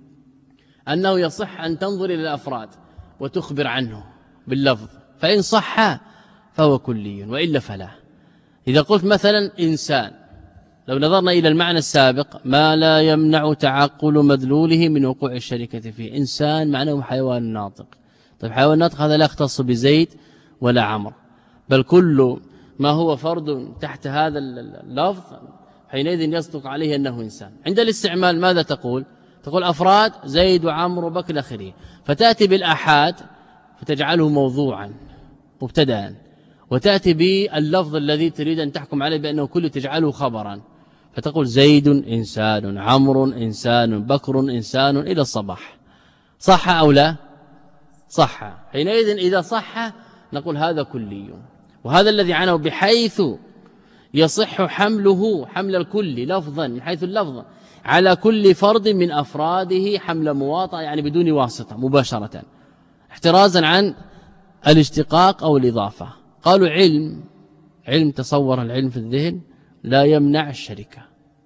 أنه يصح أن تنظر إلى الأفراد وتخبر عنه باللفظ، فإن صح فهو كلي وإلا فلا. إذا قلت مثلا إنسان، لو نظرنا إلى المعنى السابق ما لا يمنع تعقل مدلوله من وقوع الشركة فيه، إنسان معناه حيوان ناطق. طيب حيوان ناطق هذا لا يختص بزيد ولا عمرو، بل كل ما هو فرد تحت هذا اللفظ حينئذ يصدق عليه أنه إنسان. عند الاستعمال ماذا تقول؟ تقول أفراد زيد وعمرو وبكر آخره، فتأتي بالآحاد فتجعله موضوعا مبتدأ، وتأتي باللفظ الذي تريد أن تحكم عليه بأنه كل تجعله خبرا، فتقول زيد إنسان، عمرو إنسان، بكر إنسان إلى الصباح. صح أو لا؟ صح. حينئذ إذا صح نقول هذا كلي، وهذا الذي عنه بحيث يصح حمله حمل الكل لفظا من حيث اللفظ على كل فرد من أفراده حمل مواطأ، يعني بدون واسطة مباشرة، احترازا عن الاشتقاق أو الإضافة. قالوا علم علم تصور العلم في الذهن لا يمنع الشركة،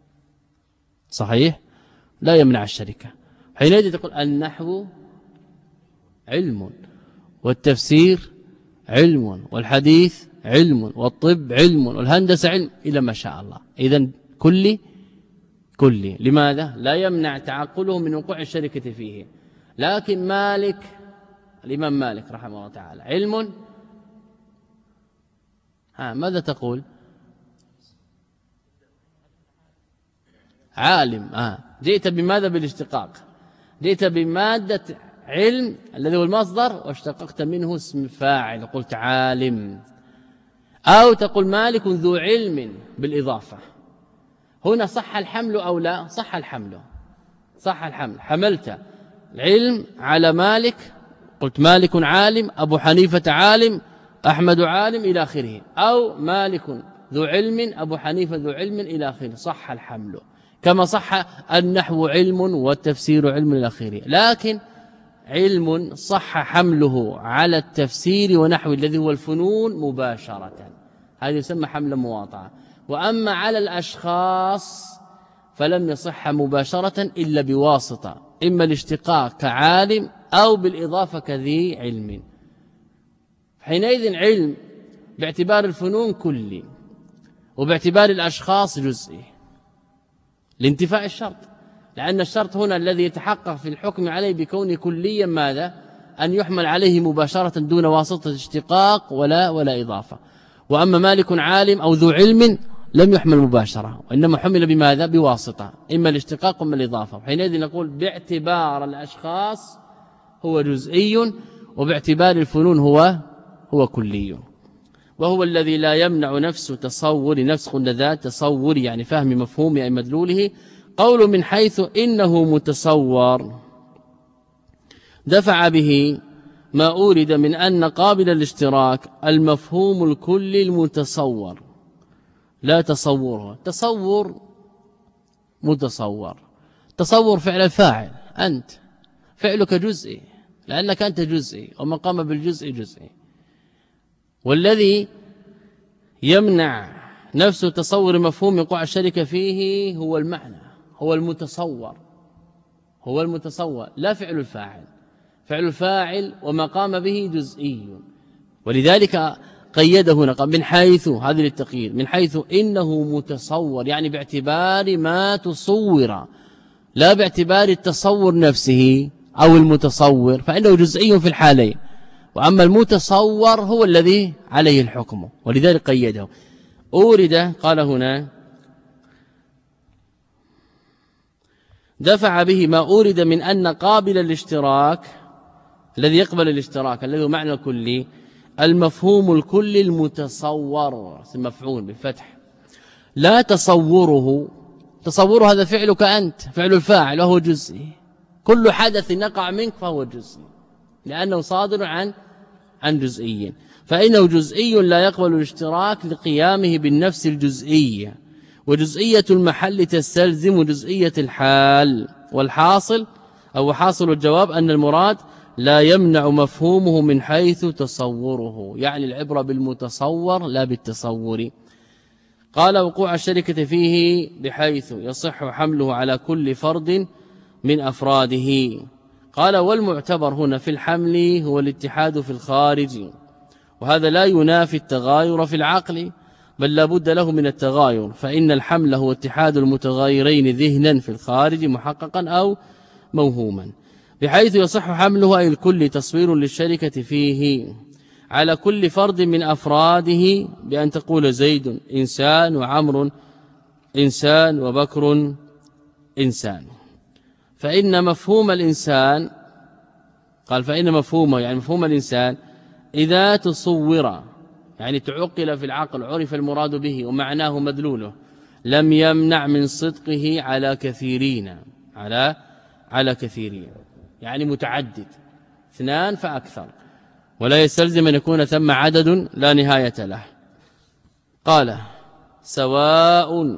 صحيح؟ لا يمنع الشركة. حينئذ تقول النحو علم، والتفسير علم، والحديث علم، والطب علم، والهندسة علم، إلى ما شاء الله. إذن كلي كلي. لماذا؟ لا يمنع تعقله من وقوع الشركة فيه. لكن مالك، الإمام مالك رحمه الله تعالى علم، ها ماذا تقول؟ عالم. آه. جئت بماذا؟ بالاشتقاق، جئت بمادة علم الذي هو المصدر واشتققت منه اسم فاعل، قلت عالم. أو تقول مالك ذو علم بالإضافة. هنا صح الحمل أو لا؟ صح الحمل، صح الحمل. حملت العلم على مالك، قلت مالك عالم، أبو حنيفة عالم، أحمد عالم إلى آخره، أو مالك ذو علم، أبو حنيفة ذو علم إلى آخره، صح الحمل. كما صح النحو علم والتفسير علم إلى آخره. لكن علم صح حمله على التفسير ونحو الذي هو الفنون مباشرة، هذا يسمى حمل مواطأة. وأما على الأشخاص فلم يصح مباشرة إلا بواسطة، إما الاشتقاق كعالم أو بالإضافة كذي علم. حينئذ علم باعتبار الفنون كلي، وباعتبار الأشخاص جزئي لانتفاء الشرط، لأن الشرط هنا الذي يتحقق في الحكم عليه بكونه كليا ماذا؟ أن يحمل عليه مباشرة دون واسطة اشتقاق ولا ولا إضافة. وأما مالك عالم أو ذو علم لم يحمل مباشرة، وإنما حمل بماذا؟ بواسطة، إما الاشتقاق وإما الإضافة. حينئذ نقول باعتبار الأشخاص هو جزئي، وباعتبار الفنون هو هو كلي. وهو الذي لا يمنع نفس تصور، نفس قلنا ذات تصور يعني فهم مفهوم أي مدلوله. قول من حيث إنه متصور دفع به ما أورد من أن قابل الاشتراك المفهوم الكلي المتصور لا تصوره. تصور متصور، تصور فعل الفاعل، أنت فعلك جزئي لأنك أنت جزئي، ومن قام بالجزء جزئي. والذي يمنع نفسه تصور مفهوم وقوع الشركة فيه هو المعنى، هو المتصور، هو المتصور لا فعل الفاعل. فعل الفاعل وما قام به جزئي، ولذلك قيده هنا من حيث، هذه للتقييد، من حيث إنه متصور يعني باعتبار ما تصور، لا باعتبار التصور نفسه أو المتصور، فإنه جزئي في الحالين. وأما المتصور هو الذي عليه الحكم، ولذلك قيده. أورد قال هنا دفع به ما أورد من أن قابل الاشتراك الذي يقبل الاشتراك الذي هو معنى كلي المفهوم الكلي المتصور مفعول بالفتح لا تصوره تصور هذا فعلك أنت فعل الفاعل وهو جزئي كل حدث يقع منك فهو جزئي لأنه صادر عن عن جزئي فإنه جزئي لا يقبل الاشتراك لقيامه بالنفس الجزئية وجزئية المحل تستلزم جزئية الحال والحاصل أو حاصل الجواب أن المراد لا يمنع مفهومه من حيث تصوره يعني العبرة بالمتصور لا بالتصور قال وقوع الشركة فيه بحيث يصح حمله على كل فرد من أفراده قال والمعتبر هنا في الحمل هو الاتحاد في الخارج وهذا لا ينافي التغاير في العقل بل لا بد له من التغاير فإن الحمل هو اتحاد المتغايرين ذهنا في الخارج محققا أو موهوما بحيث يصح حمله أي الكل تصوير للشركة فيه على كل فرد من أفراده بأن تقول زيد إنسان وعمر إنسان وبكر إنسان فإن مفهوم الإنسان قال فإن مفهومه يعني مفهوم الإنسان إذا تصور يعني تعقل في العقل عرف المراد به ومعناه مدلوله لم يمنع من صدقه على كثيرين على على كثيرين يعني متعدد اثنان فأكثر ولا يستلزم أن يكون ثم عدد لا نهاية له قال سواء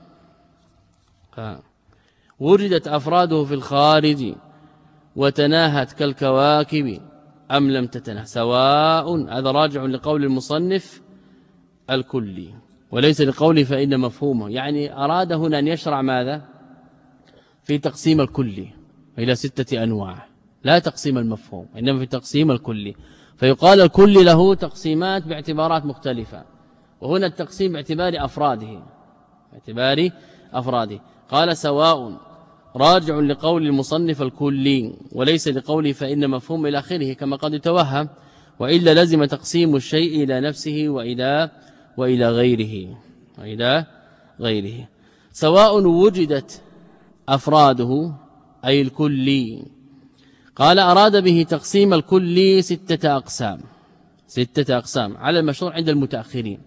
وجدت أفراده في الخارج وتناهت كالكواكب أم لم تتنه سواء هذا راجع لقول المصنف الكلي وليس لقوله فإن مفهومه يعني أراد هنا أن يشرع ماذا في تقسيم الكلي إلى ستة أنواع لا تقسيم المفهوم إنما في تقسيم الكلي فيقال الكل له تقسيمات باعتبارات مختلفة وهنا التقسيم باعتبار أفراده باعتبار أفراده قال سواء راجع لقول المصنف الكلي وليس لقوله فإن مفهوم إلى آخره كما قد يتوهم وإلا لزم تقسيم الشيء إلى نفسه وإلى وإلى غيره وإلى غيره سواء وجدت أفراده أي الكلي قال أراد به تقسيم الكلي ستة أقسام ستة أقسام على المشروع عند المتأخرين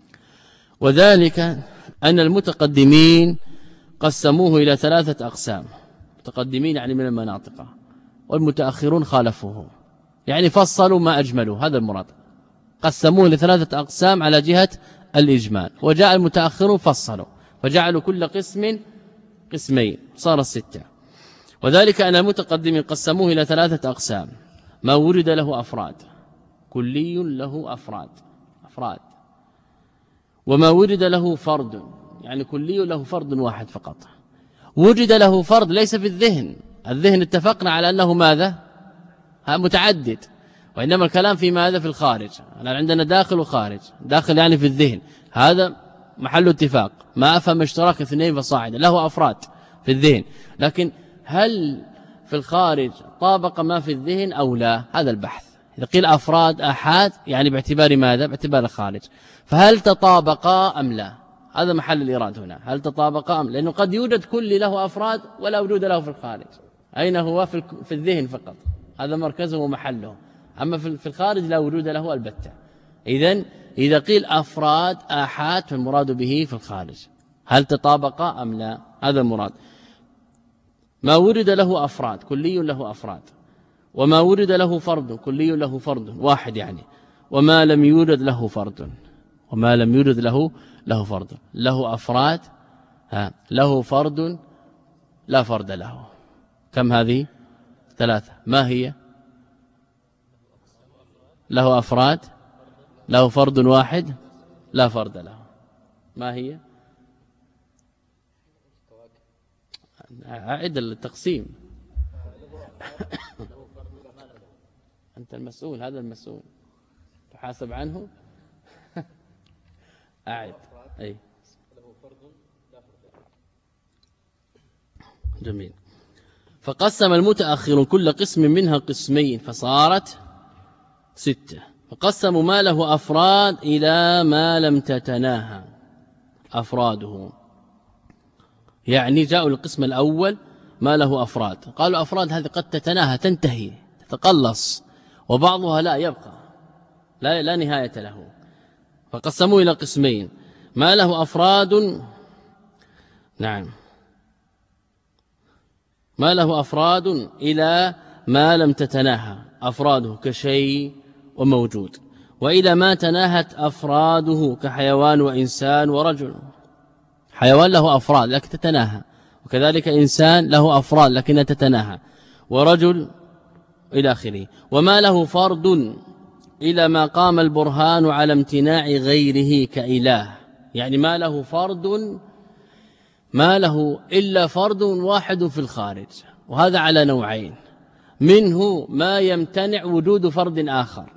وذلك أن المتقدمين قسموه إلى ثلاثة أقسام متقدمين يعني من المناطق والمتأخرون خالفوه يعني فصلوا ما أجملوا هذا المراد قسموه لثلاثة أقسام على جهة الإجمال وجاء المتأخرون فصلوا فجعلوا كل قسم قسمين صار الستة وذلك أن المتقدمين قسموه إلى ثلاثة أقسام ما ورد له أفراد كلي له أفراد أفراد وما ورد له فرد يعني كلي له فرد واحد فقط وجد له فرد ليس في الذهن الذهن اتفقنا على أنه ماذا متعدد وإنما الكلام في ماذا في الخارج أنا عندنا داخل وخارج داخل يعني في الذهن هذا محل اتفاق ما أفهم اشتراك اثنين فصاعدا له أفراد في الذهن لكن هل في الخارج طابق ما في الذهن أو لا هذا البحث إذا قيل أفراد أحاد يعني باعتبار ماذا باعتبار الخارج فهل تطابقا أم لا هذا محل الإيراد هنا هل تطابقا أم لأنه قد يوجد كل له أفراد ولا وجود له في الخارج أين هو في في الذهن فقط هذا مركزه ومحله أما في الخارج لا وجود له البتة إذن إذا قيل أفراد آحاد فالمراد به في الخارج هل تطابقا أم لا هذا المراد ما ورد له أفراد كلي له أفراد وما ورد له فرد كلي له فرد واحد يعني وما لم يورد له فرد وما لم يورد له له فرد له أفراد ها له فرد لا فرد له كم هذه ثلاثة ما هي له أفراد له فرد واحد لا فرد له ما هي أعد التقسيم أنت المسؤول هذا المسؤول تحاسب عنه أعد أي جميل فقسم المتأخر كل قسم منها قسمين فصارت ستة فقسموا ما له أفراد إلى ما لم تتناهى أفراده يعني جاءوا القسم الأول ما له أفراد قالوا أفراد هذه قد تتناهى تنتهي تقلص، وبعضها لا يبقى لا, لا نهاية له. فقسموه إلى قسمين: ما له أفراد، نعم، ما له أفراد إلى ما لم تتناهى أفراده كشيء وموجود، وإلى ما تناهت أفراده كحيوان وإنسان ورجل. حيوان له أفراد لكن تتناهى، وكذلك إنسان له أفراد لكنها تتناهى، ورجل إلى آخره. وما له فرد إلى ما قام البرهان على امتناع غيره كإله، يعني ما له فرد، ما له إلا فرد واحد في الخارج، وهذا على نوعين: منه ما يمتنع وجود فرد آخر،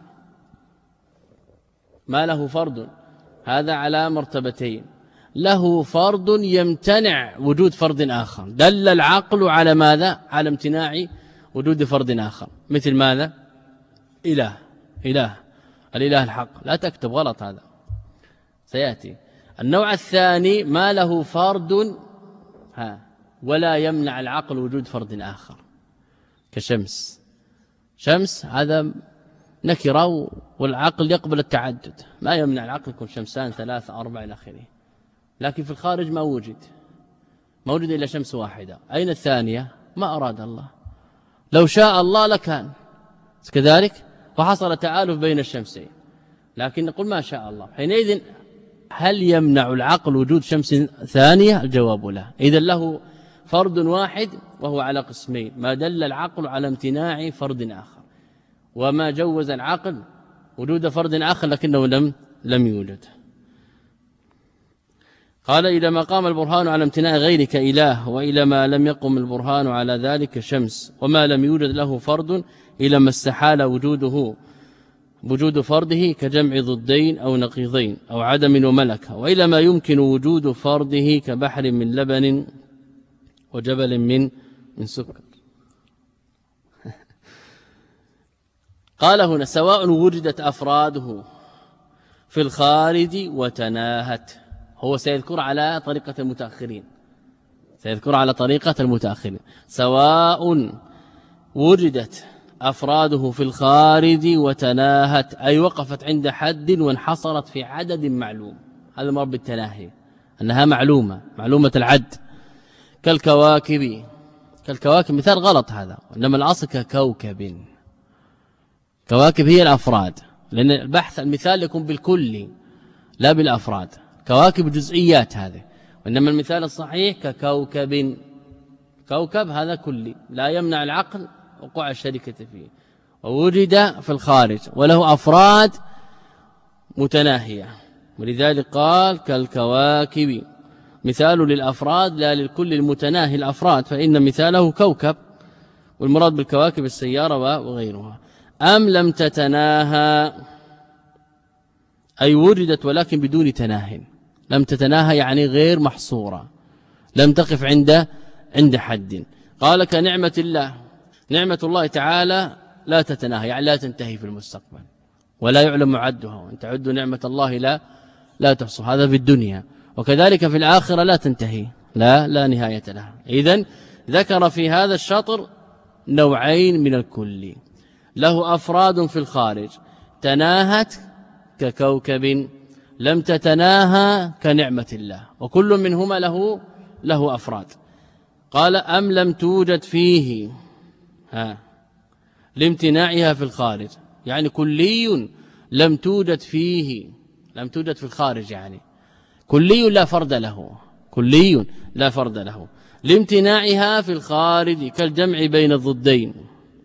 ما له فرد هذا على مرتبتين: له فرد يمتنع وجود فرد آخر، دل العقل على ماذا؟ على امتناع وجود فرد آخر، مثل ماذا؟ إله، إله الإله الحق، لا تكتب غلط، هذا سيأتي. النوع الثاني: ما له فرد ها ولا يمنع العقل وجود فرد آخر، كشمس. شمس هذا نكرة والعقل يقبل التعدد، ما يمنع العقل يكون شمسان ثلاثة أربعة إلى آخره، لكن في الخارج ما وجد، ما وجد إلا شمس واحدة. أين الثانية؟ ما أراد الله، لو شاء الله لكان كذلك، فحصل تعالف بين الشمسين، لكن نقول ما شاء الله. حينئذ هل يمنع العقل وجود شمس ثانية؟ الجواب لا. إذن له فرد واحد وهو على قسمين: ما دل العقل على امتناع فرد آخر، وما جوز العقل وجود فرد آخر لكنه لم لم يوجد. قال: إلى ما قام البرهان على امتناع غير كإله، وإلى ما لم يقم البرهان على ذلك شمس، وما لم يوجد له فرد إلى ما استحال وجوده وجود فرده كجمع ضدين أو نقيضين أو عدم وملكة، وإلى ما يمكن وجود فرده كبحر من لبن وجبل من من سكر. قال هنا: سواء وجدت أفراده في الخارج وتناهت. هو سيذكر على طريقة المتأخرين، سيذكر على طريقة المتأخرين. سواء وجدت أفراده في الخارج وتناهت، أي وقفت عند حد وانحصرت في عدد معلوم. هذا مراد بالتناهي، أنها معلومة معلومة العد، كالكواكب. كالكواكب مثال غلط هذا، إنما الأصل ككوكب. كواكب هي الأفراد، لأن البحث المثال يكون بالكل لا بالأفراد. كواكب جزئيات هذه، وإنما المثال الصحيح ككوكب. كوكب هذا كلي لا يمنع العقل وقوع الشركة فيه، ووجد في الخارج وله أفراد متناهية، ولذلك قال كالكواكب، مثال للأفراد لا للكل المتناهي الأفراد، فإن مثاله كوكب، والمراد بالكواكب السيارة وغيرها. أم لم تتناهى، أي وجدت ولكن بدون تناه. لم تتناهى يعني غير محصورة، لم تقف عند عند حد. قال كنعمة الله، نعمة الله تعالى لا تتناهى يعني لا تنتهي في المستقبل، ولا يعلم معدها، وان تعدوا نعمة الله لا لا تحصوا، هذا في الدنيا، وكذلك في الآخرة لا تنتهي، لا لا نهاية لها. إذن ذكر في هذا الشطر نوعين من الكل: له أفراد في الخارج تناهت ككوكب، لم تتناهى كنعمة الله، وكل منهما له له أفراد. قال أم لم توجد فيه ها لامتناعها في الخارج، يعني كلي لم توجد فيه، لم توجد في الخارج، يعني كلي لا فرد له، كلي لا فرد له، لامتناعها في الخارج كالجمع بين الضدين،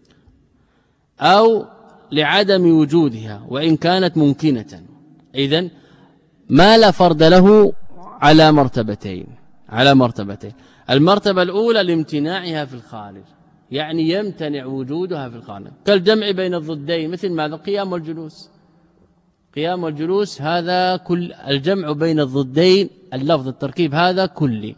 أو لعدم وجودها وإن كانت ممكنة. إذن ما لا فرد له على مرتبتين، على مرتبتين. المرتبة الأولى لامتناعها في الخارج، يعني يمتنع وجودها في الخارج، كالجمع بين الضدين، مثل ماذا؟ قيام والجلوس. قيام والجلوس هذا كل الجمع بين الضدين، اللفظ التركيب هذا كلي،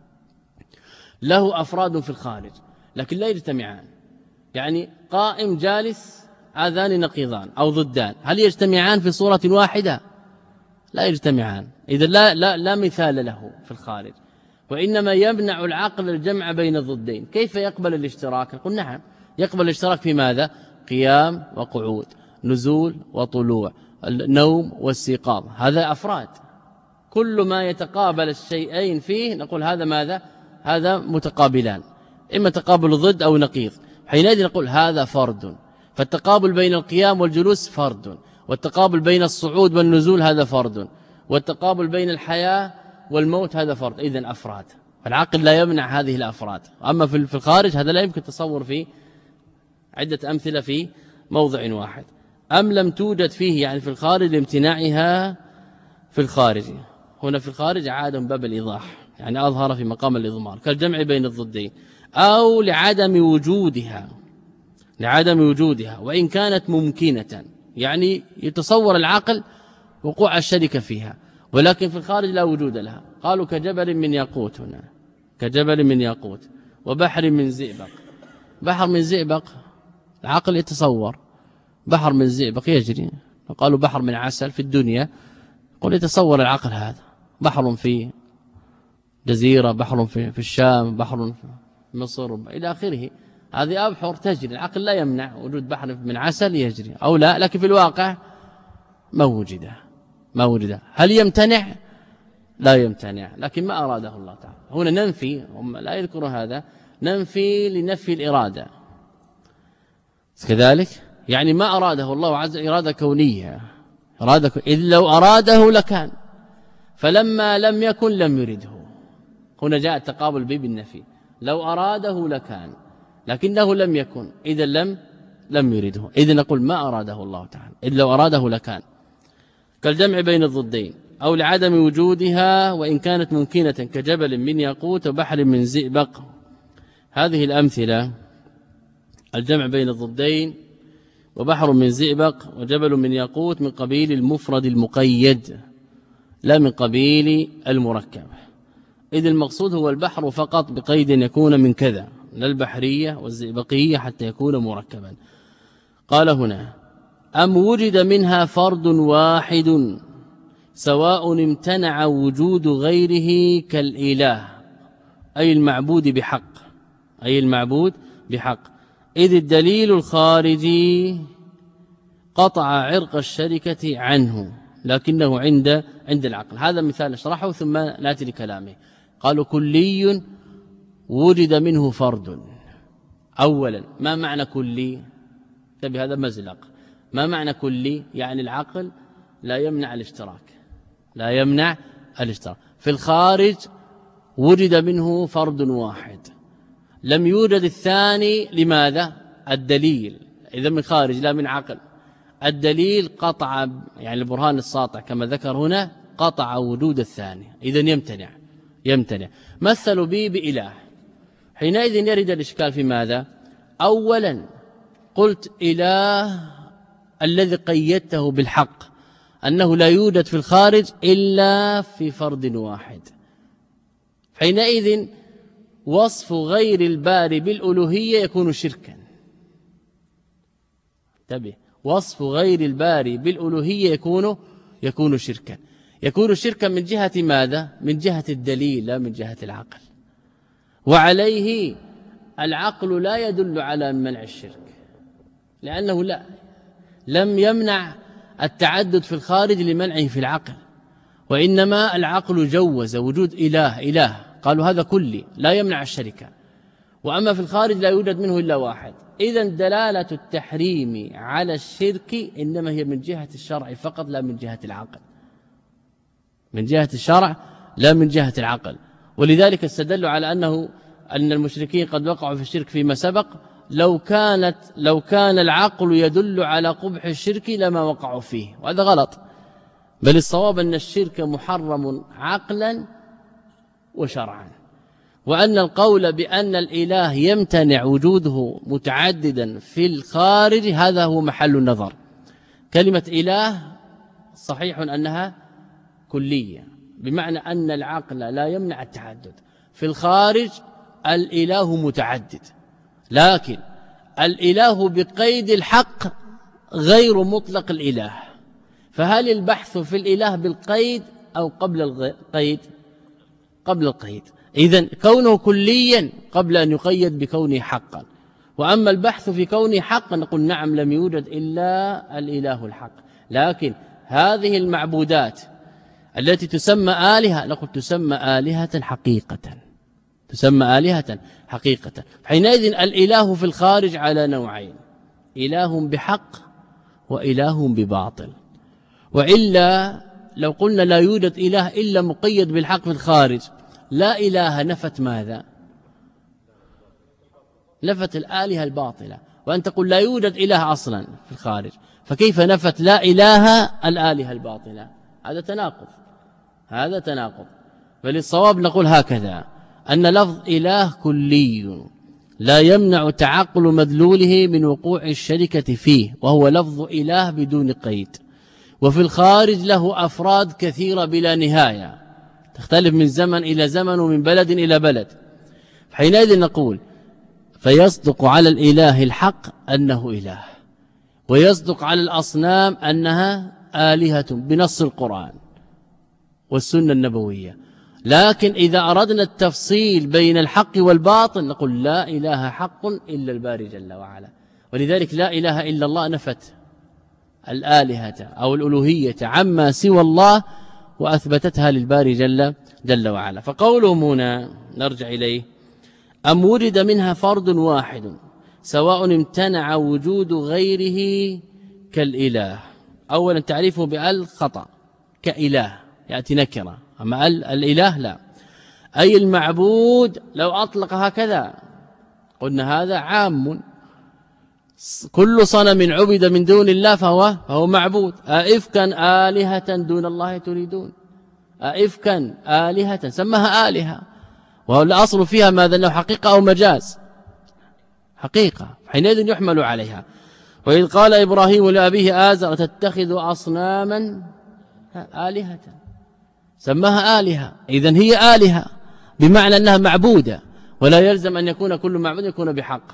له أفراد في الخارج لكن لا يجتمعان. يعني قائم جالس هذان نقيضان أو ضدان، هل يجتمعان في صورة واحدة؟ لا يجتمعان. إذا لا, لا, لا مثال له في الخارج، وإنما يمنع العقل الجمع بين الضدين. كيف يقبل الاشتراك؟ نقول نعم، يقبل الاشتراك في ماذا؟ قيام وقعود، نزول وطلوع، النوم واستيقاظ، هذا أفراد. كل ما يتقابل الشيئين فيه نقول هذا ماذا؟ هذا متقابلان، إما تقابل ضد أو نقيض، حينئذ نقول هذا فرد. فالتقابل بين القيام والجلوس فرد، والتقابل بين الصعود والنزول هذا فرد، والتقابل بين الحياة والموت هذا فرد. إذن أفراد، فالعقل لا يمنع هذه الأفراد. أما في الخارج هذا لا يمكن تصور فيه. عدة أمثلة في موضع واحد. أم لم توجد فيه يعني في الخارج لامتناعها في الخارج. هنا في الخارج عاد باب الإيضاح، يعني أظهر في مقام الإضمار كالجمع بين الضدين، أو لعدم وجودها، لعدم وجودها وإن كانت ممكنة، يعني يتصور العقل وقوع الشركة فيها، ولكن في الخارج لا وجود لها. قالوا كجبل من ياقوت، هنا كجبل من ياقوت وبحر من زئبق. بحر من زئبق العقل يتصور، بحر من زئبق يجري. قالوا بحر من عسل في الدنيا، قل يتصور العقل هذا بحر في جزيرة، بحر في, في الشام، بحر في مصر إلى آخره. هذه أبحر تجري، العقل لا يمنع وجود بحر من عسل يجري أو لا، لكن في الواقع ما وجد ما وجد. هل يمتنع؟ لا يمتنع، لكن ما أراده الله تعالى. هنا ننفي، هم لا يذكر هذا، ننفي لنفي الإرادة كذلك، يعني ما أراده الله عز وجل إرادة كونية، إرادة كونية. إذ لو أراده لكان، فلما لم يكن لم يرده. هنا جاء التقابل به بالنفي، لو أراده لكان لكنه لم يكن، إذا لم لم يرده. إذا نقول ما أراده الله تعالى، إذ لو أراده لكان. كالجمع بين الضدين، أو لعدم وجودها وإن كانت ممكنة كجبل من ياقوت وبحر من زئبق. هذه الأمثلة الجمع بين الضدين وبحر من زئبق وجبل من ياقوت من قبيل المفرد المقيد لا من قبيل المركب، إذ المقصود هو البحر فقط بقيد يكون من كذا، لا البحرية والزئبقية حتى يكون مركبا. قال هنا أم وجد منها فرد واحد سواء امتنع وجود غيره كالإله، أي المعبود بحق، أي المعبود بحق، إذ الدليل الخارجي قطع عرق الشركة عنه لكنه عند عند العقل. هذا مثال نشرحه ثم ناتي لكلامه. قالوا كلي وجد منه فرد. أولا ما معنى كلي؟ تبي هذا مزلق. ما معنى كلي؟ يعني العقل لا يمنع الاشتراك، لا يمنع الاشتراك. في الخارج وجد منه فرد واحد، لم يوجد الثاني. لماذا؟ الدليل. إذا من خارج لا من عقل. الدليل قطع، يعني البرهان الساطع كما ذكر هنا، قطع وجود الثاني، إذا يمتنع يمتنع. مثلوا به بإله، حينئذ يرد الإشكال في ماذا؟ أولا قلت إله الذي قيدته بالحق أنه لا يوجد في الخارج إلا في فرد واحد، حينئذ وصف غير الباري بالألوهية يكون شركا. انتبه، وصف غير الباري بالألوهية يكون يكون شركا. يكون شركا من جهة ماذا؟ من جهة الدليل لا من جهة العقل. وعليه العقل لا يدل على منع الشرك، لأنه لا لم يمنع التعدد في الخارج لمنعه في العقل، وإنما العقل جوز وجود إله إله قالوا هذا كلي لا يمنع الشركة، وأما في الخارج لا يوجد منه إلا واحد. إذن دلالة التحريم على الشرك إنما هي من جهة الشرع فقط لا من جهة العقل، من جهة الشرع لا من جهة العقل. ولذلك استدلوا على أنه أن المشركين قد وقعوا في الشرك فيما سبق، لو كانت لو كان العقل يدل على قبح الشرك لما وقعوا فيه، وهذا غلط. بل الصواب أن الشرك محرم عقلا وشرعا، وأن القول بأن الإله يمتنع وجوده متعددا في الخارج هذا هو محل النظر. كلمة إله صحيح أنها كلية، بمعنى أن العقل لا يمنع التعدد. في الخارج الإله متعدد، لكن الإله بقيد الحق غير مطلق الإله. فهل البحث في الإله بالقيد أو قبل القيد؟ قبل القيد. إذن كونه كليا قبل أن يقيد بكونه حقا، وأما البحث في كونه حقا نقول نعم لم يوجد إلا الإله الحق، لكن هذه المعبودات التي تسمى آلهة نقول تسمى آلهة حقيقة، تسمى آلهة حقيقة. حينئذ الإله في الخارج على نوعين، إله بحق وإله بباطل. وإلا لو قلنا لا يوجد إله إلا مقيد بالحق في الخارج، لا إله نفت ماذا؟ نفت الآلهة الباطلة. وأن تقول لا يوجد إله أصلا في الخارج، فكيف نفت لا إله الآلهة الباطلة؟ هذا تناقض، هذا تناقض. فللصواب نقول هكذا، أن لفظ إله كلي لا يمنع تعقل مدلوله من وقوع الشركة فيه، وهو لفظ إله بدون قيد. وفي الخارج له أفراد كثيرة بلا نهاية، تختلف من زمن إلى زمن ومن بلد إلى بلد. حينئذ نقول فيصدق على الإله الحق أنه إله، ويصدق على الأصنام أنها آلهة بنص القرآن والسنة النبوية. لكن إذا أردنا التفصيل بين الحق والباطل نقول لا إله حق إلا الباري جل وعلا. ولذلك لا إله إلا الله نفت الآلهة أو الألوهية عما سوى الله وأثبتتها للباري جل, جل وعلا. فقولهم هنا نرجع إليه أم ورد منها فرد واحد سواء امتنع وجود غيره كالإله. أولا تعريفه بأل خطأ، كإله يأتي نكرة، أما الإله لا، أي المعبود. لو أطلق هكذا قلنا هذا عام، كل صنم عبد من دون الله فهو, فهو معبود. أئفكا آلهة دون الله تريدون، أئفكا آلهة سمها آلهة، والأصل فيها ماذا؟ أنه حقيقة أو مجاز؟ حقيقة، حينئذ يحمل عليها. وإذ قال إبراهيم لأبيه آزر تتخذ أصناما آلهة، سماها آلهة، إذن هي آلهة بمعنى أنها معبودة، ولا يلزم أن يكون كل معبود يكون بحق.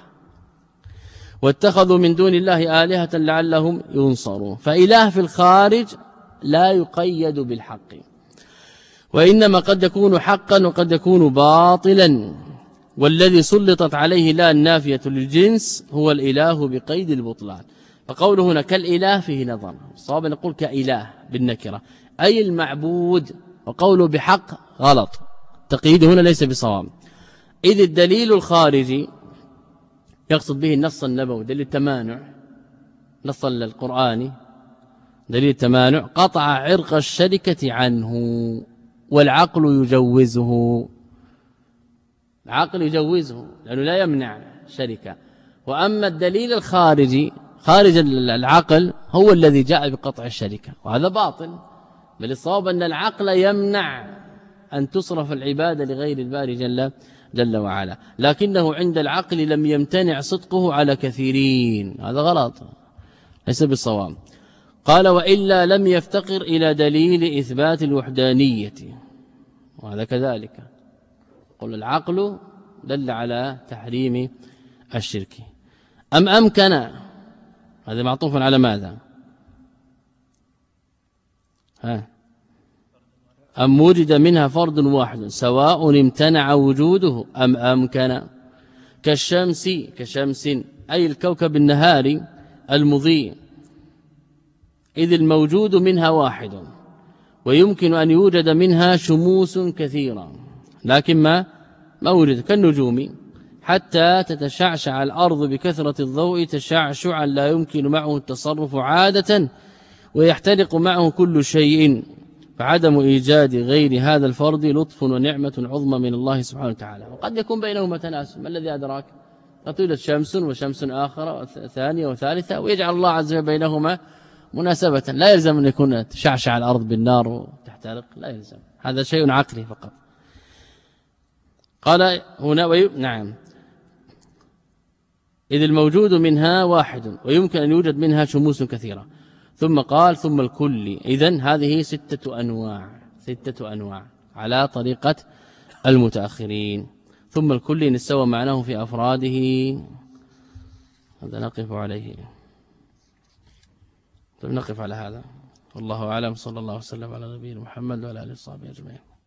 واتخذوا من دون الله آلهة لعلهم ينصرون. فإله في الخارج لا يقيد بالحق، وإنما قد يكون حقا وقد يكون باطلا. والذي سلطت عليه لا النافية للجنس هو الإله بقيد البطلان. فقوله هنا كالإله فيه نظر، الصواب نقول كإله بالنكرة أي المعبود، وقوله بحق غلط، تقييده هنا ليس بصواب. إذ الدليل الخارجي يقصد به النص النبوي، دليل التمانع، نص القرآني دليل التمانع، قطع عرق الشركة عنه والعقل يجوزه، العقل يجوزه لأنه لا يمنع شركة. وأما الدليل الخارجي خارج العقل هو الذي جاء بقطع الشركة، وهذا باطل. بل الصواب أن العقل يمنع أن تصرف العبادة لغير الباري جل, جل وعلا، لكنه عند العقل لم يمتنع صدقه على كثيرين، هذا غلط ليس بالصواب. قال وإلا لم يفتقر إلى دليل إثبات الوحدانية، وهذا كذلك. قل العقل دل على تحريم الشرك. أم أمكن، هذا معطوف على ماذا؟ ها أم وجد منها فرد واحد سواء امتنع وجوده أم أمكن، كالشمس، كشمس أي الكوكب النهاري المضيء، إذ الموجود منها واحد ويمكن أن يوجد منها شموس كثيرة، لكن ما ما وجد كالنجوم، حتى تتشعشع الأرض بكثرة الضوء تشعشعا لا يمكن معه التصرف عادة، ويحترق معه كل شيء. فعدم إيجاد غير هذا الفرد لطف ونعمة عظمى من الله سبحانه وتعالى. وقد يكون بينهما تناسب، ما الذي أدراك؟ قد توجد شمس وشمس آخر ثانية وثالثة، ويجعل الله عز وجل بينهما مناسبة. لا يلزم أن يكون تشعشع الأرض بالنار وتحترق، لا يلزم، هذا شيء عقلي فقط. قال هنا وي... نعم إذ الموجود منها واحد ويمكن أن يوجد منها شموس كثيرة. ثم قال ثم الكل، إذن هذه ستة أنواع، ستة أنواع على طريقة المتأخرين. ثم الكل نستوى معناه في أفراده، هذا نقف عليه، نقف على هذا. والله أعلم، صلى الله وسلم على نبينا محمد وعلى آله وصحبه أجمعين.